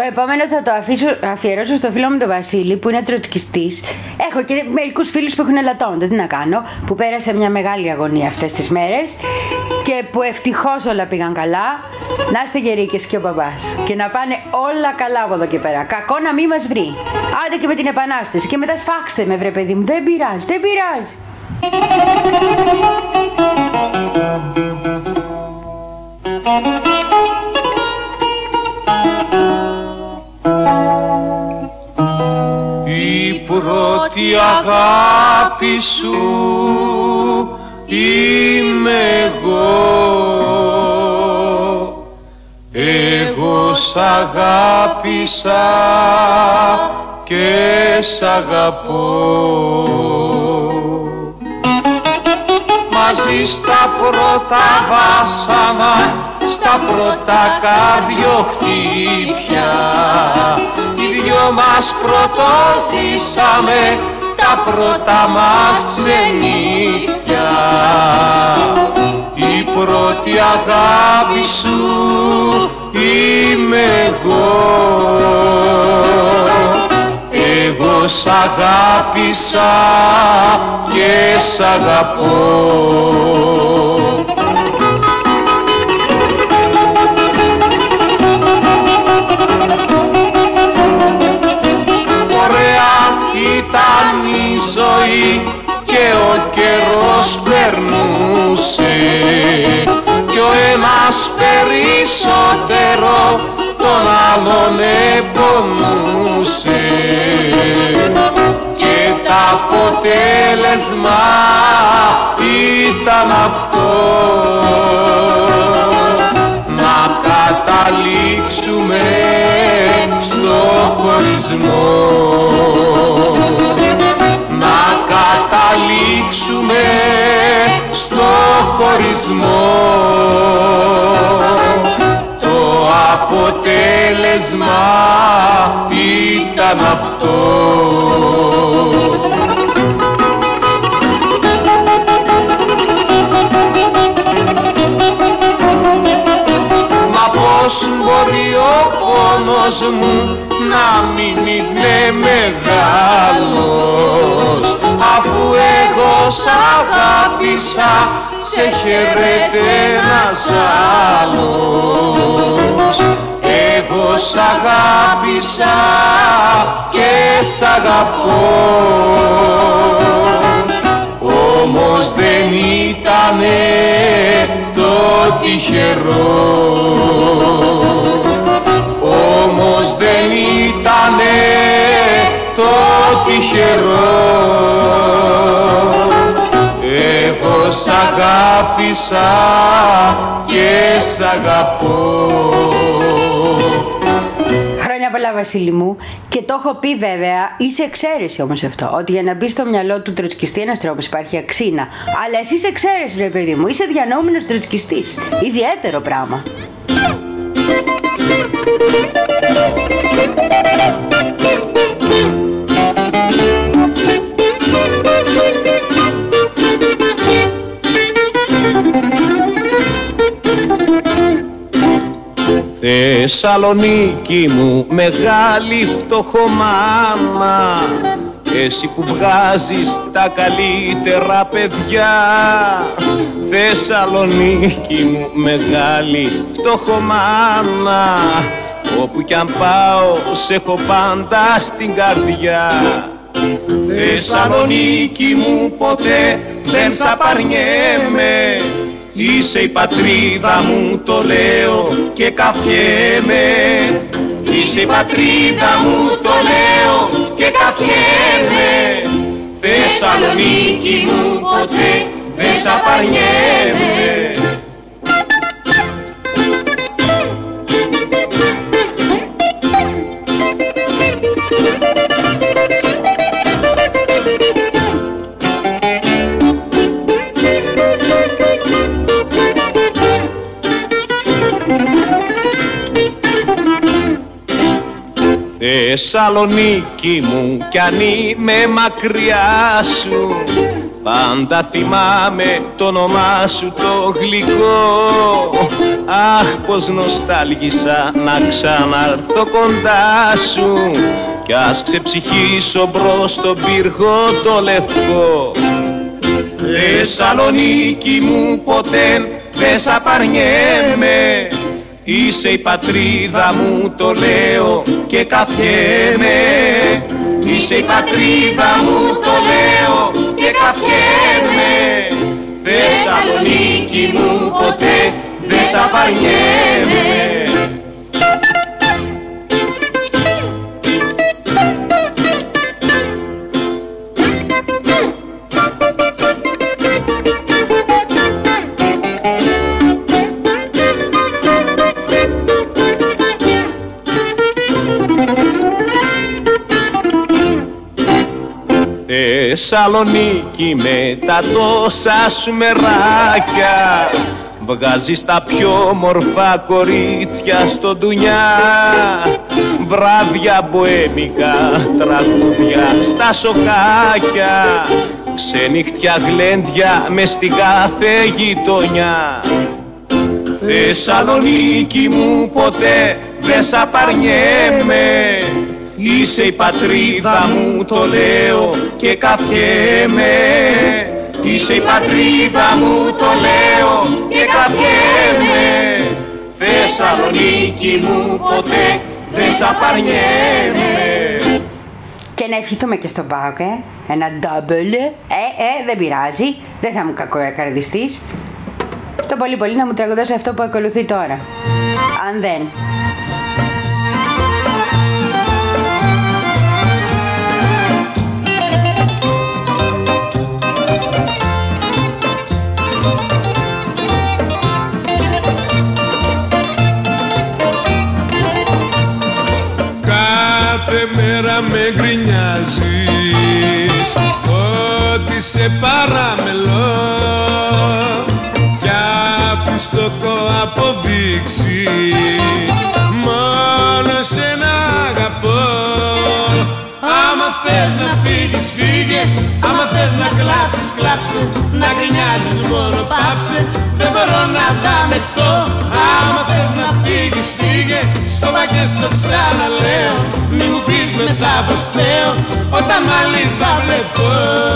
επόμενο θα το αφήσω, αφιερώσω στο φίλο μου τον Βασίλη που είναι τροτσκιστής. Έχω και μερικούς φίλους που έχουν ελαττώματα, τι να κάνω, που πέρασε μια μεγάλη αγωνία αυτές τις μέρες και που ευτυχώς όλα πήγαν καλά. Να είστε γεροί και εσύ και ο παπάς και να πάνε όλα καλά από εδώ και πέρα. Κακό να μην μας βρει. Άντε και με την Επανάσταση και μετά σφάξτε με βρε παιδί μου. Δεν πειράζει, δεν πειράζει. Η πρώτη αγάπη σου είμαι εγώ. Εγώ σ' αγάπησα και σ' αγαπώ. Μαζί στα πρώτα βάσανα, στα πρώτα καρδιοχτύπια, οι δυο μας πρωτοζήσαμε τα πρώτα μας ξενύχια. Η πρώτη αγάπη σου είμαι εγώ. Εγώ σ' αγάπησα και σ' αγαπώ. Ήταν η ζωή και ο καιρός περνούσε κι ο ένας περισσότερο τον άλλον επονούσε και το αποτέλεσμα ήταν αυτό, να καταλήξουμε στο χωρισμό. Να καταλήξουμε στο χωρισμό. Το αποτέλεσμα ήταν αυτό. Μα πώς μπορεί ο πόνος μου να μην είναι μεγάλος, αφού εγώ σ' αγάπησα, σε χαιρέται ένας άλλος. Εγώ σ' αγάπησα και σ' αγαπώ, όμως δεν ήτανε το τυχερό. Όμως δεν ήτανε το τυχερό. Εγώ σ' αγάπησα και σ' αγαπώ. Χρόνια πολλά Βασίλη μου. Και το έχω πει βέβαια, είσαι εξαίρεση όμως αυτό, ότι για να μπει στο μυαλό του τροτσκιστή ένας τρόπος υπάρχει αξίνα. Αλλά εσύ είσαι εξαίρεση ρε παιδί μου, είσαι διανοούμενος τροτσκιστής. Ιδιαίτερο πράγμα. Θεσσαλονίκη μου μεγάλη φτωχομάνα, εσύ που βγάζεις τα καλύτερα παιδιά. Θεσσαλονίκη μου μεγάλη φτωχομάνα, όπου κι αν πάω σε έχω πάντα στην καρδιά. Θεσσαλονίκη μου ποτέ δεν σ' απαρνιέμαι, είσαι η πατρίδα μου, το λέω και καφιέμαι. Είσαι η πατρίδα μου, το λέω και καφιέμαι. Θεσσαλονίκη μου ποτέ δεν σ' απαρνιέμαι. Θεσσαλονίκη μου κι αν είμαι μακριά σου, πάντα θυμάμαι το όνομά σου το γλυκό. Αχ, πως νοστάλγησα να ξαναρθώ κοντά σου κι ας ξεψυχήσω μπρος στον πύργο το λευκό. Θεσσαλονίκη μου ποτέ δεν σ' απαρνιέμαι, είσαι η πατρίδα μου, το λέω και καφιέμαι. Είσαι η πατρίδα μου, το λέω και καφιέμαι. Θεσσαλονίκη μου ποτέ δεν σ' απαρνιέμαι. Θεσσαλονίκη με τα τόσα σου μεράκια, βγάζεις τα πιο μορφά κορίτσια στο ντουνιά. Βράδια μποέμικα, τραγούδια στα σοκάκια, ξενύχτια γλέντια μες στη κάθε γειτονιά. Θεσσαλονίκη μου ποτέ δεν σ' απαρνιέμαι, είσαι η πατρίδα μου, το λέω και καφιέμαι. Είσαι η πατρίδα μου, το λέω και καφιέμαι. Θεσσαλονίκη μου ποτέ δεν σ' απαρνιέμαι. Και να ευχηθούμε και στον ΠΑΟΚ, ε. Ένα double. Ε, ε, δεν πειράζει. Δεν θα μου κακοκαρδιστείς. Το πολύ πολύ να μου τραγουδώσει αυτό που ακολουθεί τώρα. Αν δεν. Κάθε μέρα με γκρινιάζεις ότι σε παραμελώ κι αφού στο αποδείξει μόνο σένα αγαπώ. Άμα θες να φύγεις φύγε, άμα θες να κλάψεις κλάψε, να γκρινιάζεις μόνο πάψε, δεν μπορώ να τα ανεχτώ. Άμα θες να φύγεις φύγε, στο πα και στο ξαναλέω, μη μου πεις μετά πως θέω, όταν άλλη θα βλέπω.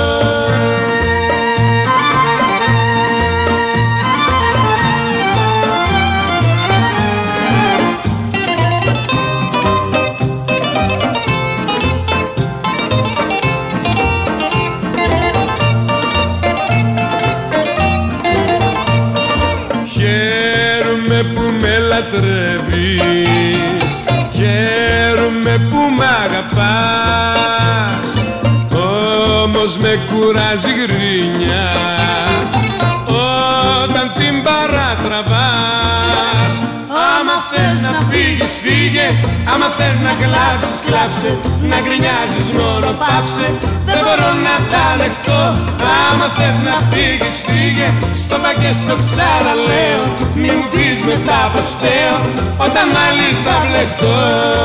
Λατρεύεις, χαίρομαι που μ' αγαπάς, όμως με κουράζει γρίνια όταν την παρατραβάς. Άμα θες να φύγεις φύγε, άμα θες να κλάψεις κλάψε, να γκρινιάζεις μόνο πάψε, δεν μπορώ να τα ανεχτώ. Άμα θες να φύγεις φύγε, στο πα και στο ξαναλέω, μη μου πεις μετά πως θέω, όταν άλλη θα μπλεχτώ.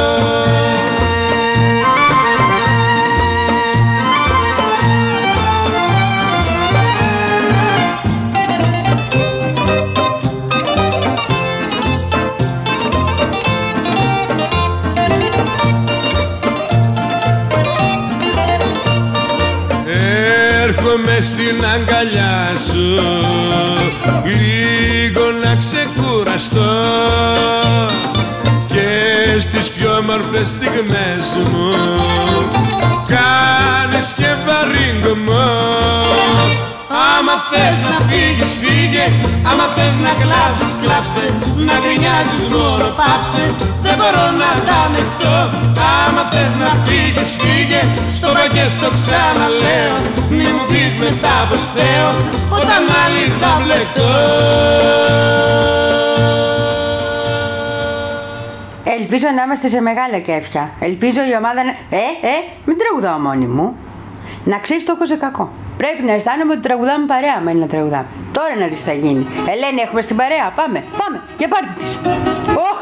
Έρχομαι στην αγκαλιά σου λίγο να ξεκουραστώ και στις πιο όμορφες στιγμές μου κάνεις και βαρύγκωμο. Άμα θες να φύγεις φύγε, άμα θες να κλάψεις κλάψε, να γκρινιάζεις μόνο πάψε, δεν μπορώ να τα ανεχτώ. Άμα θες να φύγεις φύγε, στο πα και στο ξαναλέω, μη μου πεις μετά πως θέω, όταν άλλη θα μπλεχτώ. Ελπίζω να είμαστε σε μεγάλα κέφια. Ελπίζω η ομάδα να... Ε, ε, μην τραγουδάω μόνη μου. Να ξέρεις το έχω σε κακό. Πρέπει να αισθάνομαι ότι τραγουδάμε παρέα με ένα τραγουδάμε. Τώρα να δεις τι θα γίνει. Ελένη, έχουμε στην παρέα. Πάμε, πάμε. Για πάρτι της. Oh!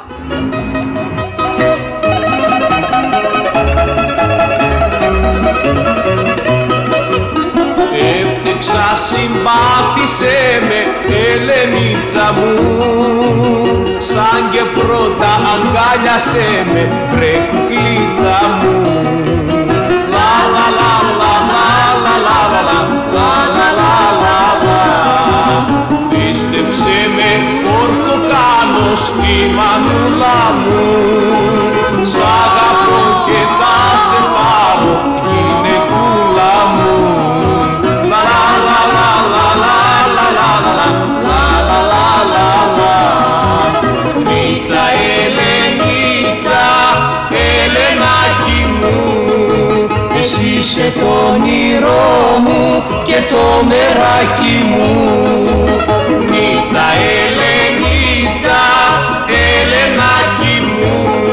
Έφτεξα και πρώτα αγκάλιασέ με, βρε κουκλίτσα μου. Λα λα λα λα λα λα λα λα λα λα λα λα λα. Πίστεψε με όρκο κάνω στη μανούλα μου, σ' αγαπώ και θα σε πάρω γυναικούλα μου. Λα λα λα λα λα λα λα λα λα λα λα λα. Μίτσα Ελενίτσα, Ελενάκι μου, εσύ είσαι το όνειρό μου και το μεράκι μου. Μίτσα Ελενίτσα, Ελενάκι μου.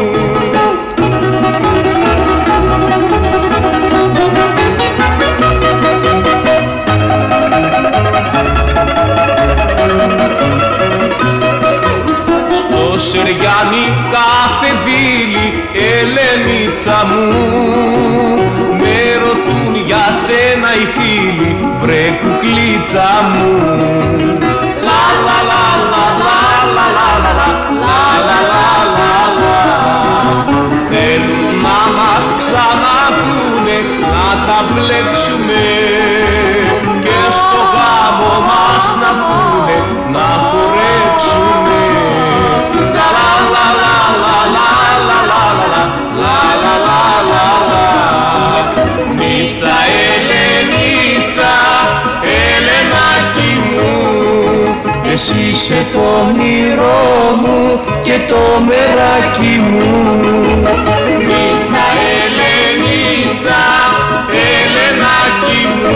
Στο Σεριάνι κάθε βίλη, Ελενίτσα μου, με ρωτούν για σένα οι φίλοι, βρε κουκλίτσα μου. Λα λα λα λα λα λα λα λα λα λα λα λα. Θέλουν να μας ξαναδούνε, να τα μπλέξουμε και στο γάμο μας να βγουνε, να χορέψουμε. Λα λα λα λα λα λα λα λα λα λα λα λα. Μίτσα Ελενίτσα, Ελενάκι μου, εσύ είσαι το όνειρό μου και το μεράκι μου. Μίτσα Ελενίτσα, Ελενάκι μου.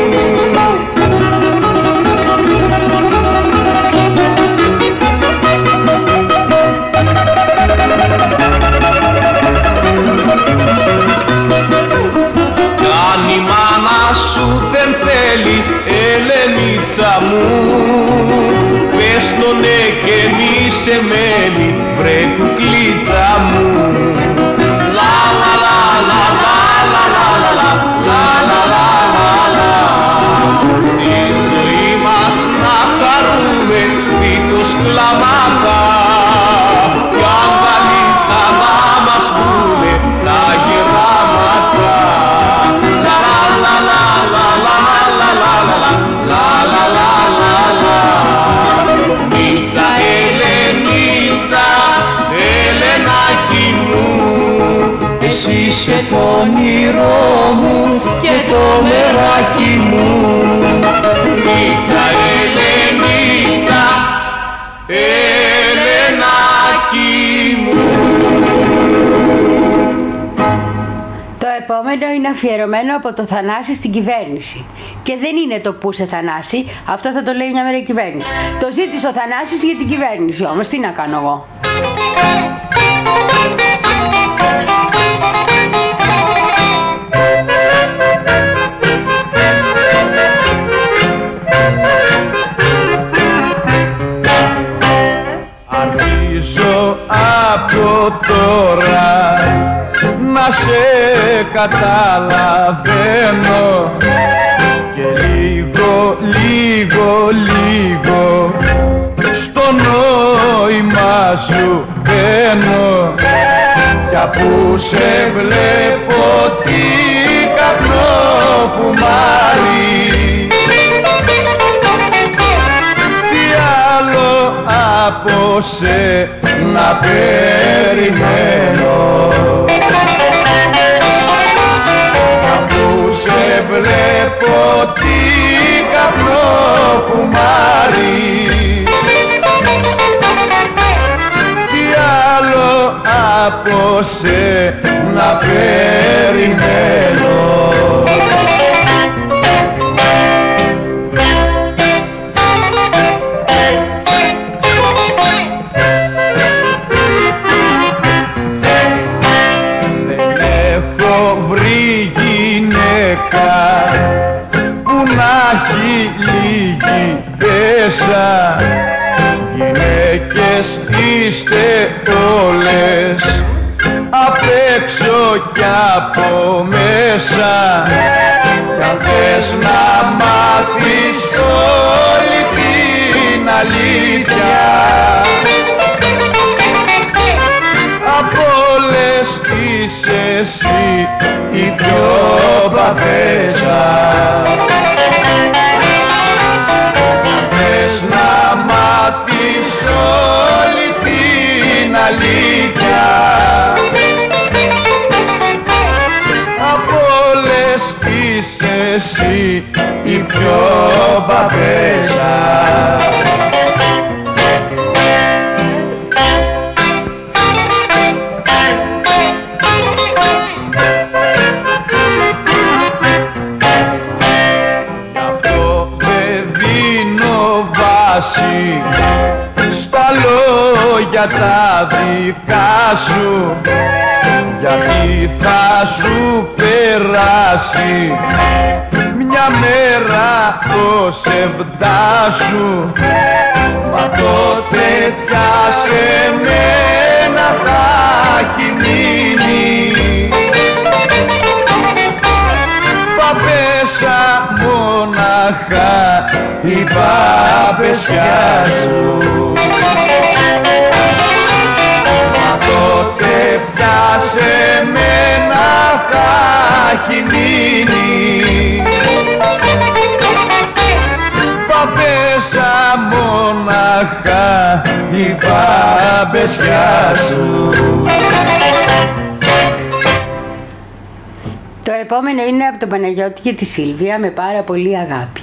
Κι αν η μάνα σου δεν θέλει, Ελενίτσα μου, πες το ναι και μη σε μένει, βρε κουκλίτσα μου. Λα λα λα λα λα λα λα λα λα λα λα λα λα. Τη ζωή μας να χαρούμε δίχως κλάματα, κι αγκαλίτσα να μας πούνε τα γεράματα. Λα λα λα λα λα λα λα λα λα λα λα λα λα. Μίτσα Ελενίτσα, Ελενάκι μου, εσύ είσαι το όνειρό μου και το μεράκι μου. Μίτσα Ελενίτσα, Ελενάκι μου. Το επόμενο είναι αφιερωμένο από το Θανάση στην κυβέρνηση. Και δεν είναι το που σε Θανάση, αυτό θα το λέει μια μέρα η κυβέρνηση. Το ζήτησε ο Θανάσης για την κυβέρνηση όμως, τι να κάνω εγώ. Αρχίζω από τώρα να σε καταλαβαίνω και λίγο, λίγο, λίγο στο νόημα σου μπαίνω, κι αφού σε βλέπω τι καπνοφουμάρι, τι άλλο από σε να περιμένω. Αφού σε βλέπω τι καπνοφουμάρεις, τι άλλο από σε να περιμένω. Που να έχει λίγη πέσα, γυναίκες είστε όλες απ' έξω κι από μέσα, κι αν θες να μάθεις όλη την αλήθεια, εσύ η πιο παπέσα. Πες να μάθεις όλη την αλήθεια απ' όλες είσαι εσύ η πιο παπέσα. Στα λόγια τα δικά σου, γιατί θα σου περάσει μια μέρα το σεβδά σου. Μα τότε πια σε μένα θα έχει μείνει παπέσα μοναχά η παπεσιά σου. Μα τότε πια σε μένα θα έχει μείνει παπέσα μοναχά η παπεσιά σου. Το επόμενο είναι από τον Παναγιώτη και τη Σίλβια με πάρα πολύ αγάπη.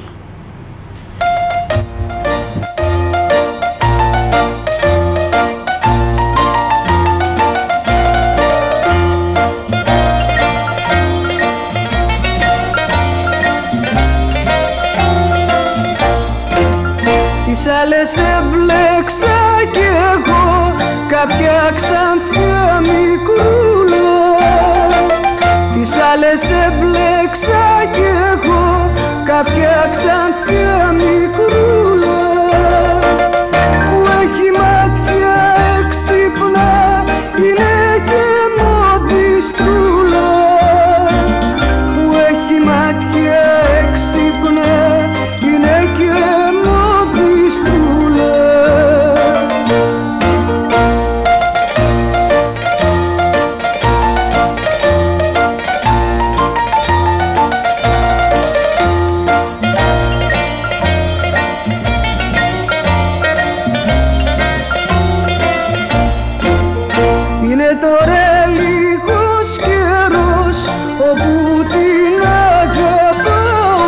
Τις άλλες έβλεξα κι εγώ κάποια ξανθιά μικρούλα. Τις άλλες έβλεξα κι εγώ κάποια ξανθιά μικρούλα που έχει μάτια έξυπνα, είναι και μοδιστρούλα. Που έχει μάτια έξυπνα, είναι και μοδιστρούλα. Τώρα λίγος καιρός όπου την αγαπάω.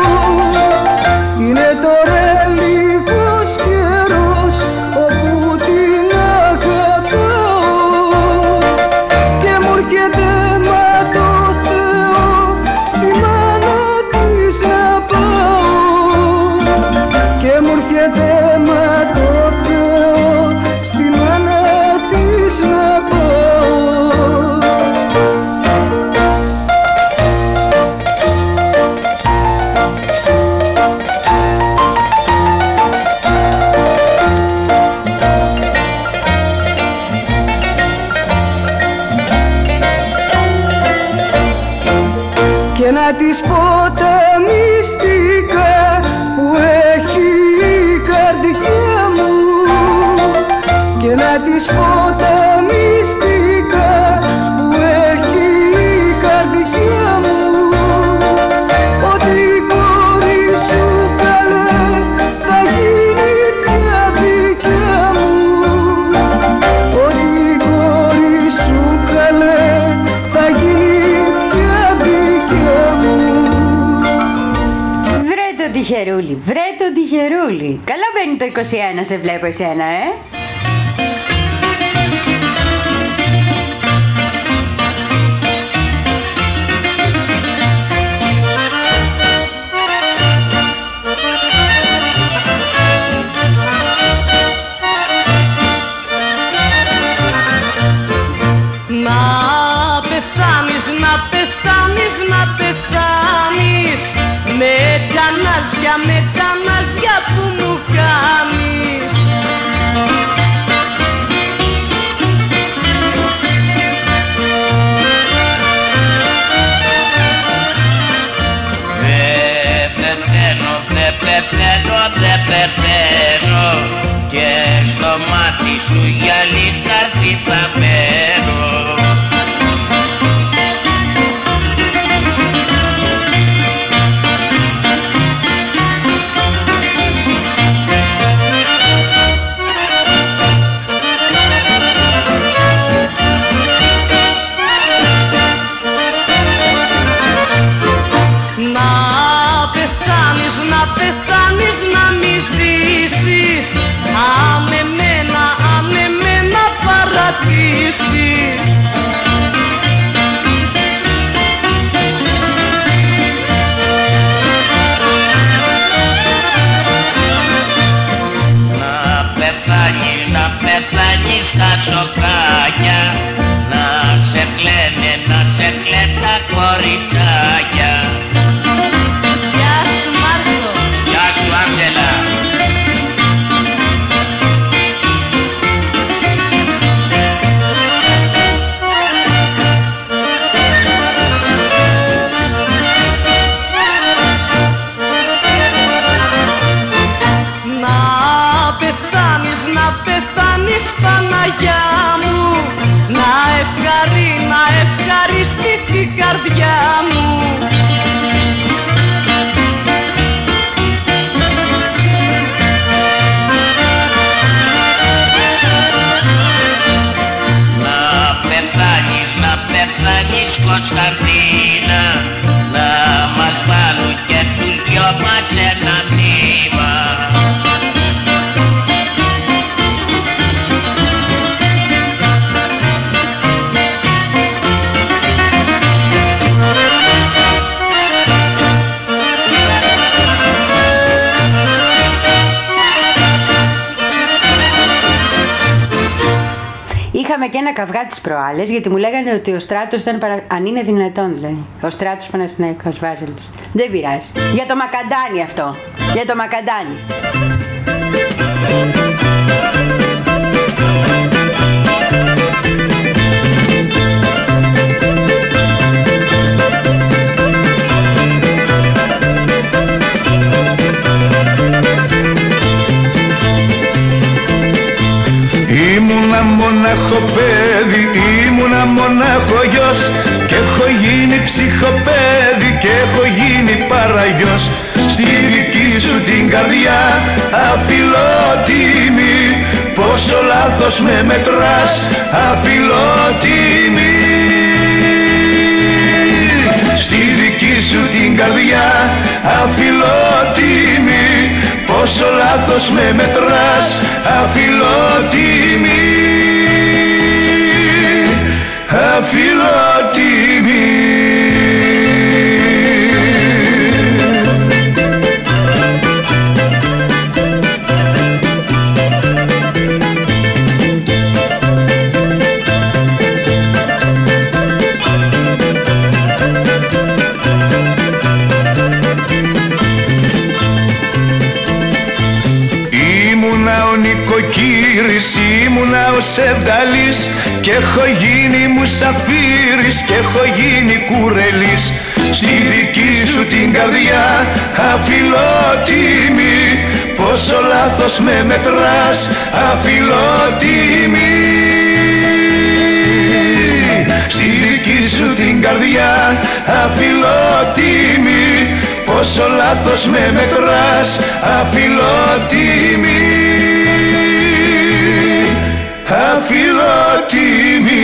Είναι τώρα λίγος καιρός όπου την αγαπάω και μου έρχεται μα το Θεό στη μάνα της να πάω. Και μου έρχεται μα το Θεό στη μάνα της να πάω. Και να της πω τα μυστικά που έχει η καρδιά μου. Και να της πω τα μυστικά που έχει η καρδιά μου. Ότι η κόρη σου καλέ θα γίνει πια δικιά μου. Ότι η κόρη σου καλέ θα γίνει πια δικιά μου. Βρε το τυχερούλι, βρε το τυχερούλι. Καλά μπαίνει το είκοσι ένα, σε βλέπω εσένα, ε. Να πεθάνεις, να πεθάνεις, να πεθάνεις με κανάζια, με κανάζια που μου κάνεις. ρίξεις. Να πεθάνεις, να πεθάνεις στα τσοκάκια, να σε κλαίνε, να σε κλαίνε τα κοριτσάκια. Γεια σου Μάρκο. Γεια σου Άντζελα. Παναγιά μου, να ευχαρί, να ευχαριστεί την καρδιά μου. Να πεθάνεις, να πεθάνεις Κωνσταντίνα, να μας βάλουν και τους δυο μας ένα νήμα. Είχαμε και ένα καυγά τις προάλλες, γιατί μου λέγανε ότι ο Στράτος ήταν παρα... αν είναι δυνατόν δηλαδή. Ο Στράτος Παναθηναϊκός Βάζελος. Δεν πειράζει. Για το μακαντάνι αυτό. Για το μακαντάνι. Ήμουνα μονάχο παιδί, ήμουνα μονάχο γιος, και έχω γίνει ψυχοπαίδι και έχω γίνει παραγιός. Στη δική σου την καρδιά αφιλότιμη, πόσο λάθος με μετράς αφιλότιμη. Στη δική σου την καρδιά αφιλότιμη, πόσο λάθος με μετράς αφιλότιμη, αφιλότιμη. Ήμουνα ο Σεβδαλής και έχω γίνει μουσαφίρης και έχω γίνει κουρελής. Στη δική σου την καρδιά αφιλότιμη, πόσο λάθος με μετράς αφιλότιμη. Στη δική σου την καρδιά αφιλότιμη, πόσο λάθος με μετράς αφιλότιμη, αφιλότιμη.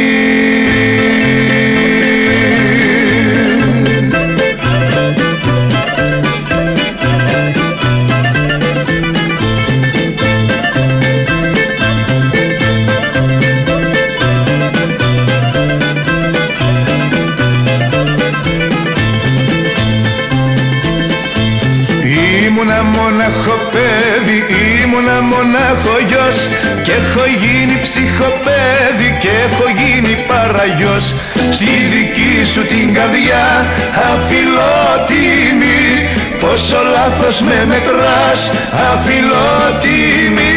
Ήμουνα μονάχο παιδί, ήμουνα μονάχο γιος, και έχω γίνει ψυχοπαίδι και έχω γίνει παραγιός. Στη δική σου την καρδιά αφιλότιμη, πόσο λάθος με μετράς αφιλότιμη.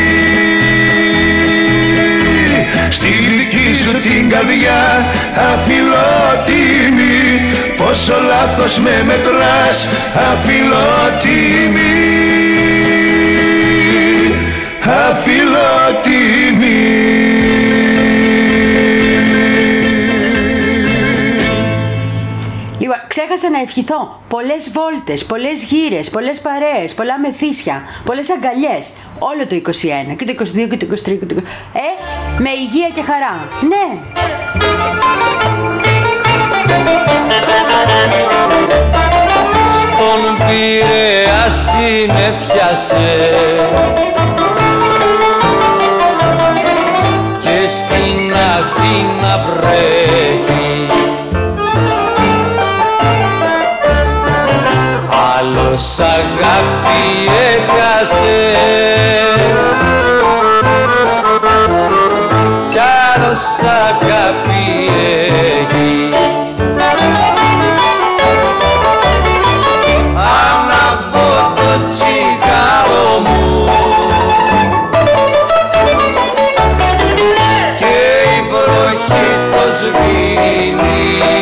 Στη δική σου την καρδιά αφιλότιμη, πόσο λάθος με μετράς αφιλότιμη, αφιλότιμη. Λοιπόν, ξέχασα να ευχηθώ πολλές βόλτες, πολλές γύρες, πολλές παρέες, πολλά μεθύσια, πολλές αγκαλιές όλο το είκοσι ένα και το είκοσι δύο και το είκοσι τρία και το... Ε, με υγεία και χαρά. Ναι. Στον Πειραιά συνέφιασε και στην Αθήνα να βρέχει. Άλλος αγάπη έχασε κι άλλος αγάπη έχει. Ανάβω το τσιγάρο μου και η βροχή το σβήνει.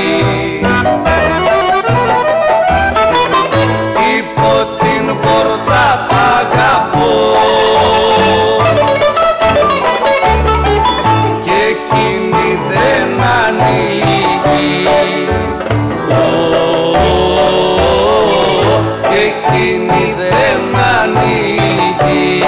Υπό την πόρτα π' αγαπώ και εκείνη δεν ανοίγει. Και εκείνη δεν ανοίγει.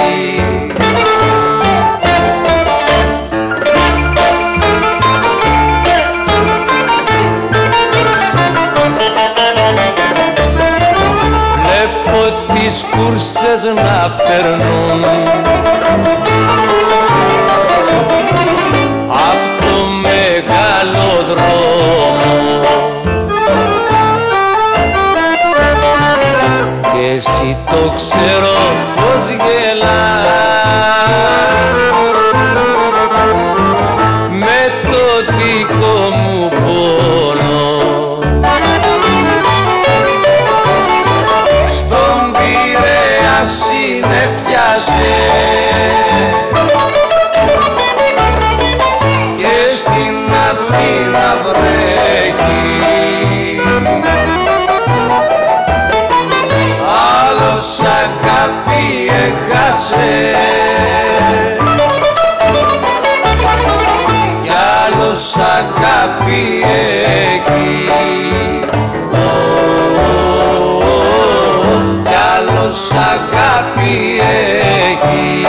Βλέπω τις κούρσες να περνούν απ' το μεγάλο δρόμο και εσύ το ξέρω πως γελάς με το δικό μου πόνο. Στον Πειραιά συννεφιάσαι και στην Αθήνα βρέχει. Άλλος αγάπη έχασε κι άλλος αγάπη έχει. Κι άλλος αγάπη έχει.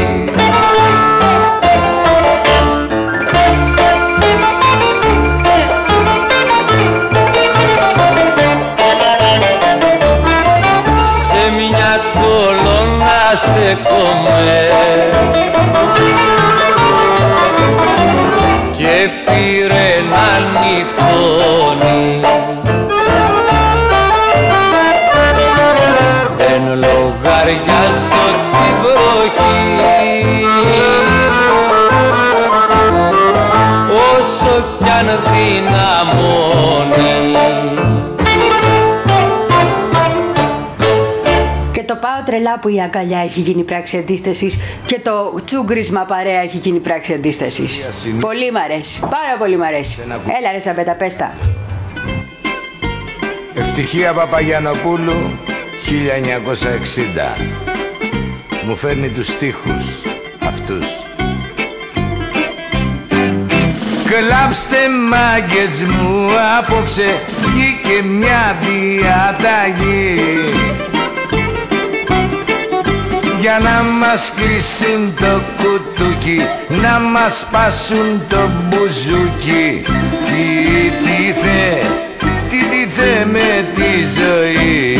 Σε μια κολόνα στεκόμαι και πήρε να νυχτώνει. Δεν λογαριάζω τη βροχή όσο κι αν δυναμώνει. Και το πάω τρελά που η αγκαλιά έχει γίνει πράξη αντίστασης και το τσούγκρισμα παρέα έχει γίνει πράξη αντίστασης. Πολύ μ' αρέσει, πάρα πολύ μ' αρέσει. Έλα ρε Σαμπέτα, πες τα. Ευτυχία Παπαγιαννοπούλου, χίλια εννιακόσια εξήντα. Μου φέρνει τους στίχους αυτούς. Κλάψτε μάγκες μου, απόψε βγήκε μια διαταγή για να μας κλείσουν το κουτούκι, να μας πάσουν το μπουζούκι. Τι τι θε, τι τι θε με τη ζωή.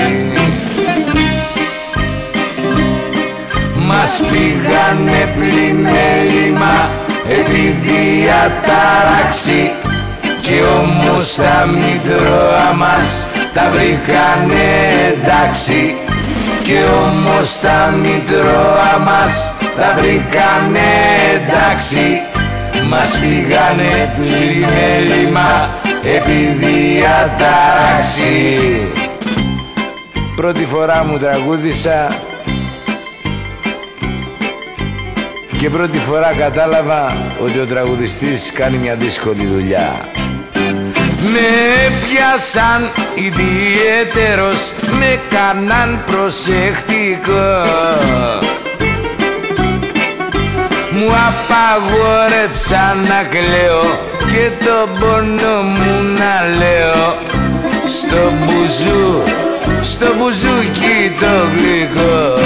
Μας πήγανε πλημέλημα επί διατάραξη και όμως τα μητρώα μας τα βρήκανε εντάξει. Και όμως τα μητρώα μας τα βρήκανε εντάξει. Μας πήγανε πλημέλημα επί διατάραξη. Πρώτη φορά μου τραγούδισα και πρώτη φορά κατάλαβα ότι ο τραγουδιστής κάνει μια δύσκολη δουλειά. Με πιάσαν ιδιαίτερος, με κάναν προσεκτικό. Μου απαγόρεψαν να κλαίω και τον πόνο μου να λέω. Στο μπουζού, στο μπουζούκι το γλυκό.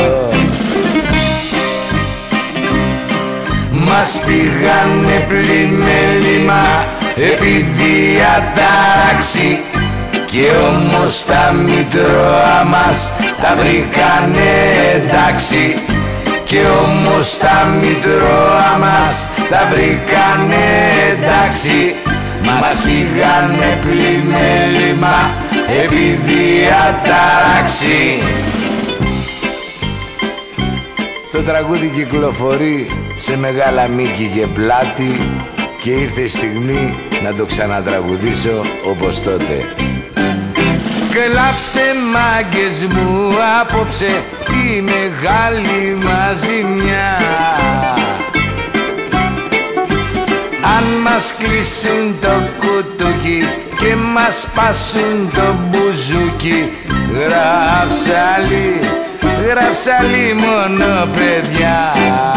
Μας πήγανε πλημέλημα επί διατάραξη και όμως τα μητρώα μας τα βρήκανε εντάξει. και όμως τα μητρώα μας τα βρήκανε εντάξει. Μας πήγανε πλημέλημα επειδή αταράξει. Το τραγούδι κυκλοφορεί σε μεγάλα μήκη και πλάτη και ήρθε η στιγμή να το ξανατραγουδήσω όπως τότε. Κλάψτε μάγκες μου απόψε τη μεγάλη μαζιμιά. Αν μας κλείσουν το κουτούκι και μας πάσουν το μπουζούκι, γράψαλι, γράψαλι μόνο παιδιά.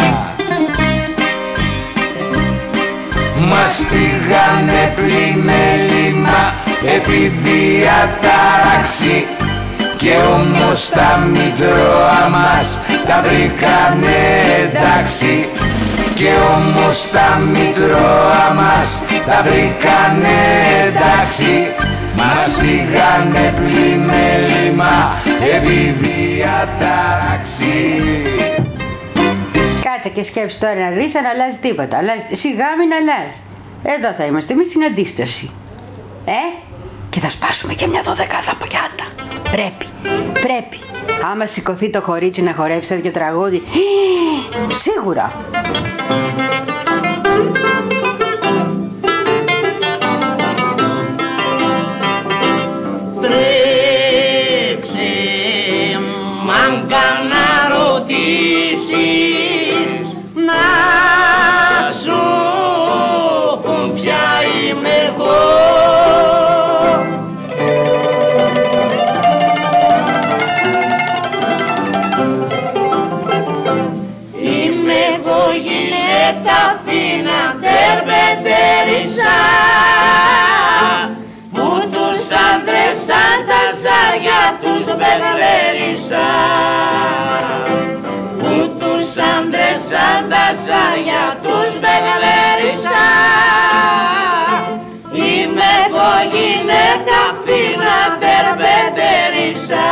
Μας πήγανε πλημέλημα επειδή αταράξει και όμως τα μητρώα μας τα βρήκανε εντάξει. Και όμως τα μητρώα μας τα βρήκανε εντάξει. Μας πήγανε πλημέλημα επειδή αταράξει. Κάτσε και σκέψου τώρα να δεις αν αλλάζει τίποτα. Αλλάζει, σιγά μην αλλάζει. Εδώ θα είμαστε εμείς στην αντίσταση. Ε, και θα σπάσουμε και μια δωδεκάδα πακιάτα. Πρέπει, πρέπει. Άμα σηκωθεί το χωρίτσι να χορέψει τέτοιο τραγούδι, σίγουρα. Τρέξε μάγκα να ρωτήσεις, να σου πουν ποια είμαι εγώ. Αθήνα τερβετερίσα που τους άντρες σαν τα ζάρια τους βεβαίρισα, που τους άντρες σαν τα ζάρια τους βεβαίρισα. Είμαι εγώ γυναίκα φίνα τερβετερίσα.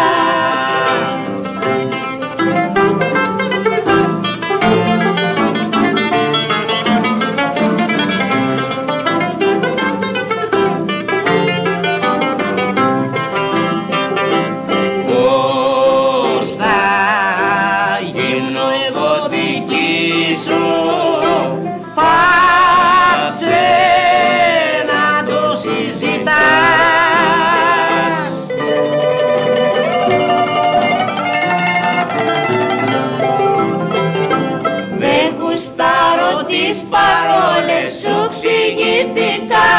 Παρόλες σου ξηγητικά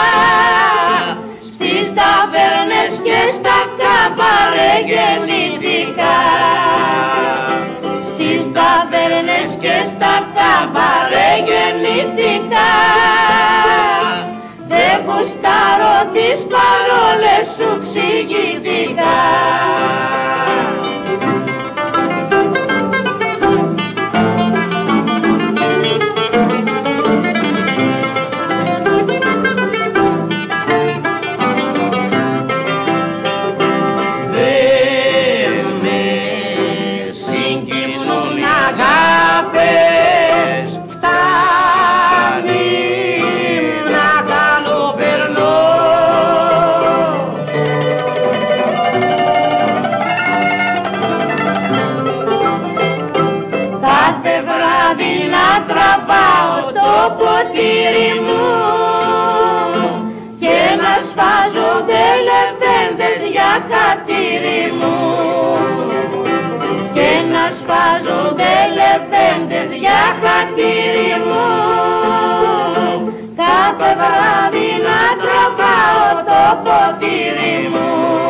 στις ταβέρνες και στα καμπαρέ γεννητικά, στις ταβέρνες και στα καμπαρέ γεννητικά. Δεν γουστάρω τις παρόλες σου ξηγητικά. Ποτήρι μου και να σπάζονται λεβέντες για χατήρι μου, και να σπάζονται λεβέντες για χατήρι μου. Κάθε βράδυ να τραβάω το ποτήρι μου.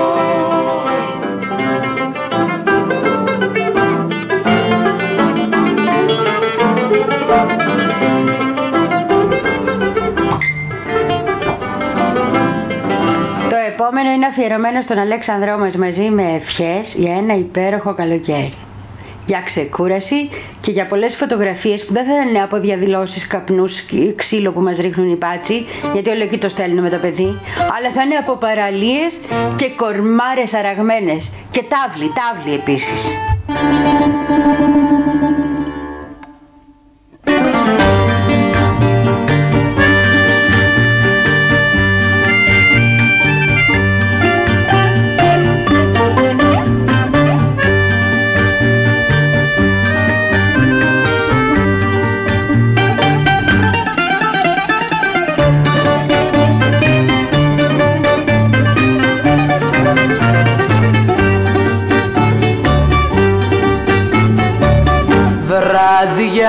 Το επόμενο είναι αφιερωμένο στον Αλέξανδρό μας μαζί με ευχές για ένα υπέροχο καλοκαίρι. Για ξεκούραση και για πολλές φωτογραφίες που δεν θα είναι από διαδηλώσεις, καπνούς, ξύλο που μας ρίχνουν οι μπάτσοι, γιατί όλο εκεί το στέλνουν με το παιδί, αλλά θα είναι από παραλίες και κορμάρες αραγμένες και τάβλοι, τάβλοι επίσης.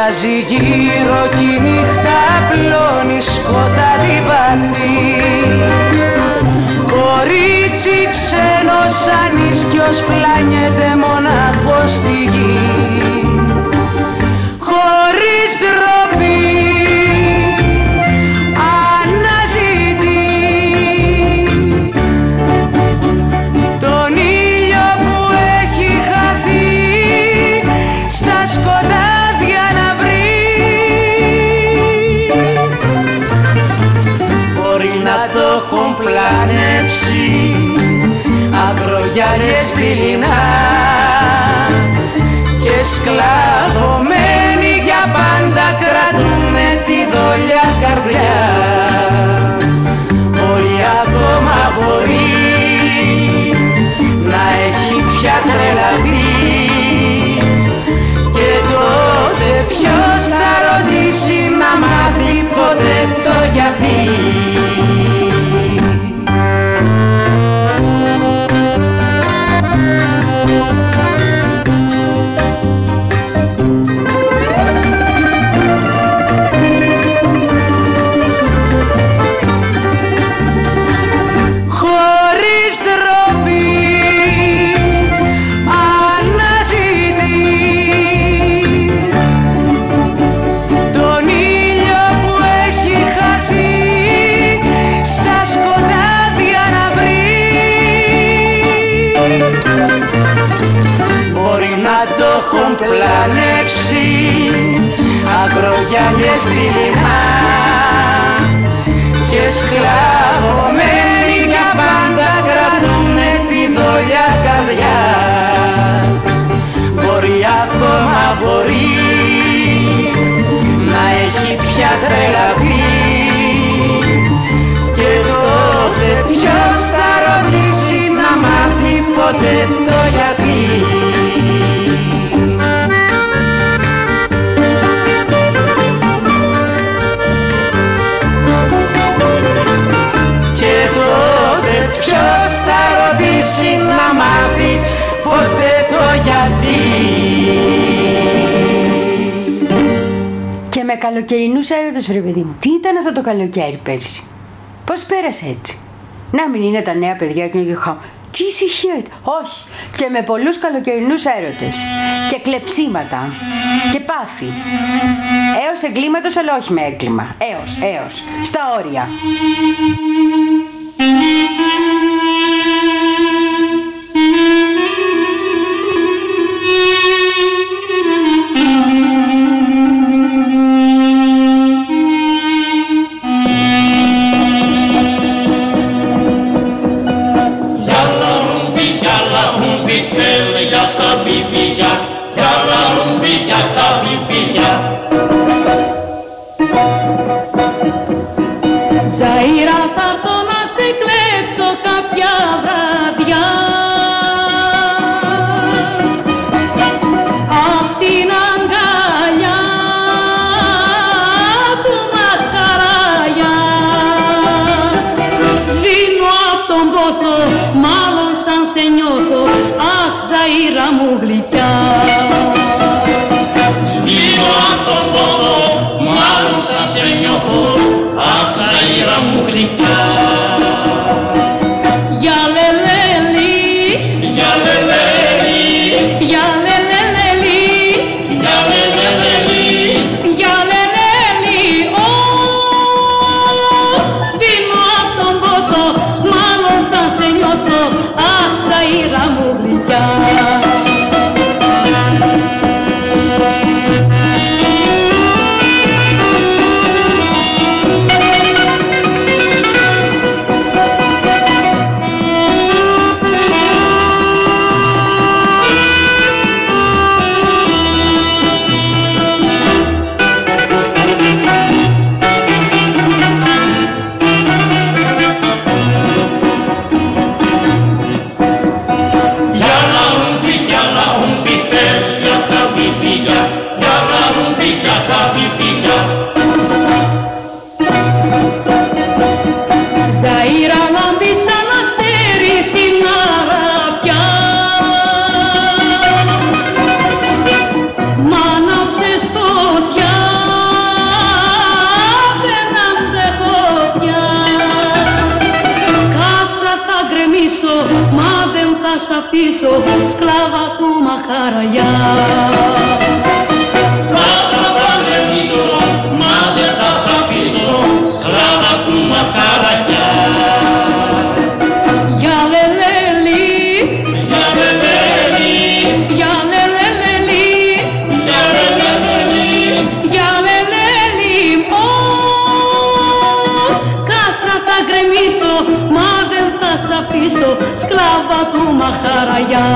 Αλλάζει γύρω κι η νύχτα πλώνει σκοτάδι βαθύ. Κορίτσι ξένος ανίσκιος πλάνιεται μονάχος στη γη. Χωρίς ντροπή αναζητεί τον ήλιο που έχει χαθεί στα σκοτάδια να βρει. Μπορεί να το έχουν πλανέψει αγρογιάλες δειλινά και σκλαβωμένοι για πάντα κρατούνε τη δόλια καρδιά. Μπορεί ακόμα μπορεί να έχει πια τρελαθεί και τότε ποιος θα ρωτήσει να μάθει ποτέ το γιατί. Πλανέψει αγρογιάλες δειλινά και σκλαβωμένοι για πάντα κρατούνε τη δόλια καρδιά. Μπορεί ακόμα μπορεί να έχει πια τρελαθεί και τότε ποιος θα ρωτήσει να μάθει ποτέ το γιατί. Ποιος θα ρωτήσει να μάθει ποτέ το γιατί. Και με καλοκαιρινούς έρωτες, βρε παιδί μου. Τι ήταν αυτό το καλοκαίρι πέρσι? Πώς πέρασε έτσι? Να μην είναι τα νέα παιδιά και να τι ησυχία ήταν. Όχι. Και με πολλούς καλοκαιρινούς έρωτες και κλεψίματα και πάθη. Έως εγκλήματος, αλλά όχι με έγκλημα. Έως, έως. Στα όρια. Ζαΐρα, θα έρθω να σε κλέψω κάποια βραδιά απ' την αγκαλιά του Μαχαράγια. Σβήνω απ' τον πόθο, μάλλον σαν σε νιώθω, αχ Ζαΐρα μου γλυκιά. Σβήνω απ' τον πόθο, μάλλον σαν σε νιώθω, αχ Ζαΐρα μου γλυκιά. Για λελέλη, για λελέλη, για λελέλη, για λελέλη, για λελέλη, ω, σβήνω απ' τον πόθο, μάλλον σαν σε νιώθω, αχ Ζαΐρα μου γλυκιά. αφήσω σκλάβα του μαχαραγιά. Κάστρα θα γκρεμίσω, μα δεν θα σ' αφήσω σκλάβα του μαχαραγιά. Για λελέλη, για λελέλη, για λελέλη, για λελέλη, για λελέλη, ω, κάστρα θα γκρεμίσω, μα δεν θα σ' αφήσω σκλάβα του μαχαραγιά.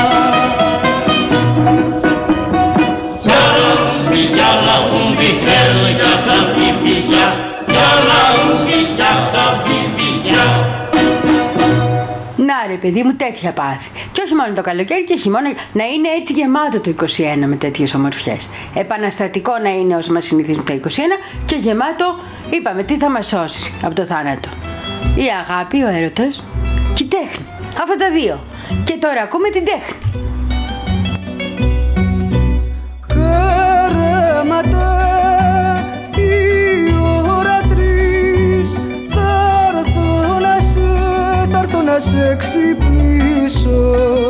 Να ρε παιδί μου, τέτοια πάθη. Και όχι μόνο το καλοκαίρι και χειμώνα, να είναι έτσι γεμάτο το είκοσι ένα με τέτοιες ομορφιές. Επαναστατικό να είναι όσο μας συνηθίζουν τα είκοσι ένα και γεμάτο, είπαμε, τι θα μας σώσει από το θάνατο. Η αγάπη, ο έρωτας και η τέχνη. Αυτά τα δύο. Και τώρα ακούμε την τέχνη. Χαράματα, η ώρα τρεις, θα έρθω να σε, θα έρθω να σε ξυπνήσω.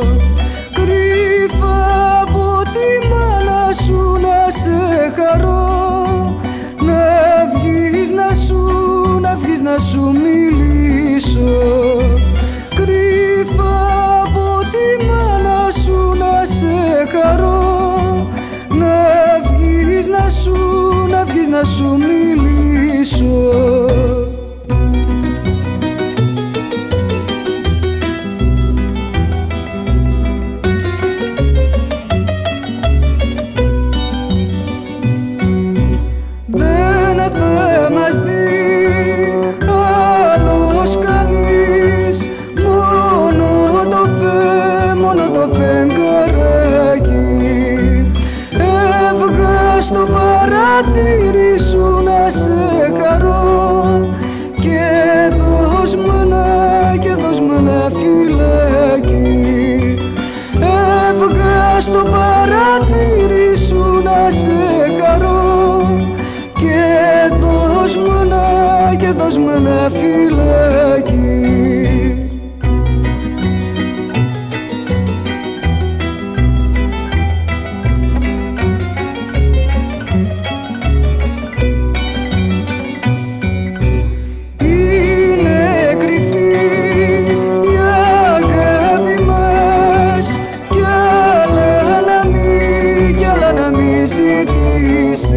Κρύφα από τη μάνα σου να σε χαρώ, να βγεις να σου, να βγεις να σου μιλήσω. Κρύφα από τη μάνα σου να σε χαρώ, να βγεις να σου, να βγεις να σου μιλήσω. Δεν θα μας δει άλλος κανείς, μόνο το φε, μόνο το φεγγαράκι. Έβγα στο παράθυρι σου να σε χαρώ και δώσ' μου ένα, και δώσ' μου ένα φυλάκι. Έβγα στο παράθυρι σου να σε χαρώ και δώσ' μου ένα, και δώσ' μου ένα φυλάκι. Είναι κρυφή η αγάπη μας κι άλλα να μη, κι άλλα να μη ζητήσεις.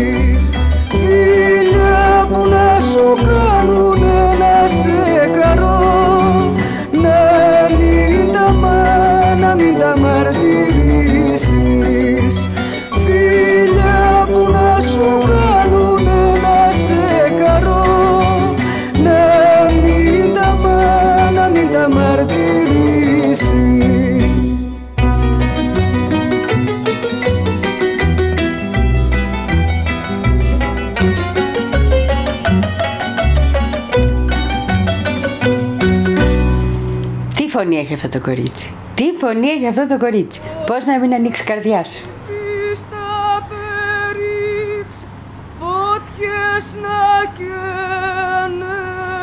Φίλια που να σου κάνουνε να σε χαρώ, να μην τα, να μην τα μαρτυρήσεις. Φίλια που να σου κάνουνε να σε χαρώ, να μην τα, να μην τα μαρτυρήσεις. Τι φωνή έχει αυτό το κορίτσι. Τι φωνή έχει αυτό το κορίτσι. Πώς να μην ανοίξει η καρδιά σου. Στα πέριξ, φωτιές να καίνε,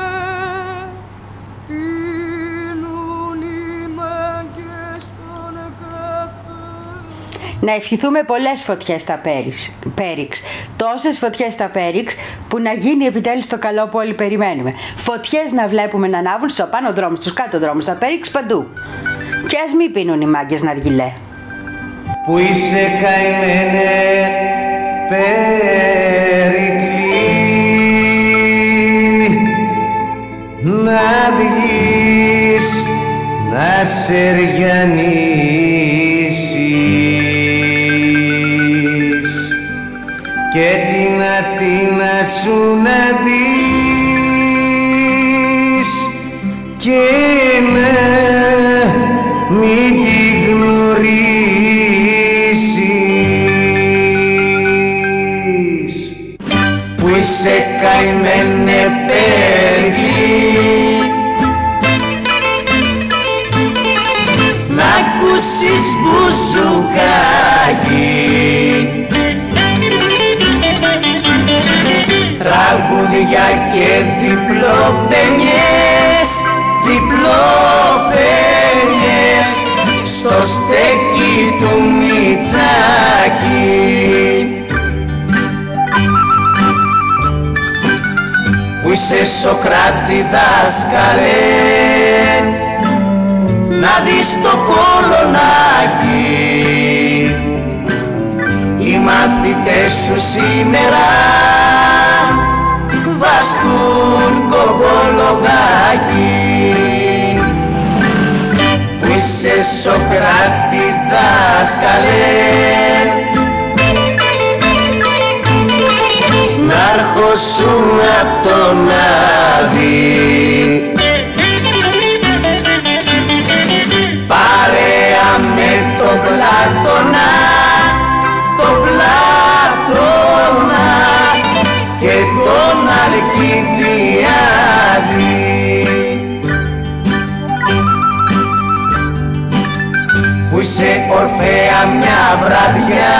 πίνουν οι μάγκες τον καφέ. Να ευχηθούμε πολλές φωτιές στα πέριξ, πέριξ. Τόσες φωτιές στα πέριξ που να γίνει επιτέλους το καλό που όλοι περιμένουμε. Φωτιές να βλέπουμε να ανάβουν στους απάνω δρόμους, στους κάτω δρόμους, στα πέριξ παντού. Και ας μην πίνουν οι μάγκες ναργιλέ. Που είσαι καημένε Περικλή, να βγεις να σεριανίσεις και την Αθήνα σου να δεις και να μην τη γνωρίσεις. Που είσαι καημένε Περικλή, να ακούσεις μπουζουκάκι, τραγούδια και διπλοπενιές, διπλοπενιές. στο στέκι του Μητσάκη. Που είσαι Σοκράτη δάσκαλε, να δεις το κολονάκι. Οι μαθητές σου σήμερα βαστούν κομπολογάκι. Που είσαι Σοκράτη δάσκαλε, να αρχώσουν απ' τον Άδη. Παρέα με τον Πλάτωνα, τον Πλάτωνα και τον Αλκιβιάδη. Που είσαι Ορφέα μια βραδιά,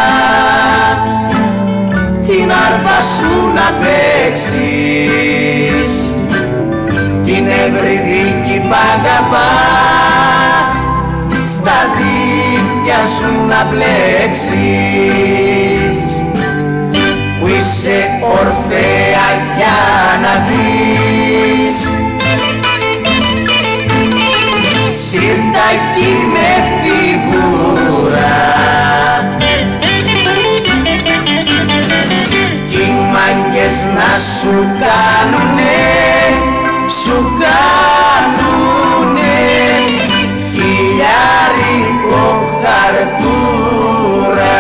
την άρπα σου να παίξεις, την Ευρυδίκη π' αγαπάς, στα δίχτυα σου να μπλέξεις. Που είσαι Ορφέα για να δεις, Συρτάκι με φιγούρα, κι οι μάγκες να σου κάνουνε, σου κάνουνε χιλιάρικο χαρτούρα.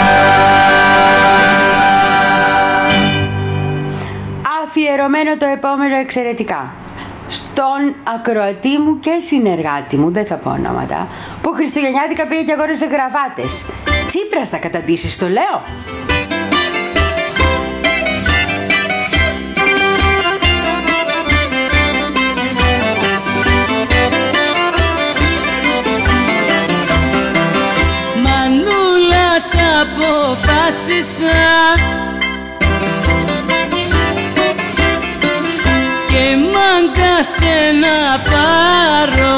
Αφιερωμένο το επόμενο εξαιρετικά στον ακροατή μου και συνεργάτη μου, δεν θα πω ονόματα, που χριστουγεννιάτικα πήγε και αγόρασε γραβάτες. Τσίπρας θα καταντήσεις, το λέω. Μανούλα, τα αποφάσισα και μαγκάθε να πάρω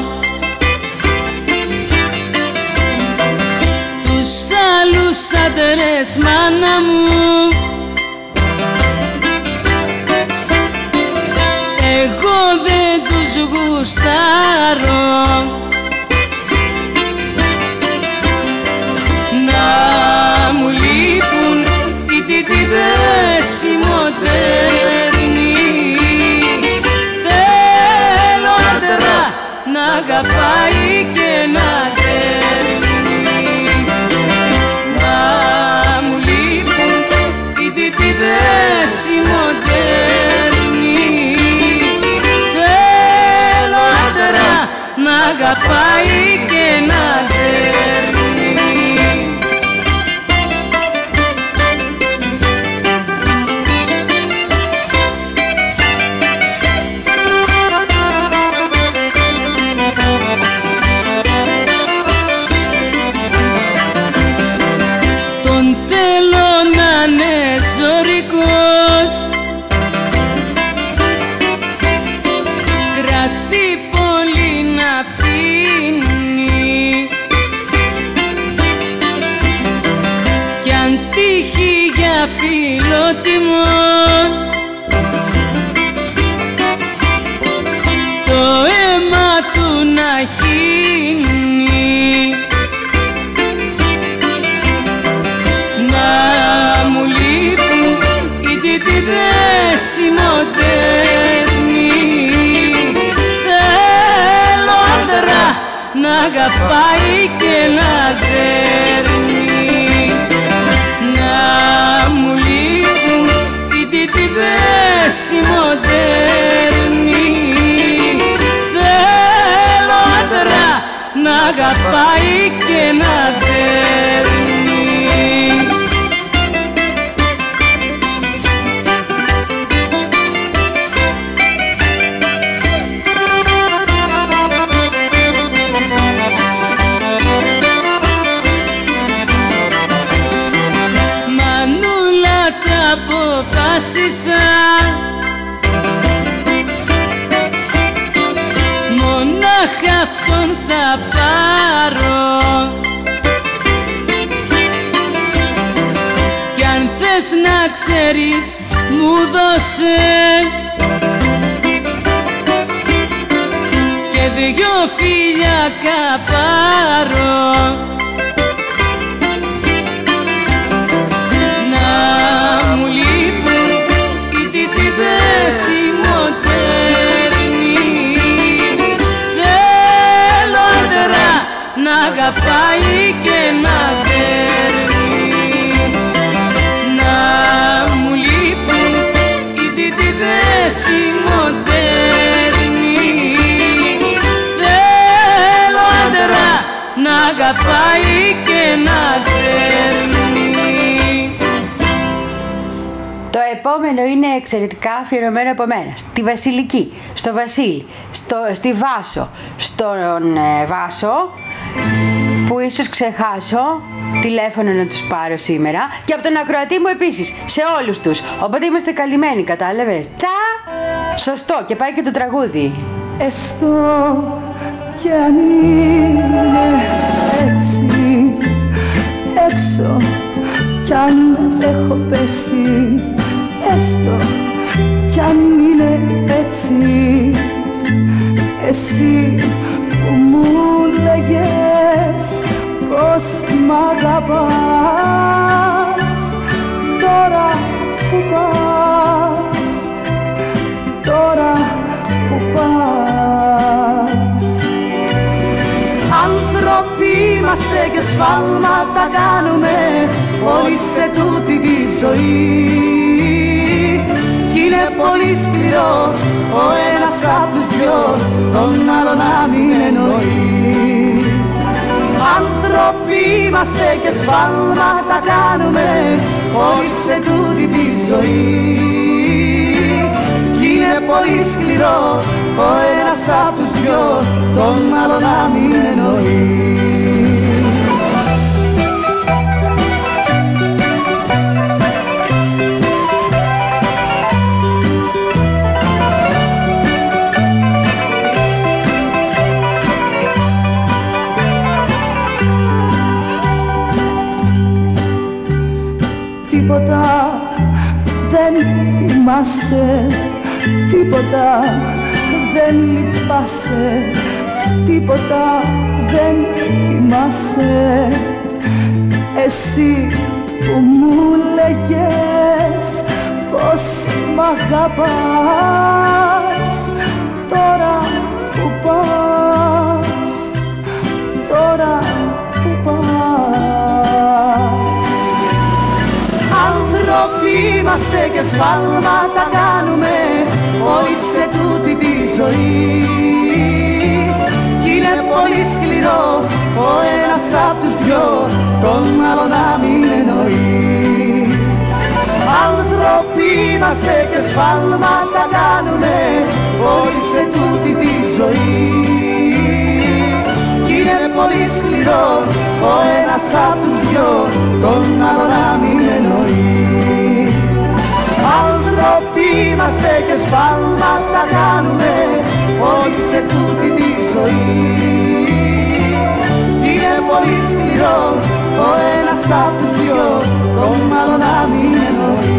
τους άλλους άντρες, μάνα μου. Εγώ δεν τους γουστάρω. Να μου λείπουν τι τι τι δεσιμοτέρνη. Θέλω άντρα να αγαπάει και να δέρνει. Να μου λείπουν τι τι τι δεσιμοτέρνη. Θέλω άντρα να αγαπάει και να δέρνει. Φιλότιμο το αίμα του να χύνει. Να μου λείπουν οι τίτιδες συμμοντέρνοι. Θέλω άντρα να αγαπάει και να δέρνει. Να μου λείπουν οι τίτιδες συμμοντέρνοι. Θέλω άντρα να αγαπάει και να δέρνει. Αποφάσισα μονάχα αυτόν θα πάρω. ξέρεις μου δώσε και δυο φιλιακά πάρω να μου λείπουν οι τίτιδες οι μοντέρνοι. Θέλω άντρα να αγαπάει και να δέρνει, να μου λείπουν οι τίτιδες οι μοντέρνοι. Θέλω άντρα να αγαπάει και να δέρνει. Το επόμενο είναι εξαιρετικά αφιερωμένο από μένα. Στη Βασιλική, στο Βασίλη, στο, στη Βάσο, στον ε, Βάσο, που ίσως ξεχάσω τηλέφωνο να τους πάρω σήμερα, και από τον ακροατή μου επίσης, σε όλους τους. Οπότε είμαστε καλυμμένοι, κατάλαβες. Τσα! Σωστό, και πάει και το τραγούδι. Έστω κι αν είναι έτσι, έξω κι αν έχω πέσει, έστω κι αν είναι έτσι, εσύ που μου λέγες πως μ' αγαπάς, τώρα που πας, τώρα που πας. Άνθρωποι είμαστε και σφάλματα κάνουμε όλοι σε τούτη τη ζωή, κι είναι πολύ σκληρό ο ένας απ' τους δυο τον άλλο να μην εννοεί. Άνθρωποι είμαστε και σφάλματα κάνουμε όλοι σε τούτη τη ζωή, κι είναι πολύ σκληρό ο ένας απ' τους δυο τον άλλο να μην εννοεί. Τίποτα δεν θυμάσαι, τίποτα δεν λυπάσαι, τίποτα δεν θυμάσαι. Εσύ που μου λέγες πως μ' αγαπάς, τώρα που πας, τώρα που πας. Άνθρωποι είμαστε και σφάλματα κάνουμε όλοι σε τούτη τη ζωή, κι είναι πολύ σκληρό ο ένας απ' τους δυο τον άλλο να μην εννοεί. Άνθρωποι είμαστε και σφάλματα κάνουμε όλοι σε τούτη τη ζωή, κι είναι πολύ σκληρό ο ένας απ' τους δυο τον άλλο να μην εννοεί. Άνθρωποι είμαστε και σφάλματα κάνουμε όλοι σε τούτη τη ζωή, κι είναι πολύ σκληρό ο ένας απ' τους δυο τον άλλο να μην εννοεί.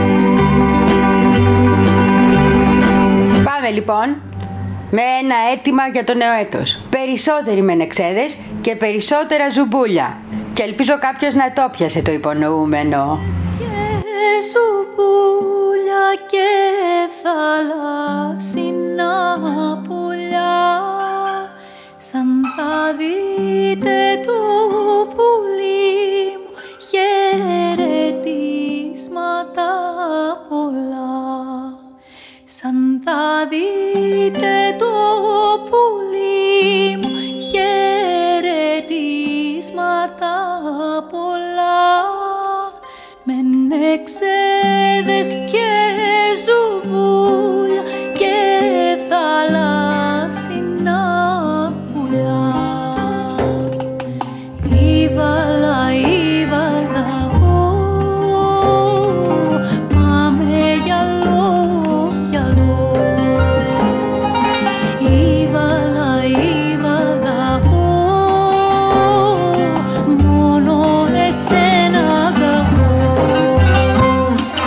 Πάμε λοιπόν με ένα αίτημα για το νέο έτος. Περισσότεροι μενεξέδες και περισσότερα ζουμπούλια. Και ελπίζω κάποιος να το πιασε το υπονοούμενο. Ζουμπούλια και θαλάσσινα πουλιά, σαν θα δείτε το πουλί μου χαιρετίσματα πολλά, σαν θα δείτε το πουλί μου χαιρετίσματα πολλά. Μενεξέδες και ζουμπούλια και θαλάσσινα πουλιά. Ήβαλα, ήβαλα, πάμε γυαλό, γυαλό. Ήβαλα, ήβαλα, μόνο εσένα αγαπώ.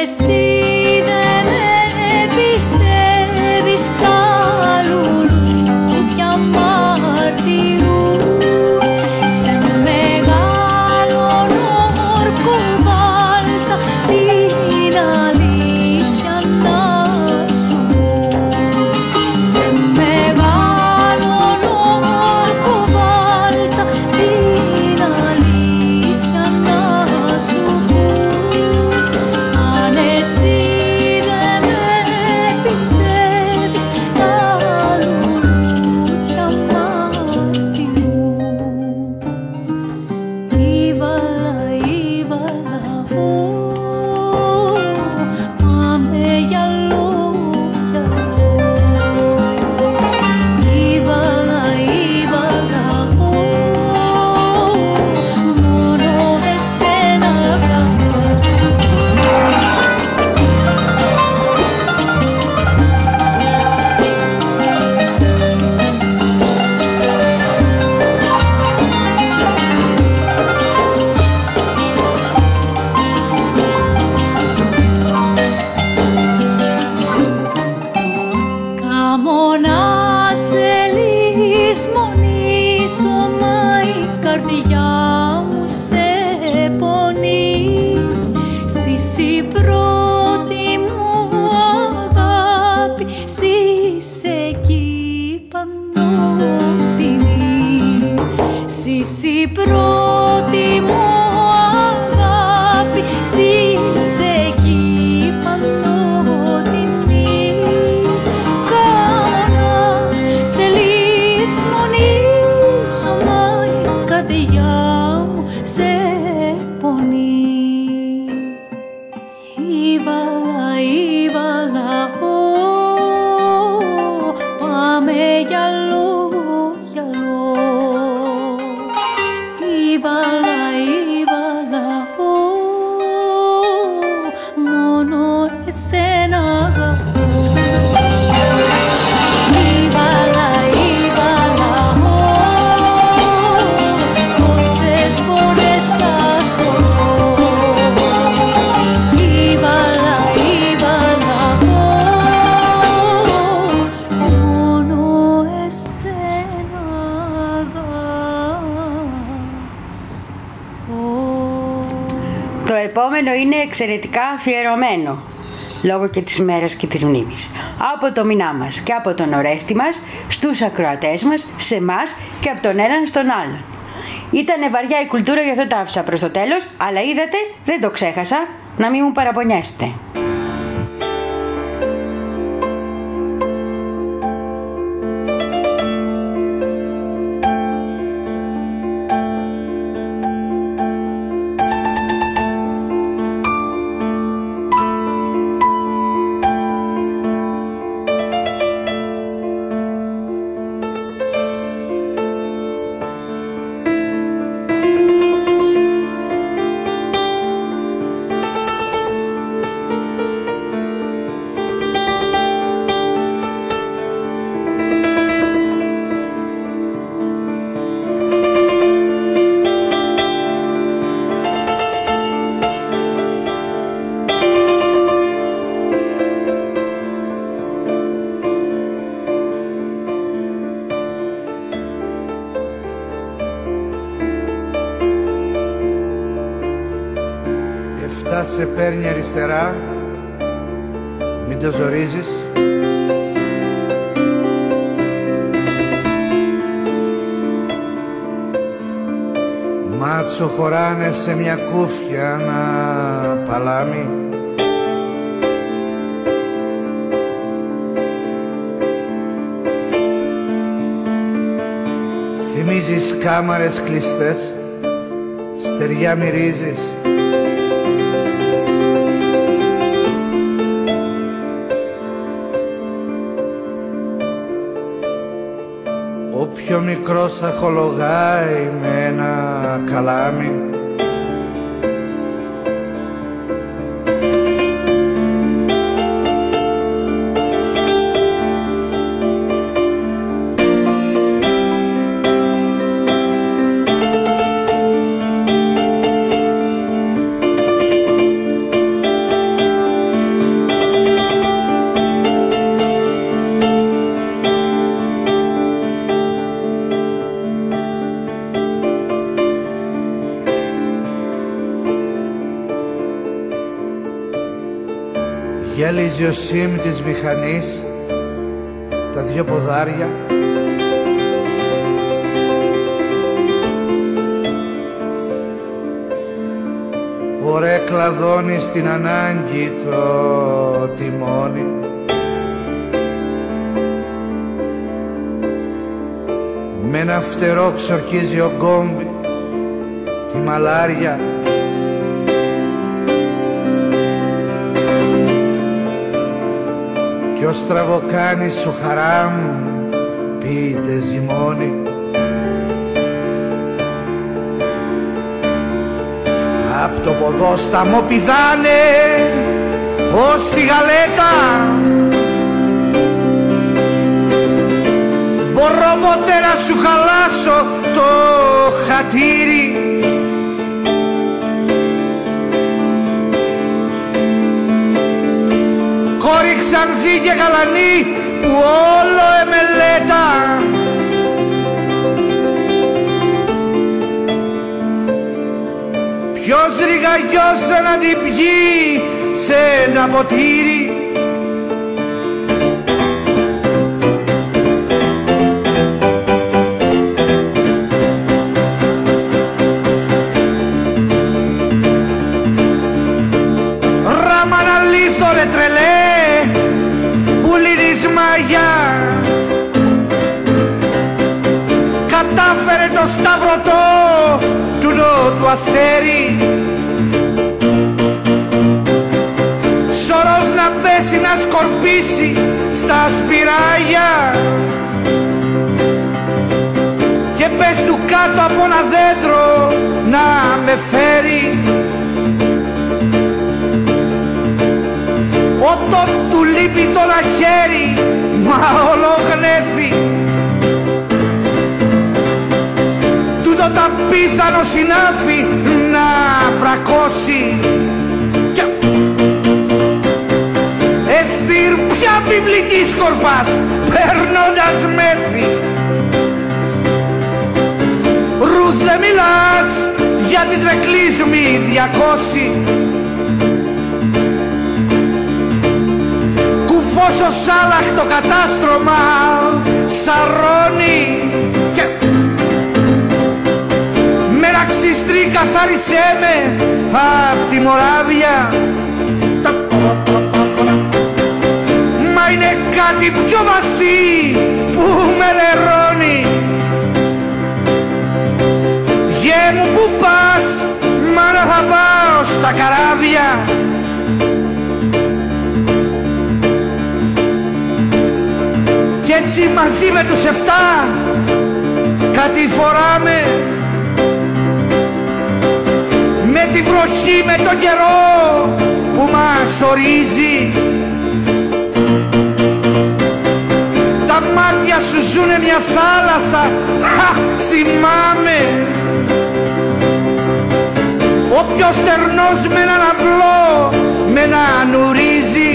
Είναι εξαιρετικά αφιερωμένο λόγω και της μέρας και της μνήμης από το μηνά μας και από τον Ορέστη μας στους ακροατές μας, σε εμάς και από τον έναν στον άλλον. Ήτανε βαριά η κουλτούρα, γι' αυτό τα άφησα προς το τέλος, αλλά είδατε, δεν το ξέχασα, να μην μου παραπονιέστε. Σε παίρνει αριστερά, μην το ζορίζεις. Μάτσο χωράνε σε μια κούφια ένα παλάμι. Θυμίζεις κάμαρες κλειστές, στεριά μυρίζεις. Πιο μικρός αχολογάει με ένα καλάμι. Γέλιζε ο σίμ της μηχανής, τα δυο ποδάρια. Ωραία κλαδώνει στην ανάγκη το τιμόνι. Με ένα φτερό ξορκίζει ο γκόμπι τη μαλάρια. Κι ο στραβοκάνης ο Χαράμ πείτε ζυμώνει. Απ' το ποδόσταμο πηδάνε ως τη γαλέτα. Μπορώ ποτέ να σου χαλάσω το χατήρι. Κόρη ξανθή και γαλανή που όλο εμελέτα. Ποιος ρηγαγιός δεν αντιπιεί σε ένα ποτήρι. Ράμανα λίθο ρε τρελέ που λύνεις μαγιά. Κατάφερε το σταυρωτό του νότου αστέρι. Σωρός να πέσει να σκορπίσει στα σπυράγια. Και πες του κάτω από ένα δέντρο να με φέρει. Όταν του λείπει το ένα χέρι, μα όλο γνέθη. Τούτο τα πίθανο συνάφη να φρακώσει. Εστήρ ποια βιβλική σκορπάς παίρνοντας μέθη. Ρουθ δεν μιλάς για την τρεκλίσμη διακόση. Κουφός ο Σάλαχ το κατάστρωμα σαρώνει. Και με ένα ξυστρί καθάρισέ με απ' τη Μοράβια. Μα είναι κάτι πιο βαθύ που με λερώνει. Γε μου που πας, μάνα θα πάω στα καράβια. Κι έτσι μαζί με τους εφτά κάτι φοράμε. Με τη βροχή, με τον καιρό που μας ορίζει. Τα μάτια σου ζουνε μια θάλασσα, χα, θυμάμαι. Όποιος στερνός με έναν αυλό με έναν ουρίζει.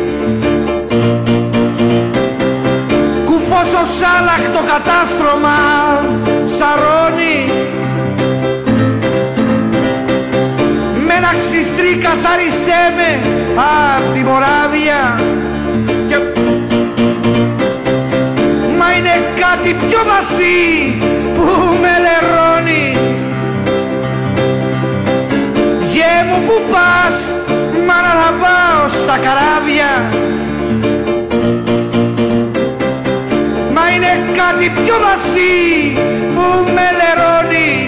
Κουφός ο Σάλαχ το κατάστρωμα σαρώνει. Με ένα ξυστρί καθάρισέ με απ' τη Μοράβια. Και... μα είναι κάτι πιο βαθύ που με λερώνει. Γε μου που πας, μάνα να πάω στα καράβια. Μα είναι κάτι πιο βαθύ που με λερώνει.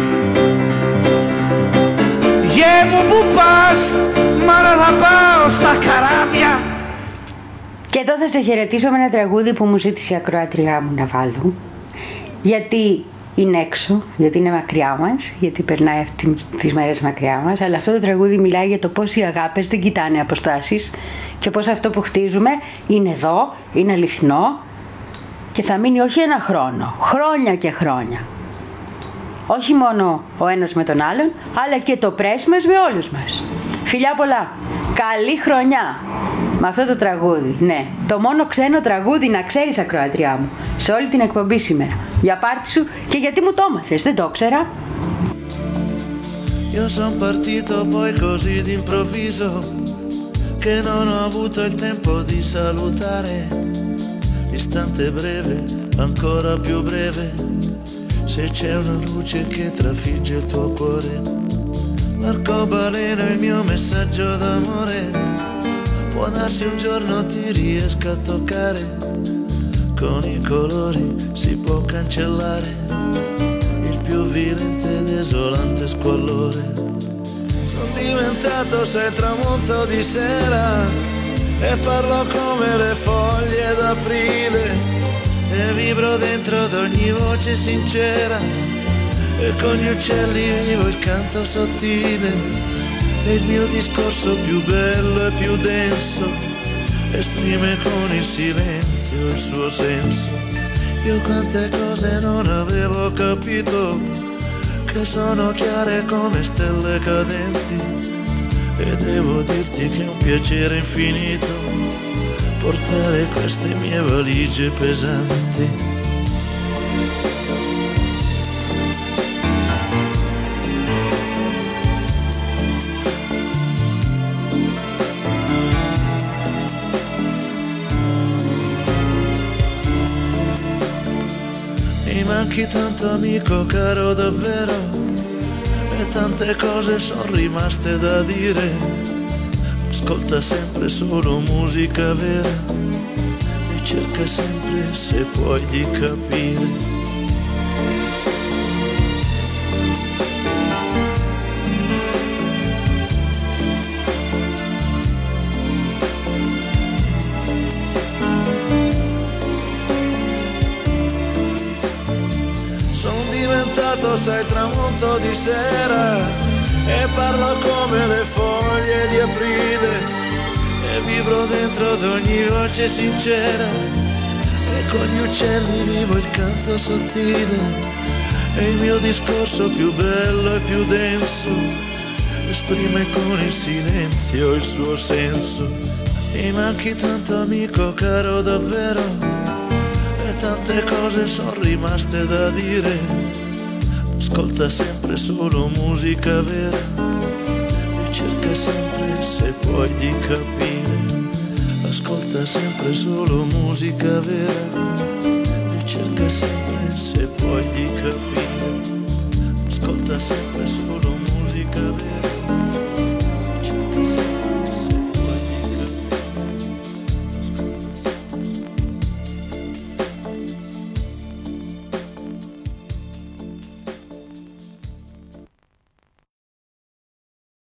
Γε μου που πας, μάνα να πάω στα καράβια. Και εδώ θα σε χαιρετήσω με ένα τραγούδι που μου ζήτησε η ακροάτριά μου να βάλω. Γιατί είναι έξω, γιατί είναι μακριά μας, γιατί περνάει αυτές τις μέρες μακριά μας, αλλά αυτό το τραγούδι μιλάει για το πώς οι αγάπες δεν κοιτάνε αποστάσεις και πώς αυτό που χτίζουμε είναι εδώ, είναι αληθινό και θα μείνει όχι ένα χρόνο, χρόνια και χρόνια. Όχι μόνο ο ένας με τον άλλον, αλλά και το πρέσ μας με όλους μας. Φιλιά πολλά, καλή χρονιά με αυτό το τραγούδι. Ναι, το μόνο ξένο τραγούδι να ξέρεις, ακροατριά μου, σε όλη την εκπομπή σήμερα. Για πάρτι σου και γιατί μου το έμαθες, δεν το ξέρα. Io son partito poi così d'improvviso che non ho avuto il tempo di salutare. Istante breve, ancora più breve, se c'è una luce che trafigge il tuo cuore. L'arcobaleno è il mio messaggio d'amore, può darsi un giorno ti riesca a toccare. Con i colori si può cancellare il più violente ed esolante squallore. Sono diventato sei tramonto di sera e parlo come le foglie d'aprile e vibro dentro ad ogni voce sincera e con gli uccelli vivo il canto sottile e il mio discorso più bello e più denso esprime con il silenzio il suo senso. Io quante cose non avevo capito, che sono chiare come stelle cadenti, e devo dirti che è un piacere infinito portare queste mie valigie pesanti. Manchi tanto amico caro davvero, e tante cose sono rimaste da dire. Ascolta sempre solo musica vera e cerca sempre se puoi di capire. Sai tramonto di sera e parlo come le foglie di aprile e vibro dentro ad ogni voce sincera e con gli uccelli vivo il canto sottile e il mio discorso più bello e più denso esprime con il silenzio il suo senso. Mi manchi tanto amico caro davvero, e tante cose sono rimaste da dire. Ascolta sempre solo musica vera e cerca sempre se puoi di capire. Ascolta sempre solo musica vera e cerca sempre